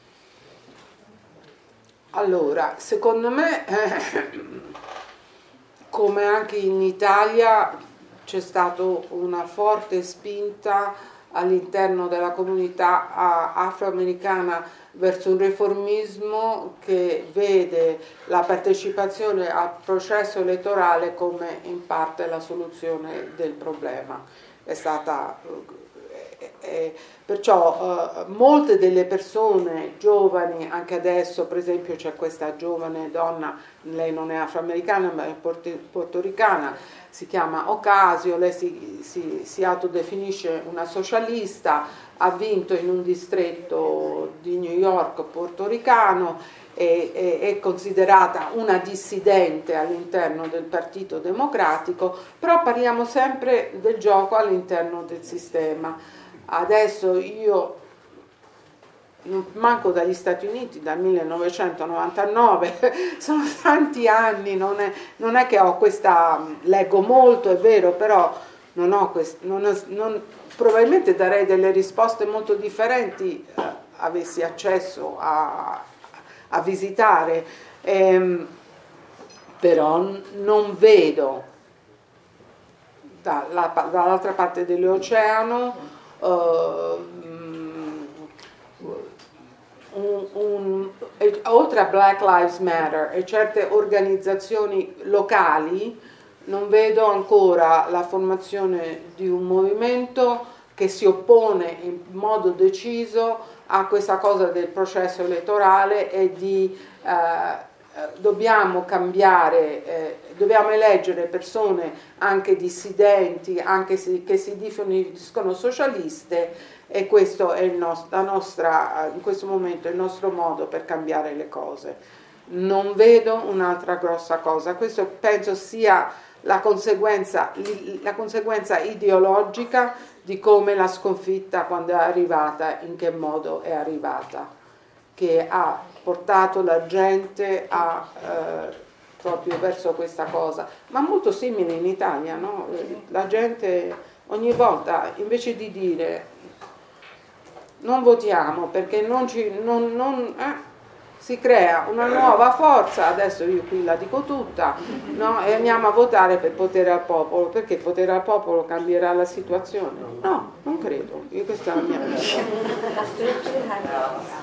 Allora, secondo me, eh, come anche in Italia, c'è stata una forte spinta all'interno della comunità afroamericana verso un riformismo che vede la partecipazione al processo elettorale come in parte la soluzione del problema. È stata... Eh, perciò eh, molte delle persone giovani, anche adesso per esempio c'è questa giovane donna, lei non è afroamericana ma è portoricana, si chiama Ocasio, lei si, si, si autodefinisce una socialista, ha vinto in un distretto di New York portoricano, è, è, è considerata una dissidente all'interno del Partito Democratico, però parliamo sempre del gioco all'interno del sistema. Adesso io non manco dagli Stati Uniti dal millenovecentonovantanove, sono tanti anni, non è, non è che ho questa, leggo molto, è vero, però non ho quest, non ho, non, probabilmente darei delle risposte molto differenti eh, avessi accesso a, a visitare, ehm, però non vedo dalla, dall'altra parte dell'oceano Uh, un, un, e, oltre a Black Lives Matter e certe organizzazioni locali, non vedo ancora la formazione di un movimento che si oppone in modo deciso a questa cosa del processo elettorale e di uh, dobbiamo cambiare, eh, dobbiamo eleggere persone anche dissidenti, anche se, che si definiscono socialiste, e questo è il nostro, la nostra, in questo momento il nostro modo per cambiare le cose. Non vedo un'altra grossa cosa, questo penso sia la conseguenza, la conseguenza ideologica di come la sconfitta, quando è arrivata, in che modo è arrivata, che ha portato la gente a, eh, proprio verso questa cosa, ma molto simile in Italia, no? La gente ogni volta, invece di dire non votiamo perché non ci, non, non, eh, si crea una nuova forza, adesso io qui la dico tutta, no? E andiamo a votare per potere al popolo, perché potere al popolo cambierà la situazione? No, non credo, io questa è la mia risposta.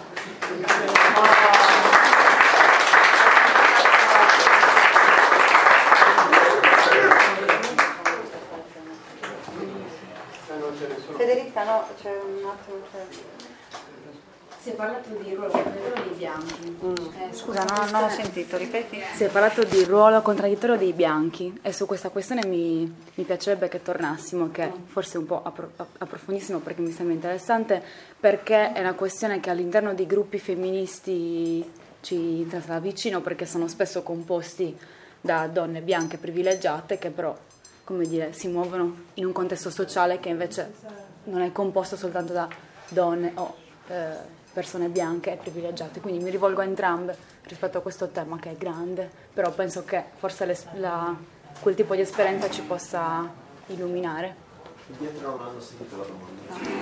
Federica, no, c'è un attimo. Si è parlato di ruolo contraddittorio dei bianchi. Mm. Eh, Scusa, no, non ho sentito, ripeti. Si è parlato di ruolo contraddittorio dei bianchi e su questa questione mi, mi piacerebbe che tornassimo, che forse un po' appro- approfondissimo perché mi sembra interessante, perché è una questione che all'interno di gruppi femministi ci interessa vicino, perché sono spesso composti da donne bianche privilegiate che però, come dire, si muovono in un contesto sociale che invece non è composto soltanto da donne o eh, persone bianche e privilegiate, quindi mi rivolgo a entrambe rispetto a questo tema che è grande, però penso che forse la, quel tipo di esperienza ci possa illuminare. Dietro non hanno sentito la domanda.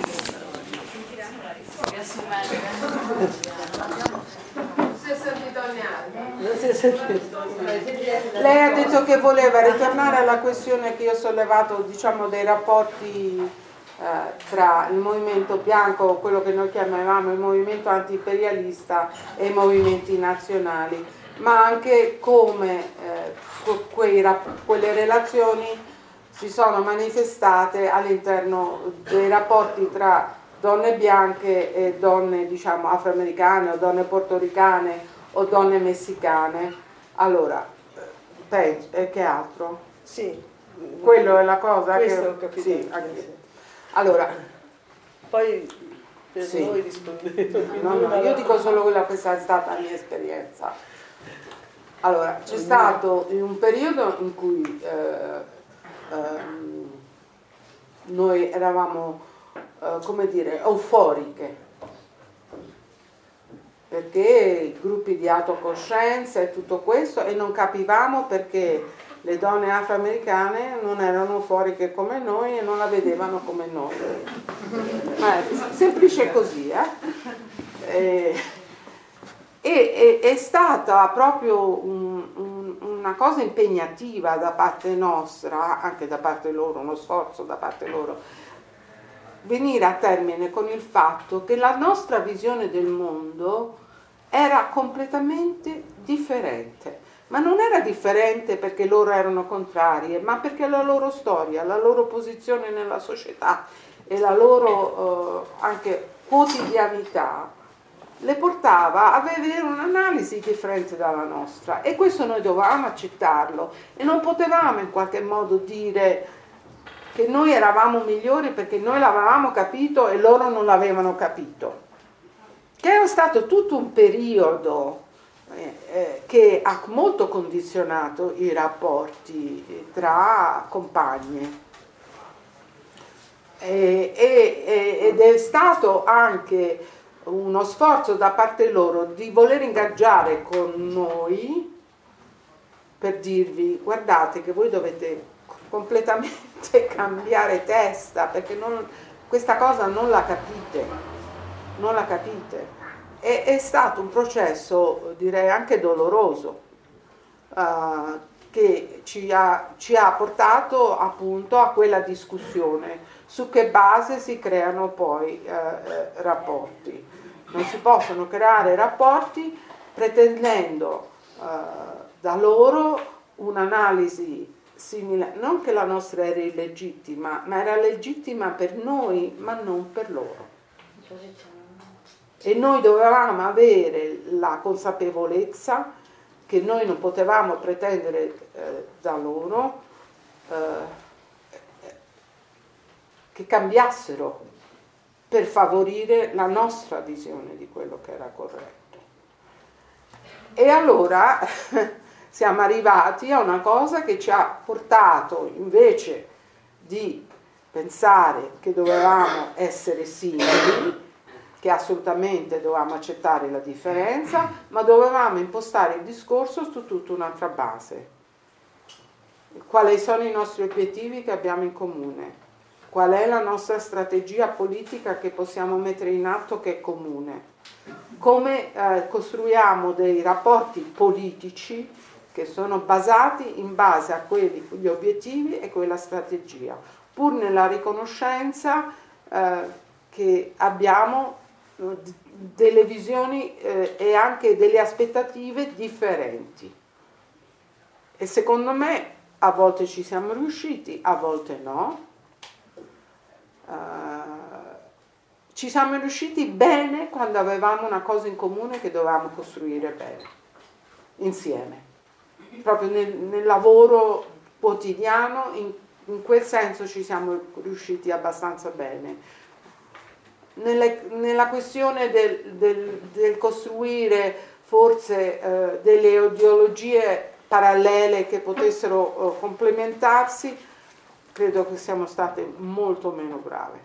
Non si è sentito niente. Lei ha detto che voleva ritornare alla questione che io ho sollevato, diciamo, dei rapporti Eh, tra il movimento bianco, quello che noi chiamavamo il movimento anti-imperialista, e i movimenti nazionali, ma anche come eh, quei, quelle relazioni si sono manifestate all'interno dei rapporti tra donne bianche e donne, diciamo, afroamericane o donne portoricane o donne messicane. Allora, penso, e che altro? Sì. Quello è la cosa Questo che... ho capito. Sì, anche. Allora, poi per sì. noi rispondete. No, no, io dico solo quella che è stata la mia esperienza. Allora, c'è stato un periodo in cui eh, ehm, noi eravamo, eh, come dire, euforiche, perché i gruppi di autocoscienza e tutto questo, e non capivamo perché le donne afroamericane non erano euforiche come noi e non la vedevano come noi. Ma è semplice così, eh? E, e, è stata proprio un, un, una cosa impegnativa da parte nostra, anche da parte loro, uno sforzo da parte loro, venire a termine con il fatto che la nostra visione del mondo era completamente differente. Ma non era differente perché loro erano contrarie, ma perché la loro storia, la loro posizione nella società e la loro eh, anche quotidianità le portava a vedere un'analisi differente dalla nostra, e questo noi dovevamo accettarlo e non potevamo in qualche modo dire che noi eravamo migliori perché noi l'avevamo capito e loro non l'avevano capito, che è stato tutto un periodo eh, eh, che ha molto condizionato i rapporti tra compagne. E, e, ed è stato anche uno sforzo da parte loro di voler ingaggiare con noi per dirvi: guardate che voi dovete completamente cambiare testa, perché non, questa cosa non la capite, non la capite. E, è stato un processo, direi anche doloroso, uh, che ci ha, ci ha portato appunto a quella discussione su che base si creano poi eh, eh, rapporti. Non si possono creare rapporti pretendendo eh, da loro un'analisi simile, non che la nostra era illegittima, ma era legittima per noi, ma non per loro. E noi dovevamo avere la consapevolezza che noi non potevamo pretendere eh, da loro eh, che cambiassero per favorire la nostra visione di quello che era corretto. E allora siamo arrivati a una cosa che ci ha portato, invece di pensare che dovevamo essere simili, che assolutamente dovevamo accettare la differenza, ma dovevamo impostare il discorso su tutta un'altra base. Quali sono i nostri obiettivi che abbiamo in comune? Qual è la nostra strategia politica che possiamo mettere in atto che è comune? Come eh, costruiamo dei rapporti politici che sono basati in base a quelli, gli obiettivi e quella strategia, pur nella riconoscenza eh, che abbiamo eh, delle visioni eh, e anche delle aspettative differenti. E secondo me a volte ci siamo riusciti, a volte no. Uh, ci siamo riusciti bene quando avevamo una cosa in comune che dovevamo costruire bene, insieme, proprio nel, nel lavoro quotidiano, in, in quel senso ci siamo riusciti abbastanza bene. Nelle, nella questione del, del, del costruire forse uh, delle ideologie parallele che potessero uh, complementarsi, credo che siamo state molto meno brave.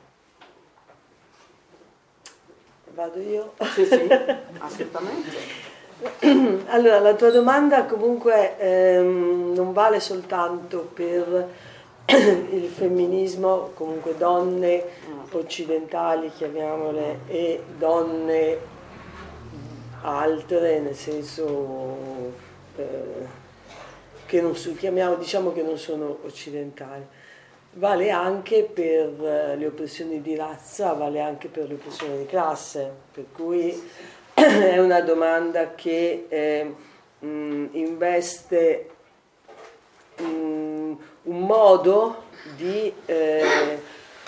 Vado io? Sì, sì, assolutamente. Allora, la tua domanda comunque ehm, non vale soltanto per il femminismo, comunque donne occidentali, chiamiamole, e donne altre, nel senso eh, che non so, chiamiamo, diciamo che non sono occidentali. Vale anche per le oppressioni di razza, vale anche per le oppressioni di classe, per cui è una domanda che eh, mh, investe mh, un modo di, eh,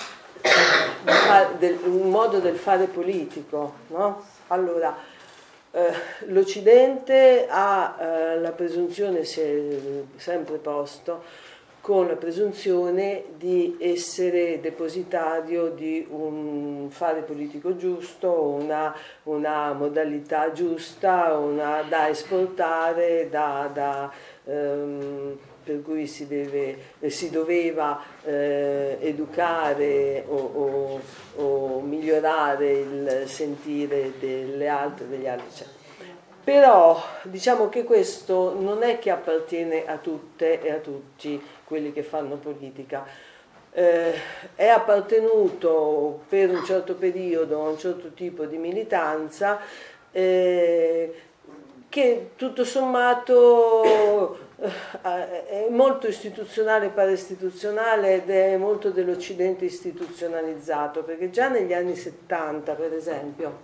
di fa, del, un modo del fare politico, no? Allora, eh, l'Occidente ha eh, la presunzione, si è sempre posto, con la presunzione di essere depositario di un fare politico giusto, una, una modalità giusta, una da esportare, da, da, ehm, per cui si, deve, si doveva eh, educare o, o, o migliorare il sentire delle altre, degli altri, eccetera. Però diciamo che questo non è che appartiene a tutte e a tutti quelli che fanno politica, eh, è appartenuto per un certo periodo a un certo tipo di militanza eh, che tutto sommato eh, è molto istituzionale e paraistituzionale ed è molto dell'Occidente istituzionalizzato, perché già negli anni settanta, per esempio,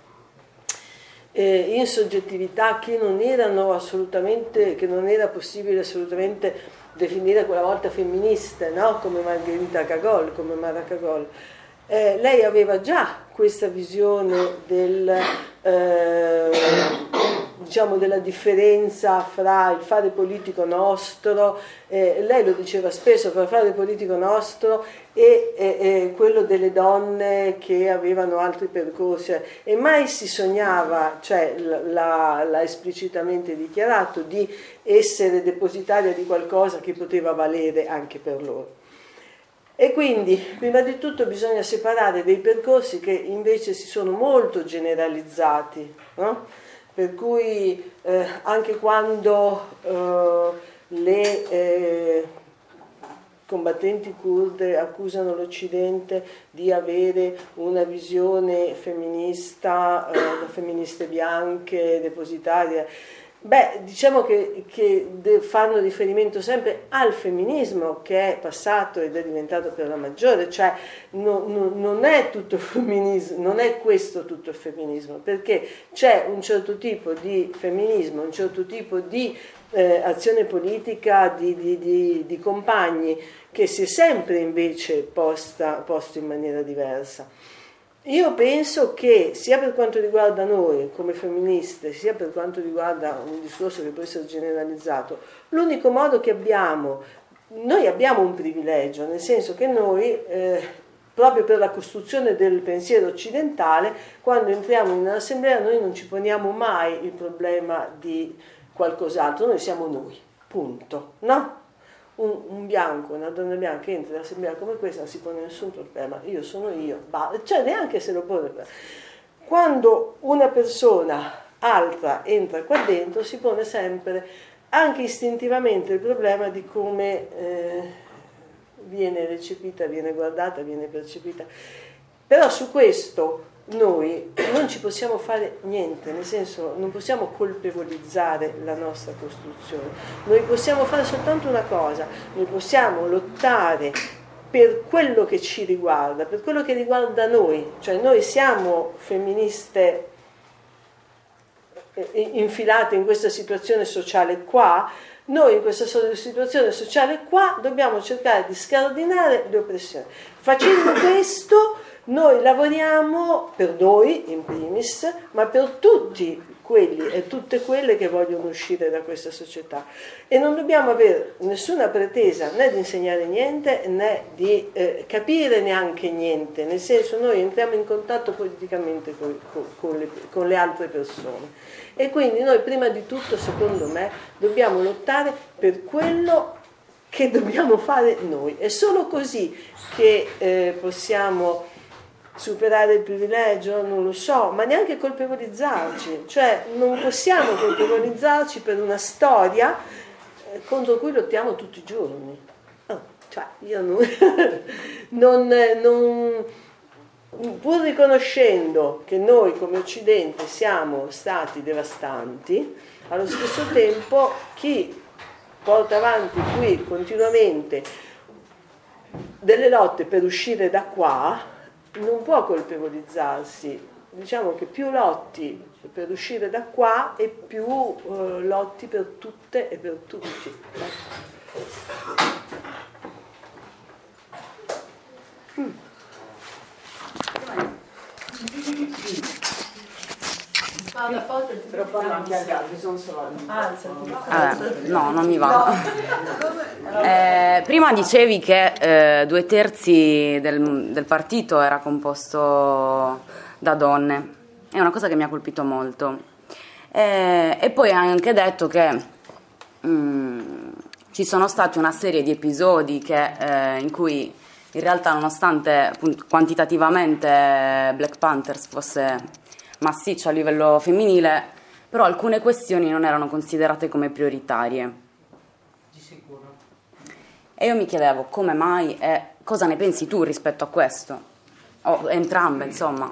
eh, in soggettività che non erano assolutamente, che non era possibile assolutamente definire quella volta femministe, no? Come Margherita Cagol, come Mara Cagol, eh, lei aveva già questa visione del, eh, diciamo della differenza fra il fare politico nostro, eh, lei lo diceva spesso, fra il fare politico nostro e, e, e quello delle donne che avevano altri percorsi, e mai si sognava, cioè l'ha, l'ha esplicitamente dichiarato, di essere depositaria di qualcosa che poteva valere anche per loro. E quindi, prima di tutto, bisogna separare dei percorsi che invece si sono molto generalizzati, no? Per cui eh, anche quando eh, le eh, combattenti kurde accusano l'Occidente di avere una visione femminista, eh, da femministe bianche, depositarie, beh, diciamo che, che fanno riferimento sempre al femminismo che è passato ed è diventato per la maggiore, cioè no, no, non è tutto femminismo, non è questo tutto il femminismo, perché c'è un certo tipo di femminismo, un certo tipo di eh, azione politica di, di, di, di compagni che si è sempre invece posta, posto in maniera diversa. Io penso che sia per quanto riguarda noi come femministe, sia per quanto riguarda un discorso che può essere generalizzato, l'unico modo che abbiamo, noi abbiamo un privilegio, nel senso che noi, eh, proprio per la costruzione del pensiero occidentale, quando entriamo in un'assemblea noi non ci poniamo mai il problema di qualcos'altro, noi siamo noi, punto, no? Un, un bianco, una donna bianca entra in un'assemblea come questa, non si pone nessun problema, io sono io, bah, cioè neanche se lo pone. Quando una persona altra entra qua dentro si pone sempre, anche istintivamente, il problema di come eh, viene recepita, viene guardata, viene percepita. Però su questo noi non ci possiamo fare niente, nel senso non possiamo colpevolizzare la nostra costruzione, noi possiamo fare soltanto una cosa, noi possiamo lottare per quello che ci riguarda, per quello che riguarda noi, cioè noi siamo femministe infilate in questa situazione sociale qua, noi in questa situazione sociale qua dobbiamo cercare di scardinare le oppressioni. Facendo questo noi lavoriamo per noi in primis, ma per tutti quelli e tutte quelle che vogliono uscire da questa società, e non dobbiamo avere nessuna pretesa né di insegnare niente né di eh, capire neanche niente, nel senso noi entriamo in contatto politicamente con, con, con, le, con le altre persone, e quindi noi prima di tutto, secondo me, dobbiamo lottare per quello che dobbiamo fare noi, è solo così che eh, possiamo superare il privilegio, non lo so, ma neanche colpevolizzarci, cioè non possiamo colpevolizzarci per una storia eh, contro cui lottiamo tutti i giorni. Oh, cioè io non, non, non, pur riconoscendo che noi come Occidente siamo stati devastanti, allo stesso tempo chi porta avanti qui continuamente delle lotte per uscire da qua non può colpevolizzarsi. Diciamo che più lotti per uscire da qua e più eh, lotti per tutte e per tutti. Paola Forte, però parlo anche agli altri, sono solo ah, eh, no, non mi va. No. Eh, prima dicevi che eh, due terzi del, del partito era composto da donne. È una cosa che mi ha colpito molto. Eh, e poi hai anche detto che mm, ci sono stati una serie di episodi che, eh, in cui in realtà, nonostante appunto, quantitativamente Black Panthers fosse massiccio a livello femminile, però alcune questioni non erano considerate come prioritarie. Di sicuro. E io mi chiedevo come mai e cosa ne pensi tu rispetto a questo, o entrambe, insomma.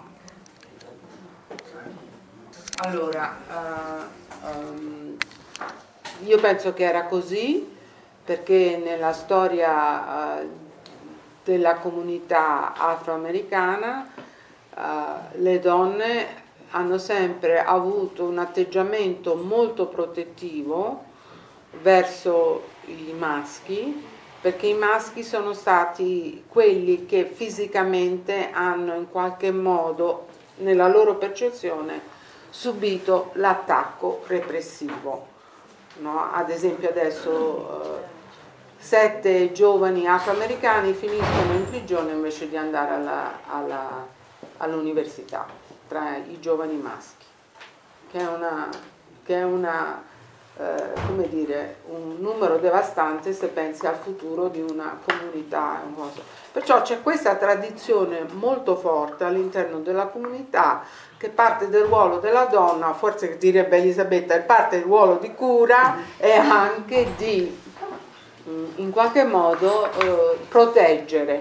Allora, uh, um, io penso che era così perché nella storia uh, della comunità afroamericana uh, le donne hanno sempre avuto un atteggiamento molto protettivo verso i maschi, perché i maschi sono stati quelli che fisicamente hanno in qualche modo, nella loro percezione, subito l'attacco repressivo. No? Ad esempio adesso uh, sette giovani afroamericani finiscono in prigione invece di andare alla, alla, all'università, tra i giovani maschi, che è una, che è una eh, come dire, un numero devastante se pensi al futuro di una comunità. Perciò c'è questa tradizione molto forte all'interno della comunità che parte del ruolo della donna, forse che direbbe Elisabetta, parte del ruolo di cura e anche di in qualche modo eh, proteggere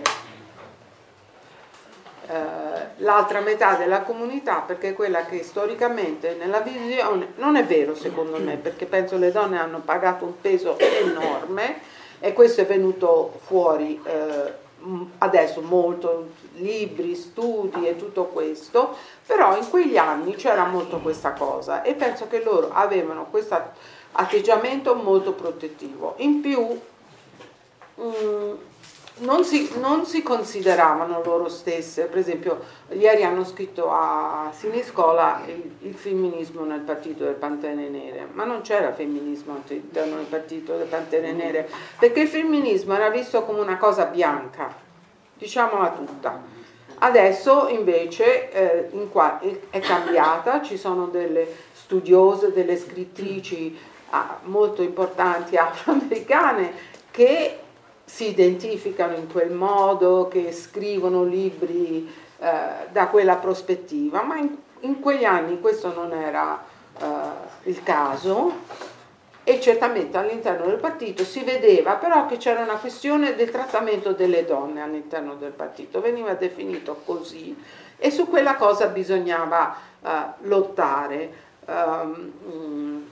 eh, l'altra metà della comunità, perché è quella che storicamente nella visione non è vero secondo me, perché penso le donne hanno pagato un peso enorme e questo è venuto fuori eh, adesso molto, libri, studi e tutto questo, però in quegli anni c'era molto questa cosa e penso che loro avevano questo atteggiamento molto protettivo. In più Mm, non, si, non si consideravano loro stesse, per esempio ieri hanno scritto a Siniscola il, il femminismo nel partito del Pantene Nere, ma non c'era femminismo nel partito del Pantene Nere, perché il femminismo era visto come una cosa bianca, diciamola tutta. Adesso invece eh, in qua, è cambiata, ci sono delle studiose, delle scrittrici ah, molto importanti afroamericane che si identificano in quel modo, che scrivono libri eh, da quella prospettiva, ma in, in quegli anni questo non era eh, il caso e certamente all'interno del partito si vedeva però che c'era una questione del trattamento delle donne all'interno del partito, veniva definito così e su quella cosa bisognava eh, lottare. Um,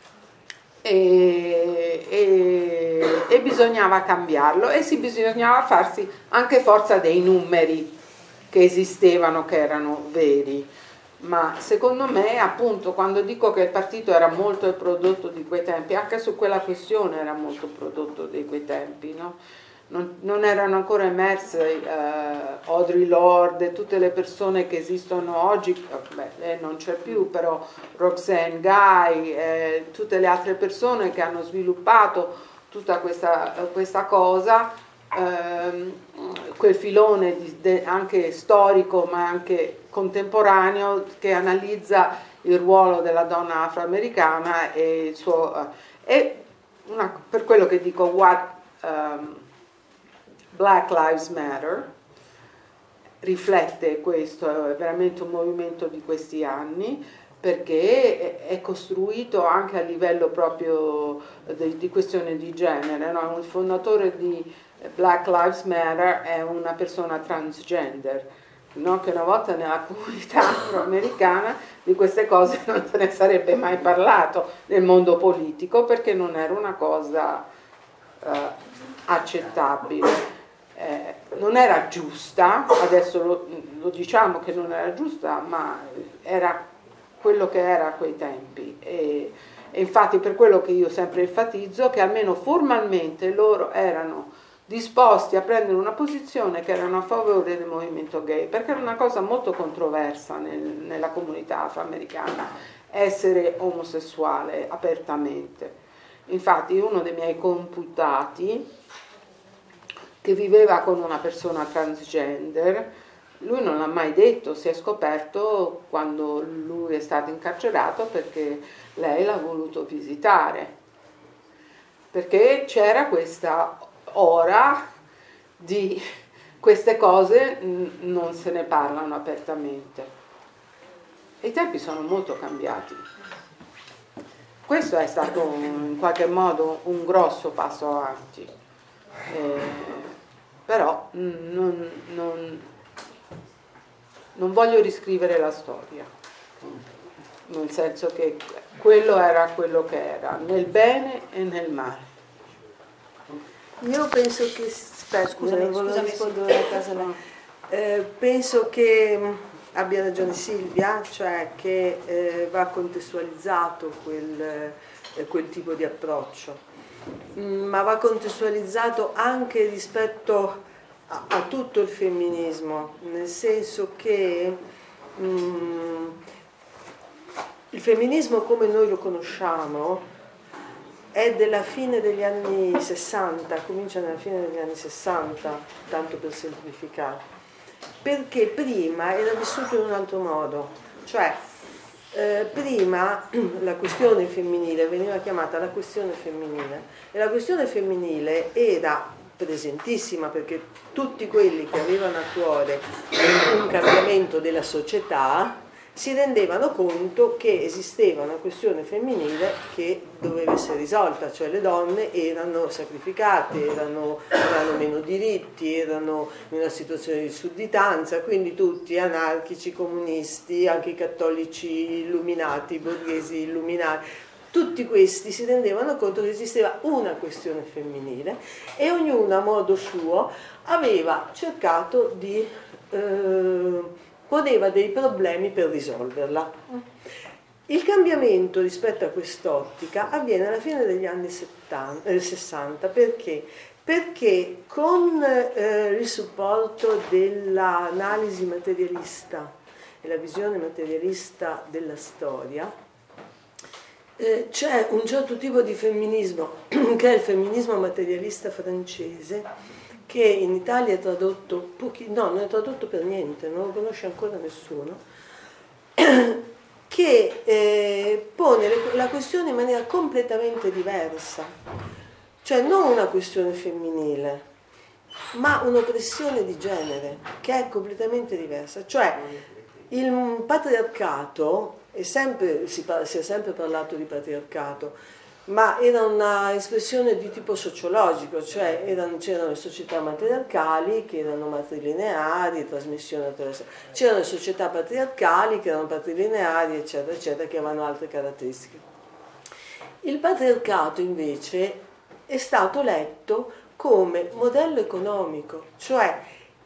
E, e, e bisognava cambiarlo e si bisognava farsi anche forza dei numeri che esistevano, che erano veri, ma secondo me appunto quando dico che il partito era molto il prodotto di quei tempi, anche su quella questione era molto prodotto di quei tempi, no? Non, non erano ancora emerse uh, Audre Lorde e tutte le persone che esistono oggi, beh, lei non c'è più, però Roxane Gay, eh, tutte le altre persone che hanno sviluppato tutta questa, questa cosa, ehm, quel filone di, de, anche storico ma anche contemporaneo che analizza il ruolo della donna afroamericana e il suo... Uh, e una, per quello che dico what... Um, Black Lives Matter riflette questo, è veramente un movimento di questi anni perché è costruito anche a livello proprio di, di questione di genere, no? Il fondatore di Black Lives Matter è una persona transgender, no? Che una volta nella comunità afroamericana di queste cose non se ne sarebbe mai parlato nel mondo politico perché non era una cosa uh, accettabile. Eh, non era giusta, adesso lo, lo diciamo che non era giusta, ma era quello che era a quei tempi e, e infatti per quello che io sempre enfatizzo che almeno formalmente loro erano disposti a prendere una posizione che erano a favore del movimento gay, perché era una cosa molto controversa nel, nella comunità afroamericana essere omosessuale apertamente. Infatti uno dei miei computati, che viveva con una persona transgender, lui non l'ha mai detto, si è scoperto quando lui è stato incarcerato perché lei l'ha voluto visitare, perché c'era questa ora di queste cose, non se ne parlano apertamente. E i tempi sono molto cambiati. Questo è stato in qualche modo un grosso passo avanti, eh, però non, non, non voglio riscrivere la storia, nel senso che quello era quello che era, nel bene e nel male. Io penso che, aspetta, Scusami, scusami, rispondere a casa lei. Eh, penso che abbia ragione Silvia, cioè che eh, va contestualizzato quel, eh, quel tipo di approccio, mm, ma va contestualizzato anche rispetto a, a tutto il femminismo, nel senso che mm, il femminismo come noi lo conosciamo è della fine degli anni sessanta, comincia nella fine degli anni sessanta, tanto per semplificare. Perché prima era vissuto in un altro modo, cioè eh, prima la questione femminile veniva chiamata la questione femminile e la questione femminile era presentissima perché tutti quelli che avevano a cuore un cambiamento della società si rendevano conto che esisteva una questione femminile che doveva essere risolta, cioè le donne erano sacrificate, erano, avevano meno diritti, erano in una situazione di sudditanza, quindi tutti anarchici, comunisti, anche i cattolici illuminati, i borghesi illuminati, tutti questi si rendevano conto che esisteva una questione femminile e ognuno a modo suo aveva cercato di... Eh, poneva dei problemi per risolverla. Il cambiamento rispetto a quest'ottica avviene alla fine degli anni settanta, eh, sessanta, perché? Perché con eh, il supporto dell'analisi materialista e la visione materialista della storia, eh, c'è un certo tipo di femminismo, che è il femminismo materialista francese, che in Italia è tradotto, pochi, no, non è tradotto per niente, non lo conosce ancora nessuno, che eh, pone le, la questione in maniera completamente diversa, cioè non una questione femminile, ma un'oppressione di genere, che è completamente diversa. Cioè il patriarcato, è sempre, si, parla, si è sempre parlato di patriarcato, ma era una espressione di tipo sociologico, cioè erano, c'erano le società matriarcali che erano matrilineari, trasmissione attraverso, c'erano le società patriarcali che erano patrilineari, eccetera, eccetera, che avevano altre caratteristiche. Il patriarcato invece è stato letto come modello economico, cioè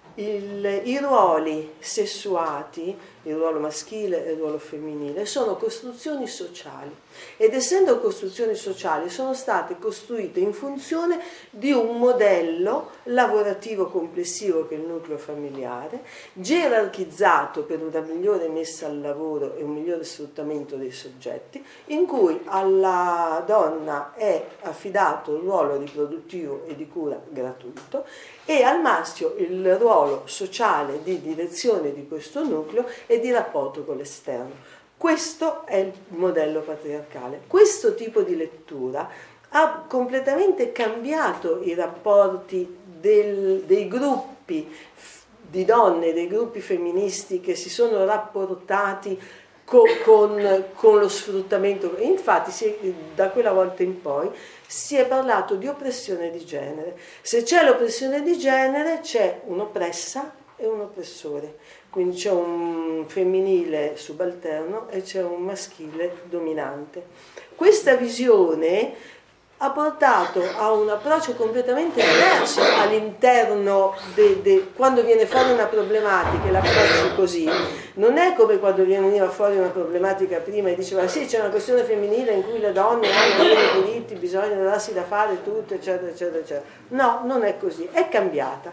il, i ruoli sessuati, il ruolo maschile e il ruolo femminile, sono costruzioni sociali ed essendo costruzioni sociali sono state costruite in funzione di un modello lavorativo complessivo che è il nucleo familiare, gerarchizzato per una migliore messa al lavoro e un migliore sfruttamento dei soggetti, in cui alla donna è affidato il ruolo riproduttivo e di cura gratuito e al maschio il ruolo sociale di direzione di questo nucleo e di rapporto con l'esterno. Questo è il modello patriarcale. Questo tipo di lettura ha completamente cambiato i rapporti del, dei gruppi di donne, dei gruppi femministi che si sono rapportati con, con, con lo sfruttamento. Infatti si, da quella volta in poi si è parlato di oppressione di genere. Se c'è l'oppressione di genere c'è un'oppressa e un oppressore, quindi c'è un femminile subalterno e c'è un maschile dominante. Questa visione ha portato a un approccio completamente diverso all'interno de, de, quando viene fuori una problematica e l'approccio così non è come quando veniva fuori una problematica prima e diceva sì, c'è una questione femminile in cui le donne hanno dei diritti, bisogna darsi da fare tutto, eccetera, eccetera, eccetera. No, non è così, è cambiata.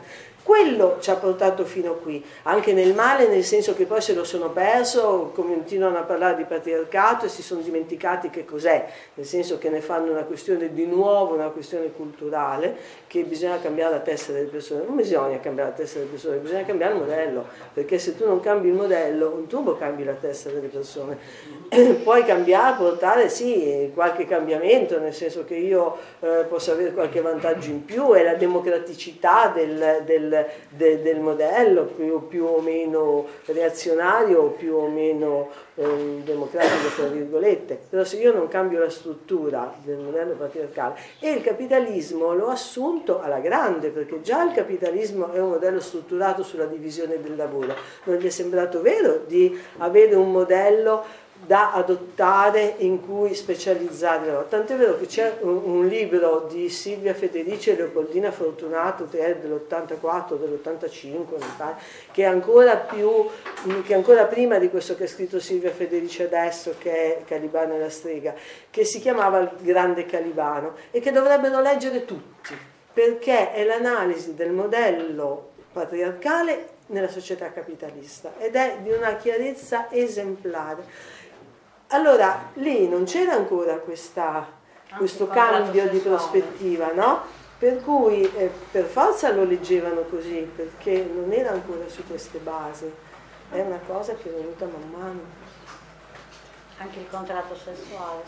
Quello ci ha portato fino qui, anche nel male, nel senso che poi se lo sono perso, continuano a parlare di patriarcato e si sono dimenticati che cos'è, nel senso che ne fanno una questione di nuovo, una questione culturale, che bisogna cambiare la testa delle persone. Non bisogna cambiare la testa delle persone, bisogna cambiare il modello, perché se tu non cambi il modello, un tubo cambi la testa delle persone. Puoi cambiare, portare sì qualche cambiamento, nel senso che io eh, posso avere qualche vantaggio in più, è la democraticità del, del De, del modello più, più o meno reazionario o più o meno eh, democratico tra virgolette, però se io non cambio la struttura del modello patriarcale, e il capitalismo l'ho assunto alla grande, perché già il capitalismo è un modello strutturato sulla divisione del lavoro, non gli è sembrato vero di avere un modello da adottare in cui specializzare, tant'è vero che c'è un, un libro di Silvia Federici e Leopoldina Fortunato che è dell'ottantaquattro, dell'ottantacinque, che è ancora più, che è ancora prima di questo che ha scritto Silvia Federici adesso, che è Calibano e la strega, che si chiamava Il grande Calibano, e che dovrebbero leggere tutti, perché è l'analisi del modello patriarcale nella società capitalista ed è di una chiarezza esemplare. Allora, lì non c'era ancora questa, questo cambio di prospettiva, no? Per cui eh, per forza lo leggevano così, perché non era ancora su queste basi, è una cosa che è venuta man mano. Anche il contratto sessuale.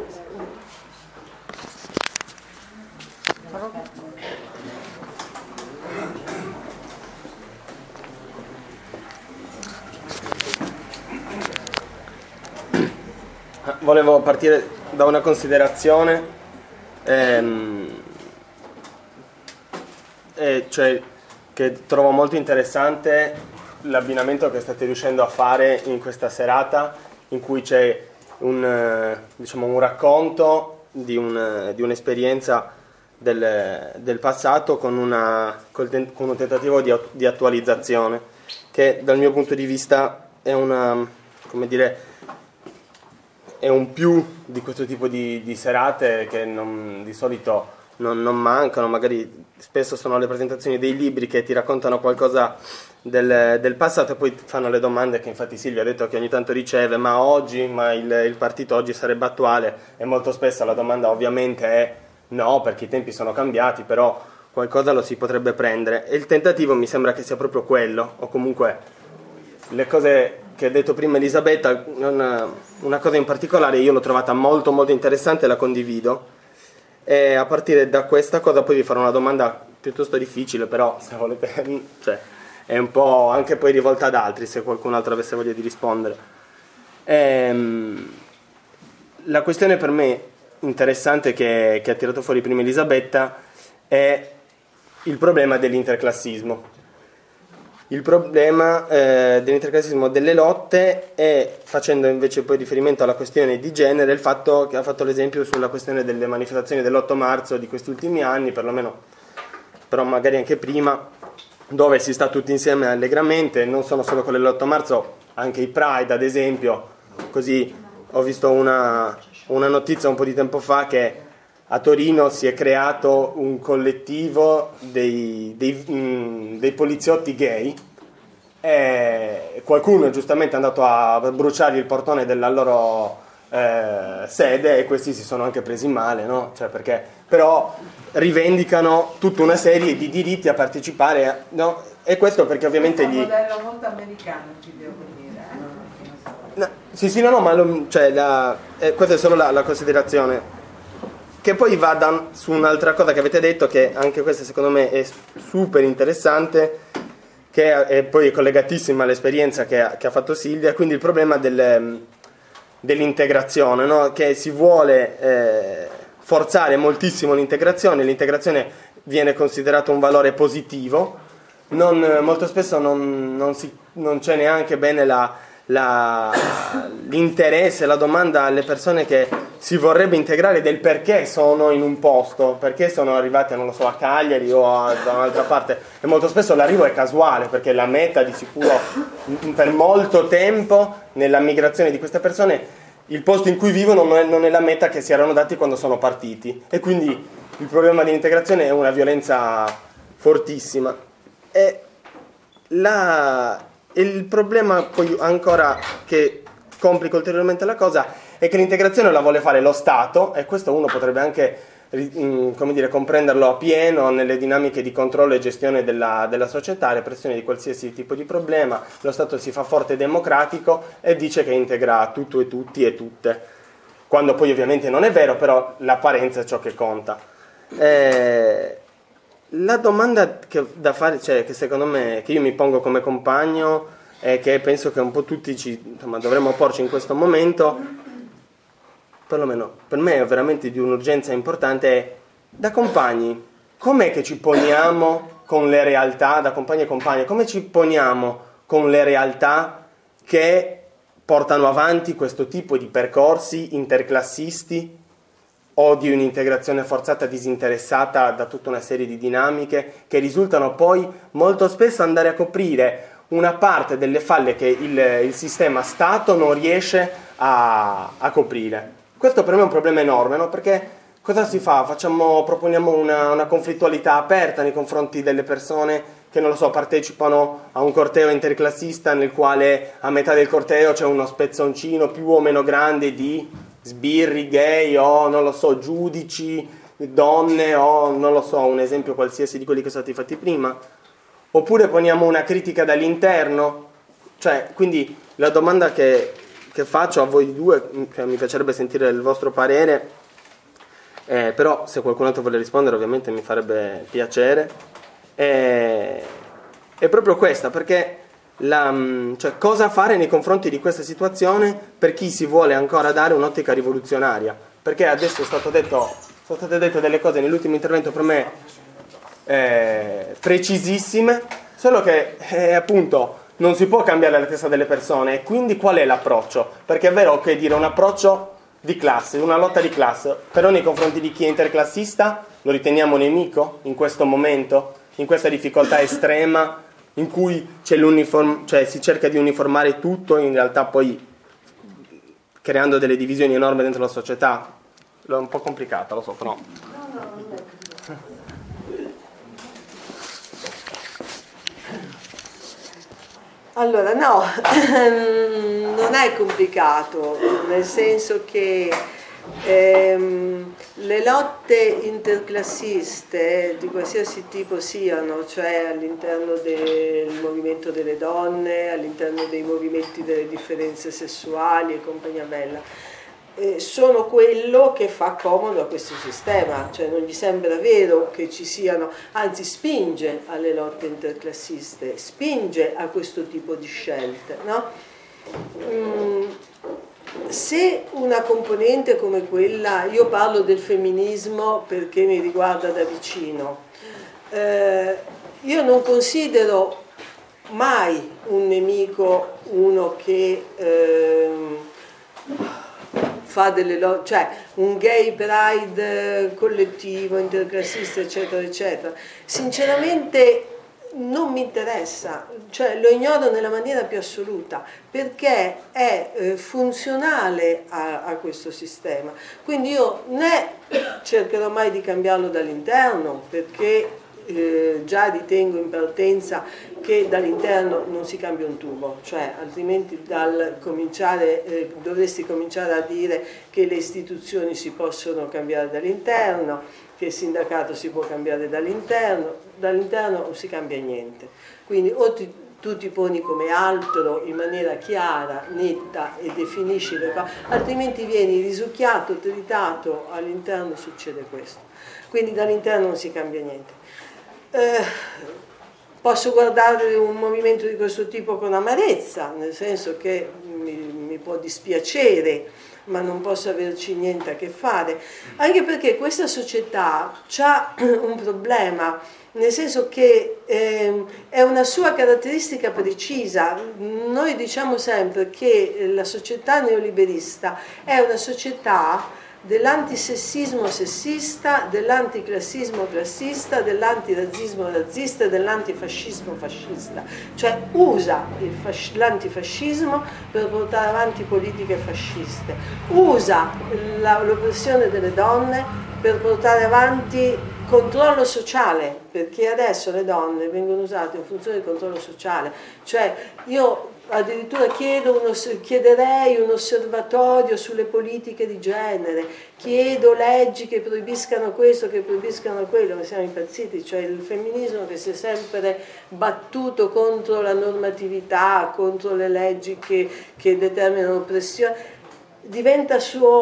Volevo partire da una considerazione, ehm, e cioè che trovo molto interessante l'abbinamento che state riuscendo a fare in questa serata, in cui c'è un, diciamo, un racconto di, un, di un'esperienza del, del passato con, una, con un tentativo di, di attualizzazione, che dal mio punto di vista è una, come dire, è un più di questo tipo di, di serate che non, di solito non, non mancano. Magari spesso sono le presentazioni dei libri che ti raccontano qualcosa del, del passato e poi fanno le domande che infatti Silvia ha detto che ogni tanto riceve, ma oggi, ma il, il partito oggi sarebbe attuale, e molto spesso la domanda ovviamente è no, perché i tempi sono cambiati, però qualcosa lo si potrebbe prendere, e il tentativo mi sembra che sia proprio quello, o comunque le cose che ha detto prima Elisabetta, una, una cosa in particolare io l'ho trovata molto molto interessante e la condivido, e a partire da questa cosa poi vi farò una domanda piuttosto difficile, però se volete, cioè, è un po' anche poi rivolta ad altri, se qualcun altro avesse voglia di rispondere. Ehm, la questione per me interessante che, che ha tirato fuori prima Elisabetta è il problema dell'interclassismo. Il problema eh, dell'interclassismo delle lotte, e facendo invece poi riferimento alla questione di genere, il fatto che ha fatto l'esempio sulla questione delle manifestazioni dell'otto marzo di questi ultimi anni, perlomeno, però magari anche prima, dove si sta tutti insieme allegramente, non sono solo quelle dell'otto marzo, anche i Pride ad esempio. Così ho visto una, una notizia un po' di tempo fa che a Torino si è creato un collettivo dei, dei, mh, dei poliziotti gay, e qualcuno giustamente è andato a bruciare il portone della loro eh, sede, e questi si sono anche presi male, no? Cioè perché, però rivendicano tutta una serie di diritti a partecipare, no? E questo perché ovviamente gli... È un modello molto americano, ci devo dire. Eh? No, sì, sì, no, no, ma lo, cioè, la, eh, questa è solo la, la considerazione. Che poi va da, su un'altra cosa che avete detto, che anche questa secondo me è super interessante, che è poi collegatissima all'esperienza che ha, che ha fatto Silvia, quindi il problema del, dell'integrazione, no? Che si vuole eh, forzare moltissimo l'integrazione, l'integrazione viene considerato un valore positivo, non, molto spesso non, non, si, non c'è neanche bene la, la, l'interesse, la domanda alle persone che si vorrebbe integrare del perché sono in un posto, perché sono arrivati, non lo so, a Cagliari o a, da un'altra parte, e molto spesso l'arrivo è casuale, perché la meta di sicuro per molto tempo nella migrazione di queste persone, il posto in cui vivono non è, non è la meta che si erano dati quando sono partiti, e quindi il problema di integrazione è una violenza fortissima. E la, il problema poi ancora che complica ulteriormente la cosa è che l'integrazione la vuole fare lo Stato, e questo uno potrebbe anche come dire, comprenderlo a pieno nelle dinamiche di controllo e gestione della, della società, repressione di qualsiasi tipo di problema. Lo Stato si fa forte e democratico e dice che integra tutto e tutti e tutte, quando poi ovviamente non è vero, però l'apparenza è ciò che conta. Eh, la domanda che da fare, cioè, che secondo me, che io mi pongo come compagno e che penso che un po' tutti ci, insomma, dovremmo porci in questo momento, perlomeno per me è veramente di un'urgenza importante, è: da compagni com'è che ci poniamo con le realtà, da compagni e compagne, come ci poniamo con le realtà che portano avanti questo tipo di percorsi interclassisti o di un'integrazione forzata disinteressata da tutta una serie di dinamiche che risultano poi molto spesso andare a coprire una parte delle falle che il, il sistema Stato non riesce a, a coprire. Questo per me è un problema enorme, no? Perché cosa si fa? Facciamo, proponiamo una, una conflittualità aperta nei confronti delle persone che, non lo so, partecipano a un corteo interclassista nel quale a metà del corteo c'è uno spezzoncino più o meno grande di sbirri, gay o, non lo so, giudici, donne o, non lo so, un esempio qualsiasi di quelli che sono stati fatti prima. Oppure poniamo una critica dall'interno. Cioè, quindi la domanda che, che faccio a voi due, che mi piacerebbe sentire il vostro parere, eh, però se qualcun altro vuole rispondere ovviamente mi farebbe piacere, è, è proprio questa, perché la, cioè, cosa fare nei confronti di questa situazione per chi si vuole ancora dare un'ottica rivoluzionaria? Perché adesso è stato detto, sono state dette delle cose nell'ultimo intervento per me eh, precisissime, solo che eh, appunto non si può cambiare la testa delle persone, e quindi qual è l'approccio? Perché è vero che dire un approccio di classe, una lotta di classe, però nei confronti di chi è interclassista lo riteniamo nemico in questo momento, in questa difficoltà estrema in cui c'è l'uniform- cioè si cerca di uniformare tutto, in realtà poi creando delle divisioni enormi dentro la società. È un po' complicata, lo so, però. Allora, no, non è complicato, nel senso che ehm, le lotte interclassiste di qualsiasi tipo siano, cioè all'interno del movimento delle donne, all'interno dei movimenti delle differenze sessuali e compagnia bella, eh, sono quello che fa comodo a questo sistema, cioè non gli sembra vero che ci siano, anzi spinge alle lotte interclassiste, spinge a questo tipo di scelte, no? Mm, se una componente come quella, io parlo del femminismo perché mi riguarda da vicino, eh, io non considero mai un nemico uno che eh, fa delle lotte, cioè un gay pride collettivo, interclassista, eccetera, eccetera. Sinceramente non mi interessa, cioè lo ignoro nella maniera più assoluta, perché è eh, funzionale a, a questo sistema. Quindi io né cercherò mai di cambiarlo dall'interno, perché eh, già ritengo in partenza che dall'interno non si cambia un tubo, cioè altrimenti dal cominciare, eh, dovresti cominciare a dire che le istituzioni si possono cambiare dall'interno, che il sindacato si può cambiare dall'interno, dall'interno non si cambia niente. Quindi o ti, tu ti poni come altro in maniera chiara, netta e definisci le cose, altrimenti vieni risucchiato, tritato, all'interno succede questo. Quindi dall'interno non si cambia niente. Eh, posso guardare un movimento di questo tipo con amarezza, nel senso che mi, mi può dispiacere, ma non posso averci niente a che fare, anche perché questa società ha un problema, nel senso che eh, è una sua caratteristica precisa. Noi diciamo sempre che la società neoliberista è una società dell'antisessismo sessista, dell'anticlassismo classista, dell'antirazzismo razzista e dell'antifascismo fascista, cioè usa il fasc- l'antifascismo per portare avanti politiche fasciste, usa la, l'oppressione delle donne per portare avanti controllo sociale, perché adesso le donne vengono usate in funzione di controllo sociale, cioè io addirittura chiedo uno, chiederei un osservatorio sulle politiche di genere, chiedo leggi che proibiscano questo, che proibiscano quello, ma siamo impazziti, cioè il femminismo che si è sempre battuto contro la normatività, contro le leggi che, che determinano oppressione, diventa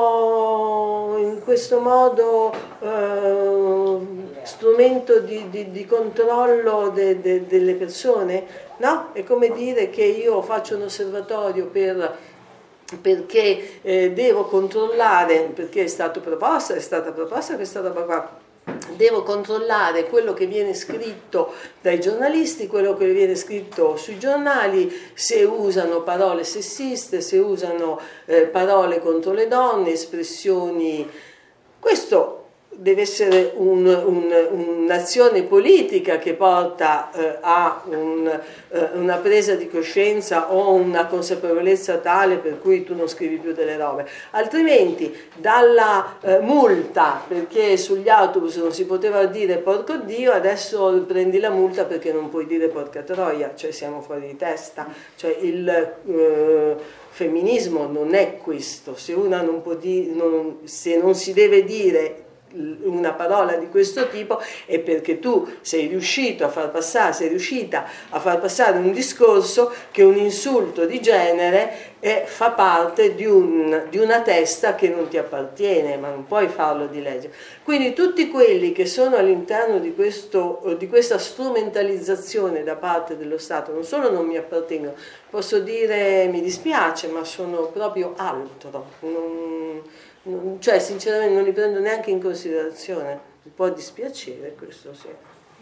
suo in questo modo eh, strumento di, di, di controllo de, de, delle persone, no? È come dire che io faccio un osservatorio per, perché eh, devo controllare, perché è stato proposta, è stata proposta questa roba qua, devo controllare quello che viene scritto dai giornalisti, quello che viene scritto sui giornali, se usano parole sessiste, se usano eh, parole contro le donne, espressioni. Questo deve essere un, un, un'azione politica che porta eh, a un, eh, una presa di coscienza o una consapevolezza tale per cui tu non scrivi più delle robe, altrimenti dalla eh, multa perché sugli autobus non si poteva dire porco Dio, adesso prendi la multa perché non puoi dire porca troia, cioè siamo fuori di testa, cioè il eh, femminismo non è questo, se una non può dire, non, se non si deve dire una parola di questo tipo è perché tu sei riuscito a far passare, sei riuscita a far passare un discorso che un insulto di genere è, fa parte di, un, di una testa che non ti appartiene, ma non puoi farlo di legge. Quindi tutti quelli che sono all'interno di, questo, di questa strumentalizzazione da parte dello Stato non solo non mi appartengono, posso dire mi dispiace, ma sono proprio altro. Non, cioè sinceramente non li prendo neanche in considerazione, mi può dispiacere questo, sì.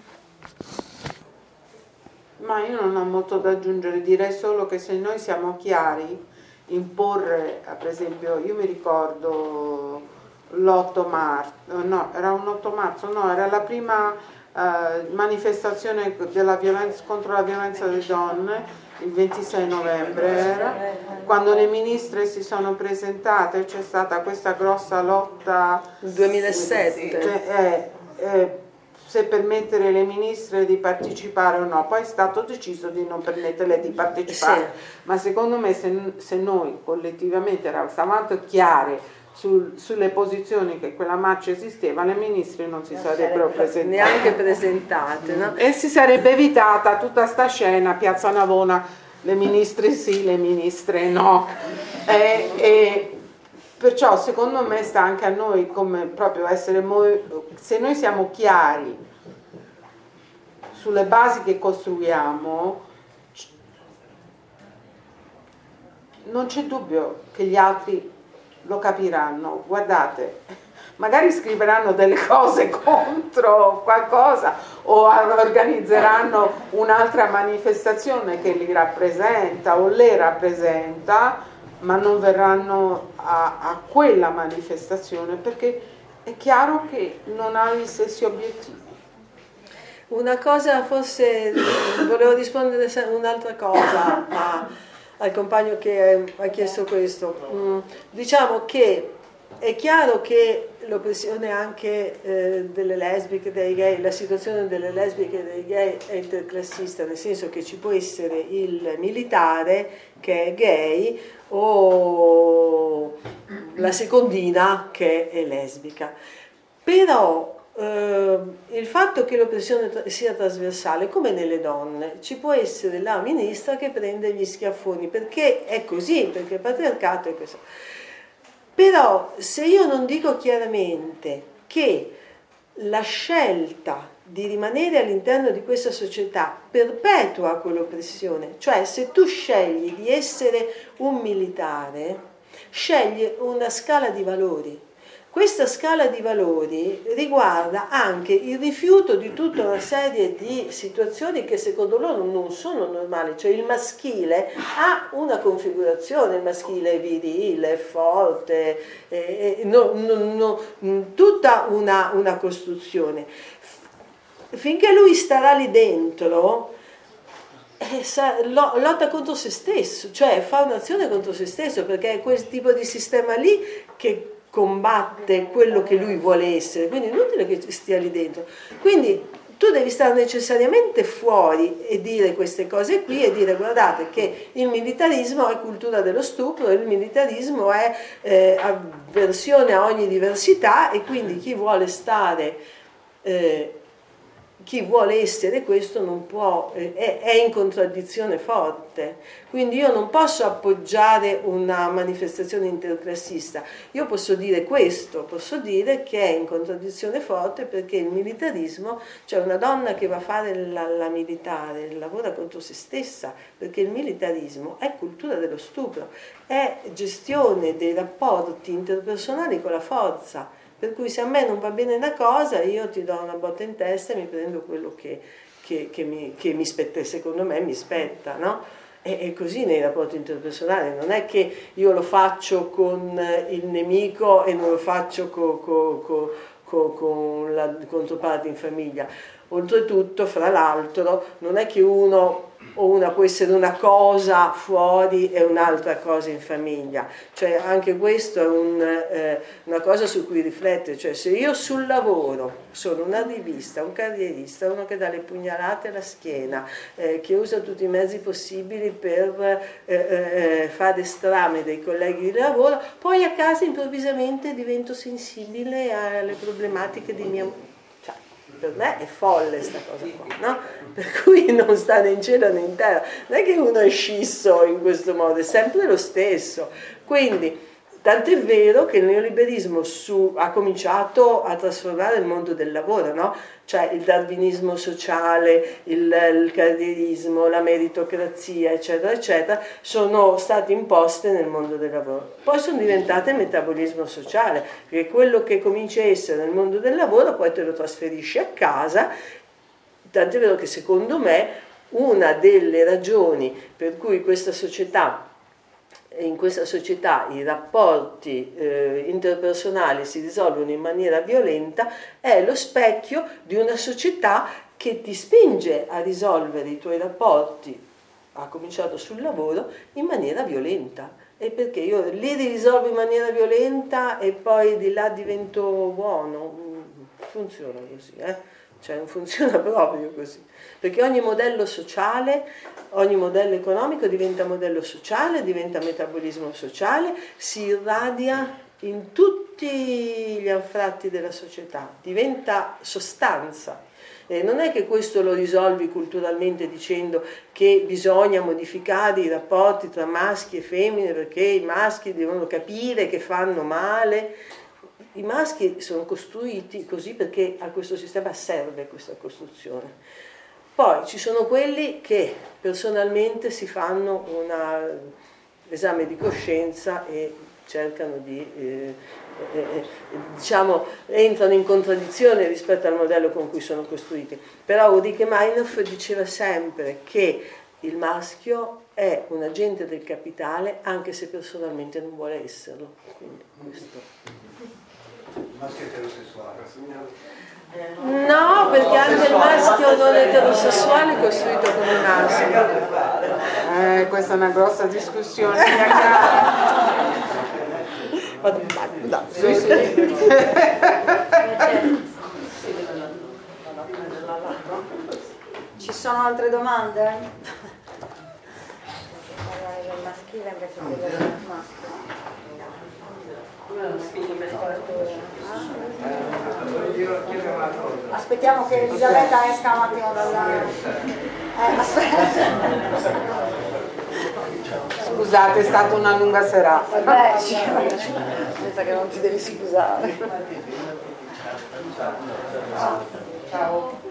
Ma io non ho molto da aggiungere, direi solo che se noi siamo chiari, imporre, per esempio, io mi ricordo l'otto marzo, no, era un otto marzo, no, era la prima eh, manifestazione della violenza, contro la violenza delle donne, il ventisei novembre era, quando le ministre si sono presentate, c'è stata questa grossa lotta duemilasette eh, eh, se permettere alle ministre di partecipare o no, poi è stato deciso di non permetterle di partecipare, sì. Ma secondo me se, se noi collettivamente eravamo chiare Sul, sulle posizioni che quella marcia esisteva, le ministre non si non sarebbero presentate neanche presentate, no? E si sarebbe evitata tutta sta scena, Piazza Navona, le ministre sì, le ministre no, e, e perciò secondo me sta anche a noi come proprio essere se noi siamo chiari sulle basi che costruiamo, non c'è dubbio che gli altri lo capiranno. Guardate, magari scriveranno delle cose contro qualcosa o organizzeranno un'altra manifestazione che li rappresenta o le rappresenta, ma non verranno a, a quella manifestazione perché è chiaro che non ha gli stessi obiettivi. Una cosa, forse volevo rispondere un'altra cosa a al compagno che ha chiesto questo. Mm, diciamo che è chiaro che l'oppressione anche eh, delle lesbiche, dei gay, la situazione delle lesbiche e dei gay è interclassista, nel senso che ci può essere il militare che è gay o la secondina che è lesbica. Però Uh, il fatto che l'oppressione sia trasversale, come nelle donne, ci può essere la ministra che prende gli schiaffoni, perché è così, perché il patriarcato è questo. Però se io non dico chiaramente che la scelta di rimanere all'interno di questa società perpetua quell'oppressione, cioè se tu scegli di essere un militare, scegli una scala di valori. Questa scala di valori riguarda anche il rifiuto di tutta una serie di situazioni che secondo loro non sono normali, cioè il maschile ha una configurazione, il maschile è virile, è forte, è, è, no, no, no, tutta una, una costruzione. Finché lui starà lì dentro, eh, sa, lo, lotta contro se stesso, cioè fa un'azione contro se stesso, perché è quel tipo di sistema lì che combatte quello che lui vuole essere, quindi è inutile che stia lì dentro. Quindi tu devi stare necessariamente fuori e dire queste cose qui e dire guardate che il militarismo è cultura dello stupro, il militarismo è eh, avversione a ogni diversità e quindi chi vuole stare, eh, chi vuole essere questo non può, eh, è, è in contraddizione forte. Quindi io non posso appoggiare una manifestazione interclassista, io posso dire questo, posso dire che è in contraddizione forte perché il militarismo, cioè una donna che va a fare la, la militare, lavora contro se stessa, perché il militarismo è cultura dello stupro, è gestione dei rapporti interpersonali con la forza. Per cui se a me non va bene una cosa, io ti do una botta in testa e mi prendo quello che, che, che, mi, che mi spetta, secondo me mi spetta, no? E, e così nei rapporti interpersonali, non è che io lo faccio con il nemico e non lo faccio co, co, co, co, con la controparte in famiglia. Oltretutto, fra l'altro, non è che uno o una può essere una cosa fuori e un'altra cosa in famiglia, cioè anche questo è un, eh, una cosa su cui riflettere, cioè se io sul lavoro sono un arrivista, un carrierista, uno che dà le pugnalate alla schiena, eh, che usa tutti i mezzi possibili per eh, eh, fare strame dei colleghi di lavoro, poi a casa improvvisamente divento sensibile alle problematiche di mia per me è folle questa cosa qua, no? Per cui non sta né in cielo né in terra, non è che uno è scisso in questo modo, è sempre lo stesso. Quindi, tant'è vero che il neoliberismo su, ha cominciato a trasformare il mondo del lavoro, no? Cioè il darwinismo sociale, il, il carrierismo, la meritocrazia, eccetera, eccetera, sono state imposte nel mondo del lavoro. Poi sono diventate metabolismo sociale, perché quello che comincia a essere nel mondo del lavoro poi te lo trasferisci a casa, tant'è vero che secondo me una delle ragioni per cui questa società in questa società i rapporti eh, interpersonali si risolvono in maniera violenta è lo specchio di una società che ti spinge a risolvere i tuoi rapporti, ha cominciato sul lavoro, in maniera violenta. E perché io li risolvo in maniera violenta e poi di là divento buono? Funziona così, eh? Cioè non funziona proprio così, perché ogni modello sociale, ogni modello economico diventa modello sociale, diventa metabolismo sociale, si irradia in tutti gli anfratti della società, diventa sostanza. E non è che questo lo risolvi culturalmente dicendo che bisogna modificare i rapporti tra maschi e femmine perché i maschi devono capire che fanno male. I maschi sono costruiti così perché a questo sistema serve questa costruzione. Poi ci sono quelli che personalmente si fanno un esame di coscienza e cercano di, eh, eh, diciamo, entrano in contraddizione rispetto al modello con cui sono costruiti. Però Ulrike Meinhof diceva sempre che il maschio è un agente del capitale anche se personalmente non vuole esserlo. Quindi questo. Il maschio eterosessuale. No, perché anche il maschio non eterosessuale è costruito come un maschio. Eh, questa è una grossa discussione. Sì, sì. Ci sono altre domande? Parlare del maschile invece che del maschio. Aspettiamo che Elisabetta esca un attimo dalla... Eh, aspetta. Scusate, è stata una lunga serata. Beh, sì, pensa che non ti devi scusare. Ciao.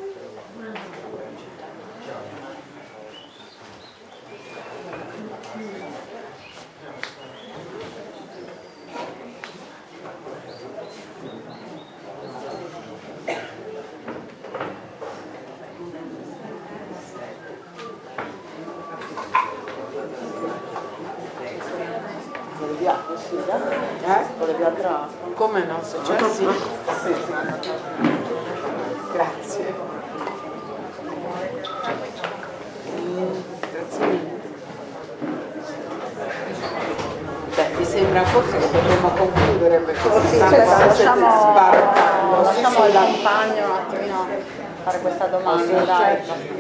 Eh? Volevi altro? Come no, se c'è sì. Grazie. Grazie mille. Beh, mi sembra forse che potremmo concludere delle cose. Sì, aspetta, lasciamo, lasciamo il compagno un attimino fare questa domanda, dai.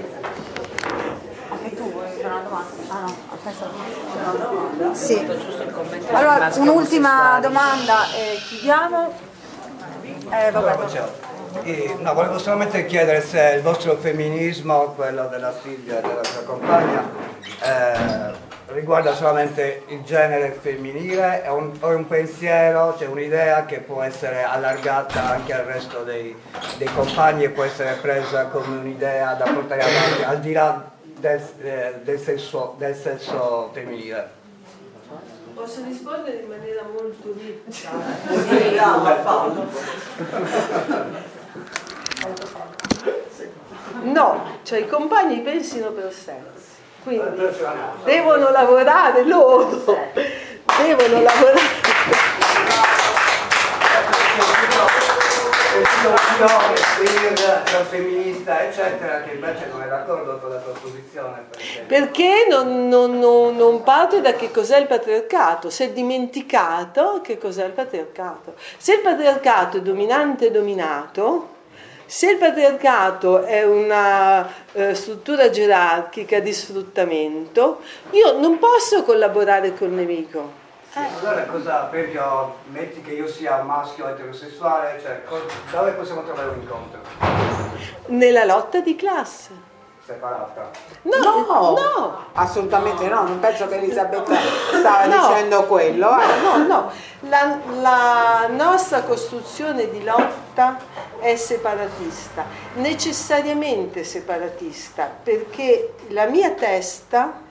Anche tu vuoi fare una domanda? Ah no, penso. Sì. Allora, un'ultima domanda e chiudiamo. Eh, vabbè. Eh, no, volevo solamente chiedere se il vostro femminismo, quello della Silvia e della sua compagna, eh, riguarda solamente il genere femminile o un, o un pensiero, cioè un'idea che può essere allargata anche al resto dei, dei compagni e può essere presa come un'idea da portare avanti al di là del, eh, del, sesso, del sesso femminile. Posso rispondere in maniera molto viva? No, cioè i compagni pensino per sé, quindi devono lavorare loro, devono lavorare. La femminista eccetera che invece non è d'accordo con la tua posizione per perché non, non, non, non parte da che cos'è il patriarcato, si è dimenticato che cos'è il patriarcato. Se il patriarcato è dominante e dominato, se il patriarcato è una eh, struttura gerarchica di sfruttamento, io non posso collaborare col nemico. Sì, allora cosa, per esempio, metti che io sia un maschio eterosessuale, cioè, dove possiamo trovare un incontro? Nella lotta di classe. Separata? No, no, no, assolutamente no, non penso che Elisabetta stava no, dicendo quello. Eh. No, no, no. La, la nostra costruzione di lotta è separatista, necessariamente separatista, perché la mia testa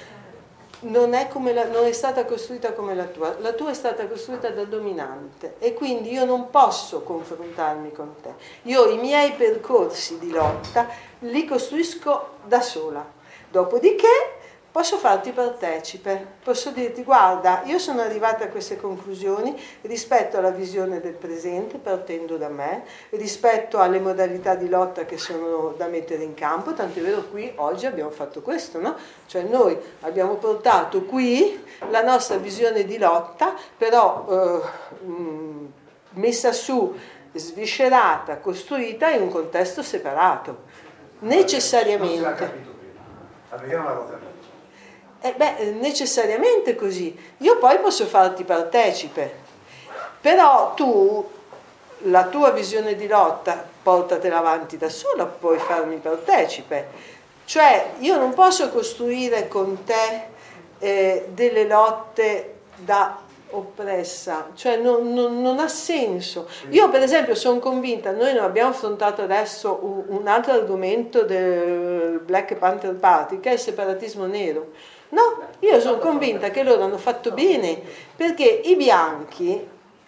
non è, come la, non è stata costruita come la tua, la tua è stata costruita da dominante e quindi io non posso confrontarmi con te. Io i miei percorsi di lotta li costruisco da sola, dopodiché posso farti partecipe, posso dirti guarda, io sono arrivata a queste conclusioni rispetto alla visione del presente partendo da me, rispetto alle modalità di lotta che sono da mettere in campo, tant'è vero qui oggi abbiamo fatto questo, no? Cioè noi abbiamo portato qui la nostra visione di lotta, però eh, mh, messa su, sviscerata, costruita in un contesto separato, necessariamente. Non si l'ha capito prima. Vediamo una cosa. Eh beh, necessariamente così. Io poi posso farti partecipe, però tu, la tua visione di lotta, portatela avanti da sola, puoi farmi partecipe. Cioè, io non posso costruire con te eh, delle lotte da oppressa, cioè non, non, non ha senso. Io per esempio sono convinta, noi non abbiamo affrontato adesso un, un altro argomento del Black Panther Party, che è il separatismo nero. No, io sono convinta che loro hanno fatto bene, perché i bianchi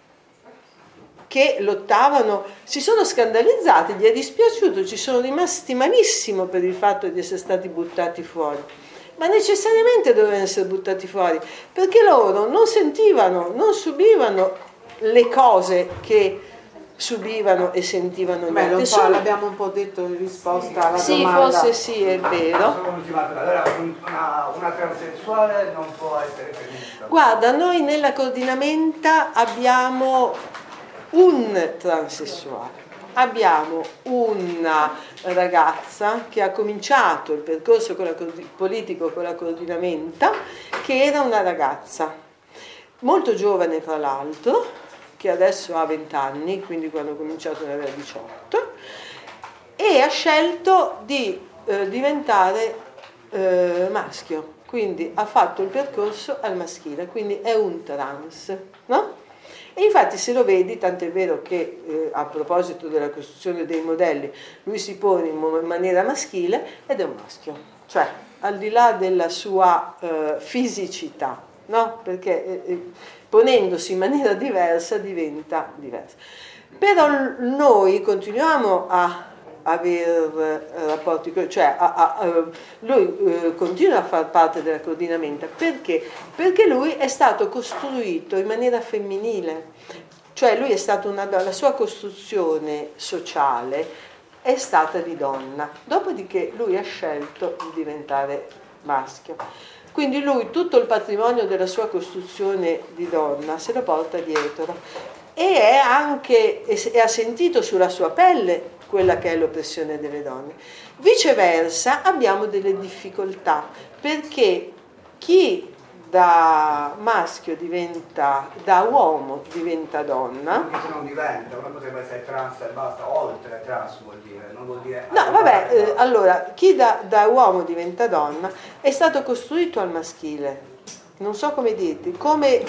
che lottavano si sono scandalizzati, gli è dispiaciuto, ci sono rimasti malissimo per il fatto di essere stati buttati fuori, ma necessariamente dovevano essere buttati fuori, perché loro non sentivano, non subivano le cose che subivano e sentivano gli altri. Sono... l'abbiamo un po' detto in risposta alla sì, domanda. Sì, forse sì, è vero. Allora una, una transessuale non può essere femminista. Guarda, noi nella coordinamenta abbiamo un transessuale. Abbiamo una ragazza che ha cominciato il percorso con la, politico con la coordinamenta, che era una ragazza molto giovane tra l'altro, che adesso ha venti anni, quindi quando ho cominciato ne aveva diciotto, e ha scelto di eh, diventare eh, maschio, quindi ha fatto il percorso al maschile, quindi è un trans, no? E infatti se lo vedi, tant'è vero che eh, a proposito della costruzione dei modelli, lui si pone in, in maniera maschile ed è un maschio, cioè al di là della sua eh, fisicità, no? Perché eh, eh, ponendosi in maniera diversa diventa diversa. Però noi continuiamo a avere rapporti, cioè a, a, a, lui eh, continua a far parte della coordinamenta, perché? Perché lui è stato costruito in maniera femminile, cioè lui è stato una, la sua costruzione sociale è stata di donna, dopodiché lui ha scelto di diventare maschio. Quindi lui tutto il patrimonio della sua costruzione di donna se lo porta dietro e, è anche, e ha sentito sulla sua pelle quella che è l'oppressione delle donne. Viceversa abbiamo delle difficoltà, perché chi da maschio diventa, da uomo diventa donna. Anche se non diventa, una potrebbe essere trans e basta, oltre trans vuol dire, non vuol dire... No, vabbè, eh, allora, chi da, da uomo diventa donna è stato costruito al maschile, non so come dirti, come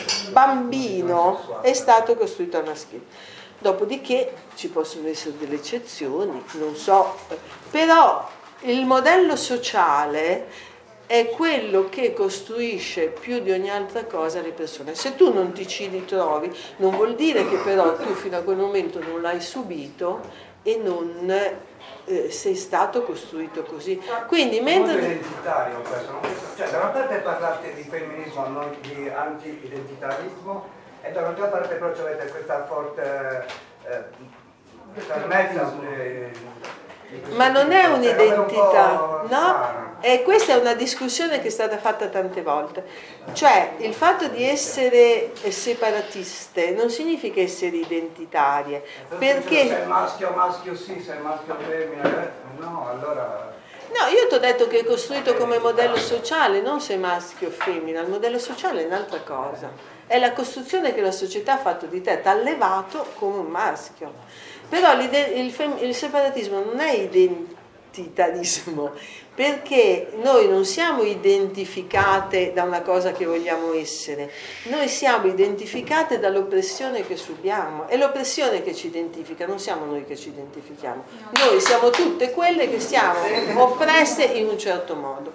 bambino è stato costruito al maschile. Dopodiché ci possono essere delle eccezioni, non so, però il modello sociale è quello che costruisce più di ogni altra cosa le persone. Se tu non ti ci ritrovi, non vuol dire che però tu fino a quel momento non l'hai subito e non eh, sei stato costruito così. Quindi mentre... È molto identitario questo, no? Cioè da una parte parlate di femminismo, non di anti-identitarismo, e dall'altra parte però avete questa forte eh, questa mezza eh, ma non è un'identità, no? E questa è una discussione che è stata fatta tante volte. Cioè, il fatto di essere separatiste non significa essere identitarie, perché... Se è maschio, maschio sì, se è maschio, femmina, no, allora... No, io ti ho detto che è costruito come modello sociale, non se maschio o femmina, il modello sociale è un'altra cosa. È la costruzione che la società ha fatto di te, ti ha allevato come un maschio. Però il, fem- il separatismo non è identitarismo, perché noi non siamo identificate da una cosa che vogliamo essere, noi siamo identificate dall'oppressione che subiamo, è l'oppressione che ci identifica, non siamo noi che ci identifichiamo, noi siamo tutte quelle che siamo oppresse in un certo modo.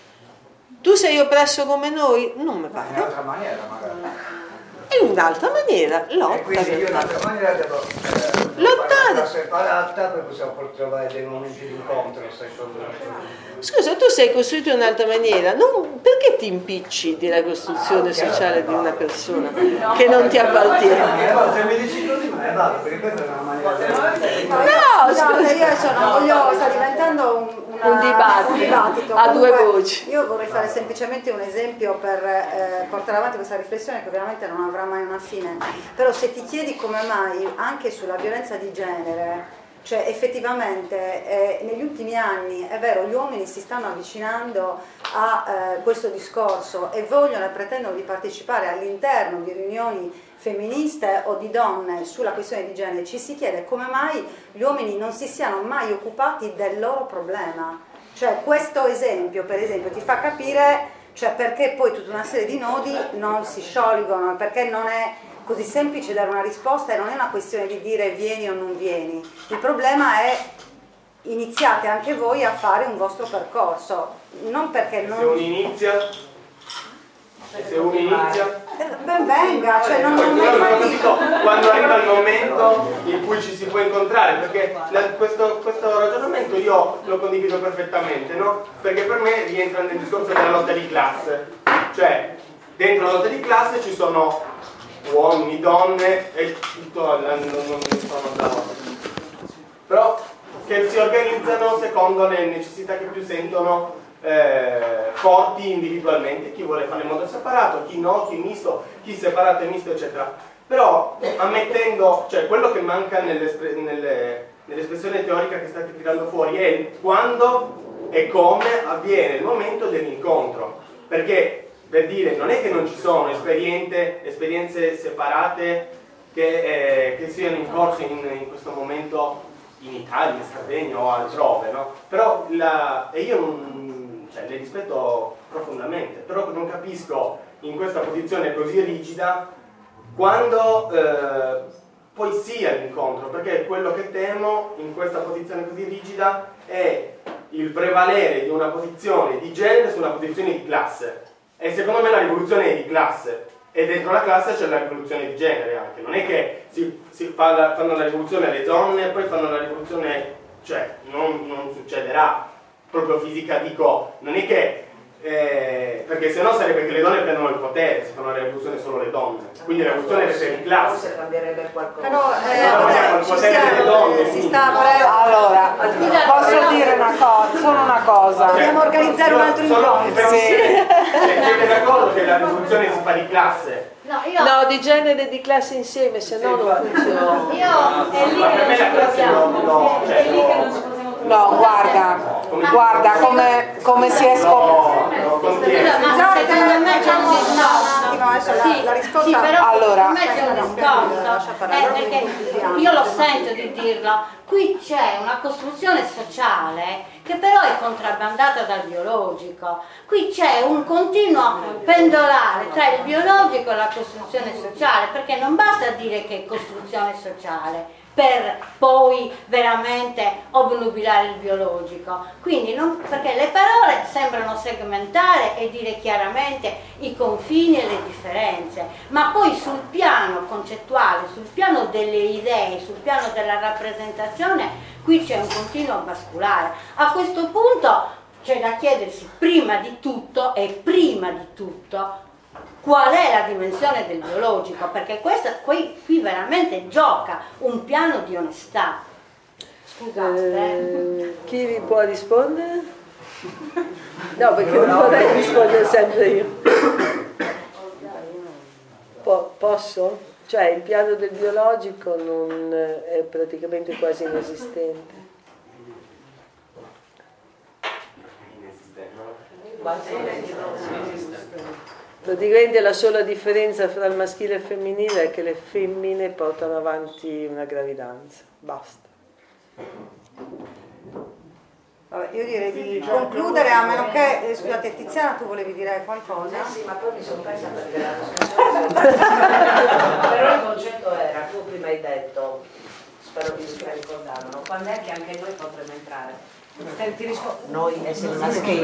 Tu sei oppresso come noi? Non mi pare. In un'altra maniera magari. In un'altra maniera, lotta. E quindi io in un'altra maniera devo eh, lottare. Separata, poi possiamo trovare dei momenti di incontro. Scusa, tu sei costruito in un'altra maniera, non, perché ti impicci della costruzione sociale di una persona che non ti appartiene? Se mi dici così me ne vado, perché questa è una maniera. No, scusa, io adesso non voglio, sta diventando un, una, un dibattito, un dibattito. a Comunque, due voci. Io vorrei fare semplicemente un esempio per eh, portare avanti questa riflessione che ovviamente non avrà mai una fine, però se ti chiedi come mai anche sulla violenza di genere, cioè effettivamente eh, negli ultimi anni è vero, gli uomini si stanno avvicinando a eh, questo discorso e vogliono e pretendono di partecipare all'interno di riunioni femministe o di donne sulla questione di genere, ci si chiede come mai gli uomini non si siano mai occupati del loro problema. Cioè questo esempio per esempio ti fa capire, cioè, perché poi tutta una serie di nodi non si sciolgono, perché non è così semplice dare una risposta e non è una questione di dire vieni o non vieni. Il problema è iniziate anche voi a fare un vostro percorso, non perché non... Se uno inizia, se uno inizia... Ben venga, cioè non, non io è non ho fatto... capito quando arriva il momento in cui ci si può incontrare, perché la, questo, questo ragionamento io lo condivido perfettamente, no? Perché per me rientra nel discorso della lotta di classe, cioè dentro la lotta di classe ci sono uomini, donne e tutto, non, non sono d'accordo, però che si organizzano secondo le necessità che più sentono eh, forti individualmente, chi vuole fare in modo separato, chi no, chi misto, chi separato e misto eccetera, però ammettendo, cioè quello che manca nell'espre, nelle, nell'espressione teorica che state tirando fuori è quando e come avviene il momento dell'incontro, perché per dire, non è che non ci sono esperienze separate che, eh, che siano in corso in, in questo momento in Italia, in Sardegna o altrove, no? Però la, e io non, cioè, le rispetto profondamente, però non capisco in questa posizione così rigida quando eh, poi sia l'incontro, perché quello che temo in questa posizione così rigida è il prevalere di una posizione di genere su una posizione di classe. E secondo me la rivoluzione è di classe e dentro la classe c'è la rivoluzione di genere anche, non è che si, si fa la, fanno la rivoluzione le donne e poi fanno la rivoluzione, cioè non, non succederà proprio fisica, dico, non è che eh, perché sennò sarebbe che le donne prendono il potere, si fanno la rivoluzione solo le donne, quindi la rivoluzione deve essere di classe. Forse cambierebbe qualcosa. Però eh, no, vabbè, il ci potere stiamo, delle donne, si sta Allora, posso dire una cosa, solo una cosa. Dobbiamo organizzare un altro Solo- incontro. perché siete d'accordo che la rivoluzione si fa di classe? No, io... no, di genere e di classe insieme, se no non funziona. Io è lì che non ci troviamo. È lì che non ci possiamo. No, guarda, guarda come, come si è scoperto. Ma secondo me c'è un discorso. Sì, la risposta... sì, però allora, secondo me c'è un discorso. Eh, perché io lo sento di dirlo. Qui c'è una costruzione sociale che però è contrabbandata dal biologico. Qui c'è un continuo pendolare tra il biologico e la costruzione sociale, perché non basta dire che è costruzione sociale per poi veramente obnubilare il biologico. Quindi non, perché le parole sembrano segmentare e dire chiaramente i confini e le differenze, ma poi sul piano concettuale, sul piano delle idee, sul piano della rappresentazione, qui c'è un continuo basculare. A questo punto c'è da chiedersi prima di tutto e prima di tutto qual è la dimensione del biologico, perché questa, qui, qui veramente gioca un piano di onestà. Scusate. Eh, chi vi può rispondere? No, perché non vorrei rispondere sempre io. Po- posso? Cioè il piano del biologico non è praticamente quasi inesistente. Praticamente la sola differenza fra il maschile e il femminile è che le femmine portano avanti una gravidanza, basta. Vabbè, io direi di concludere, a meno che, eh, scusate Tiziana, tu volevi dire qualcosa? Eh sì, ma poi mi sono persa perché la però il concetto era, tu prima hai detto, spero di ricordarlo, quando è che anche noi potremo entrare? Noi esseri maschili,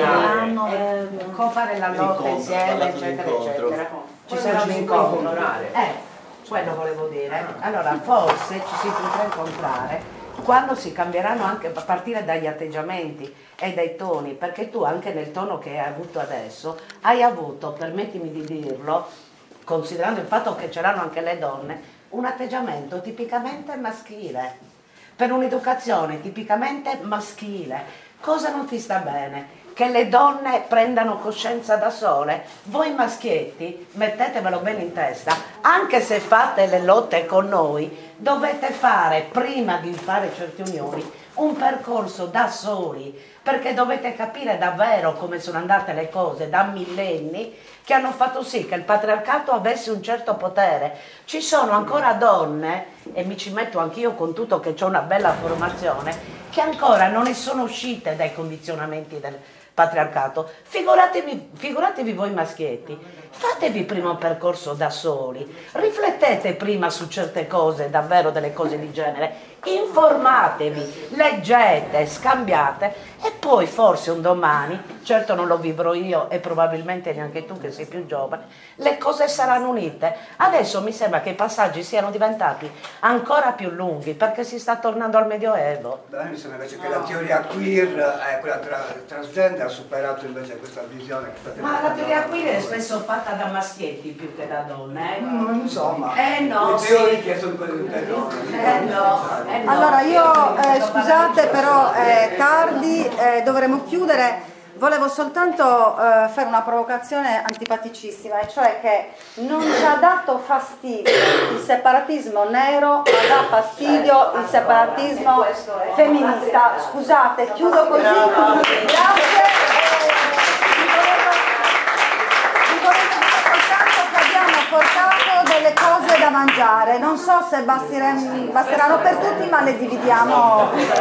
eh, fare la lotta insieme, eccetera, eccetera. Ci sarà un incontro. Eh, quello volevo dire. Allora, forse ci si potrà incontrare quando si cambieranno anche a partire dagli atteggiamenti e dai toni, perché tu anche nel tono che hai avuto adesso hai avuto, permettimi di dirlo, considerando il fatto che ce l'hanno anche le donne, un atteggiamento tipicamente maschile. Per un'educazione tipicamente maschile, cosa non ti sta bene? Che le donne prendano coscienza da sole? Voi maschietti, mettetevelo bene in testa, anche se fate le lotte con noi, dovete fare, prima di fare certe unioni, un percorso da soli, perché dovete capire davvero come sono andate le cose da millenni, che hanno fatto sì che il patriarcato avesse un certo potere. Ci sono ancora donne, e mi ci metto anch'io con tutto che ho una bella formazione, che ancora non ne sono uscite dai condizionamenti del patriarcato. Figuratevi, figuratevi voi maschietti, fatevi prima un percorso da soli, riflettete prima su certe cose, davvero delle cose di genere, informatevi, leggete, scambiate e poi forse un domani, certo non lo vivrò io e probabilmente neanche tu che sei più giovane, le cose saranno unite. Adesso mi sembra che i passaggi siano diventati ancora più lunghi perché si sta tornando al Medioevo. Beh, mi sembra invece che la teoria queer, eh, quella tra, transgender, ha superato invece questa visione che state Ma la teoria queer è spesso fatta da maschietti più che da donne. Eh? Mm, insomma, eh no, le sì. teorie sono quelle delle donne. Eh no. Eh no. Allora io, eh, scusate però è tardi, eh, dovremo chiudere. Volevo soltanto eh, fare una provocazione antipaticissima, e cioè che non ci ha dato fastidio il separatismo nero, ma dà fastidio il separatismo femminista. Scusate, chiudo così. Grazie. Portato delle cose da mangiare, non so se basteranno per tutti, ma le dividiamo.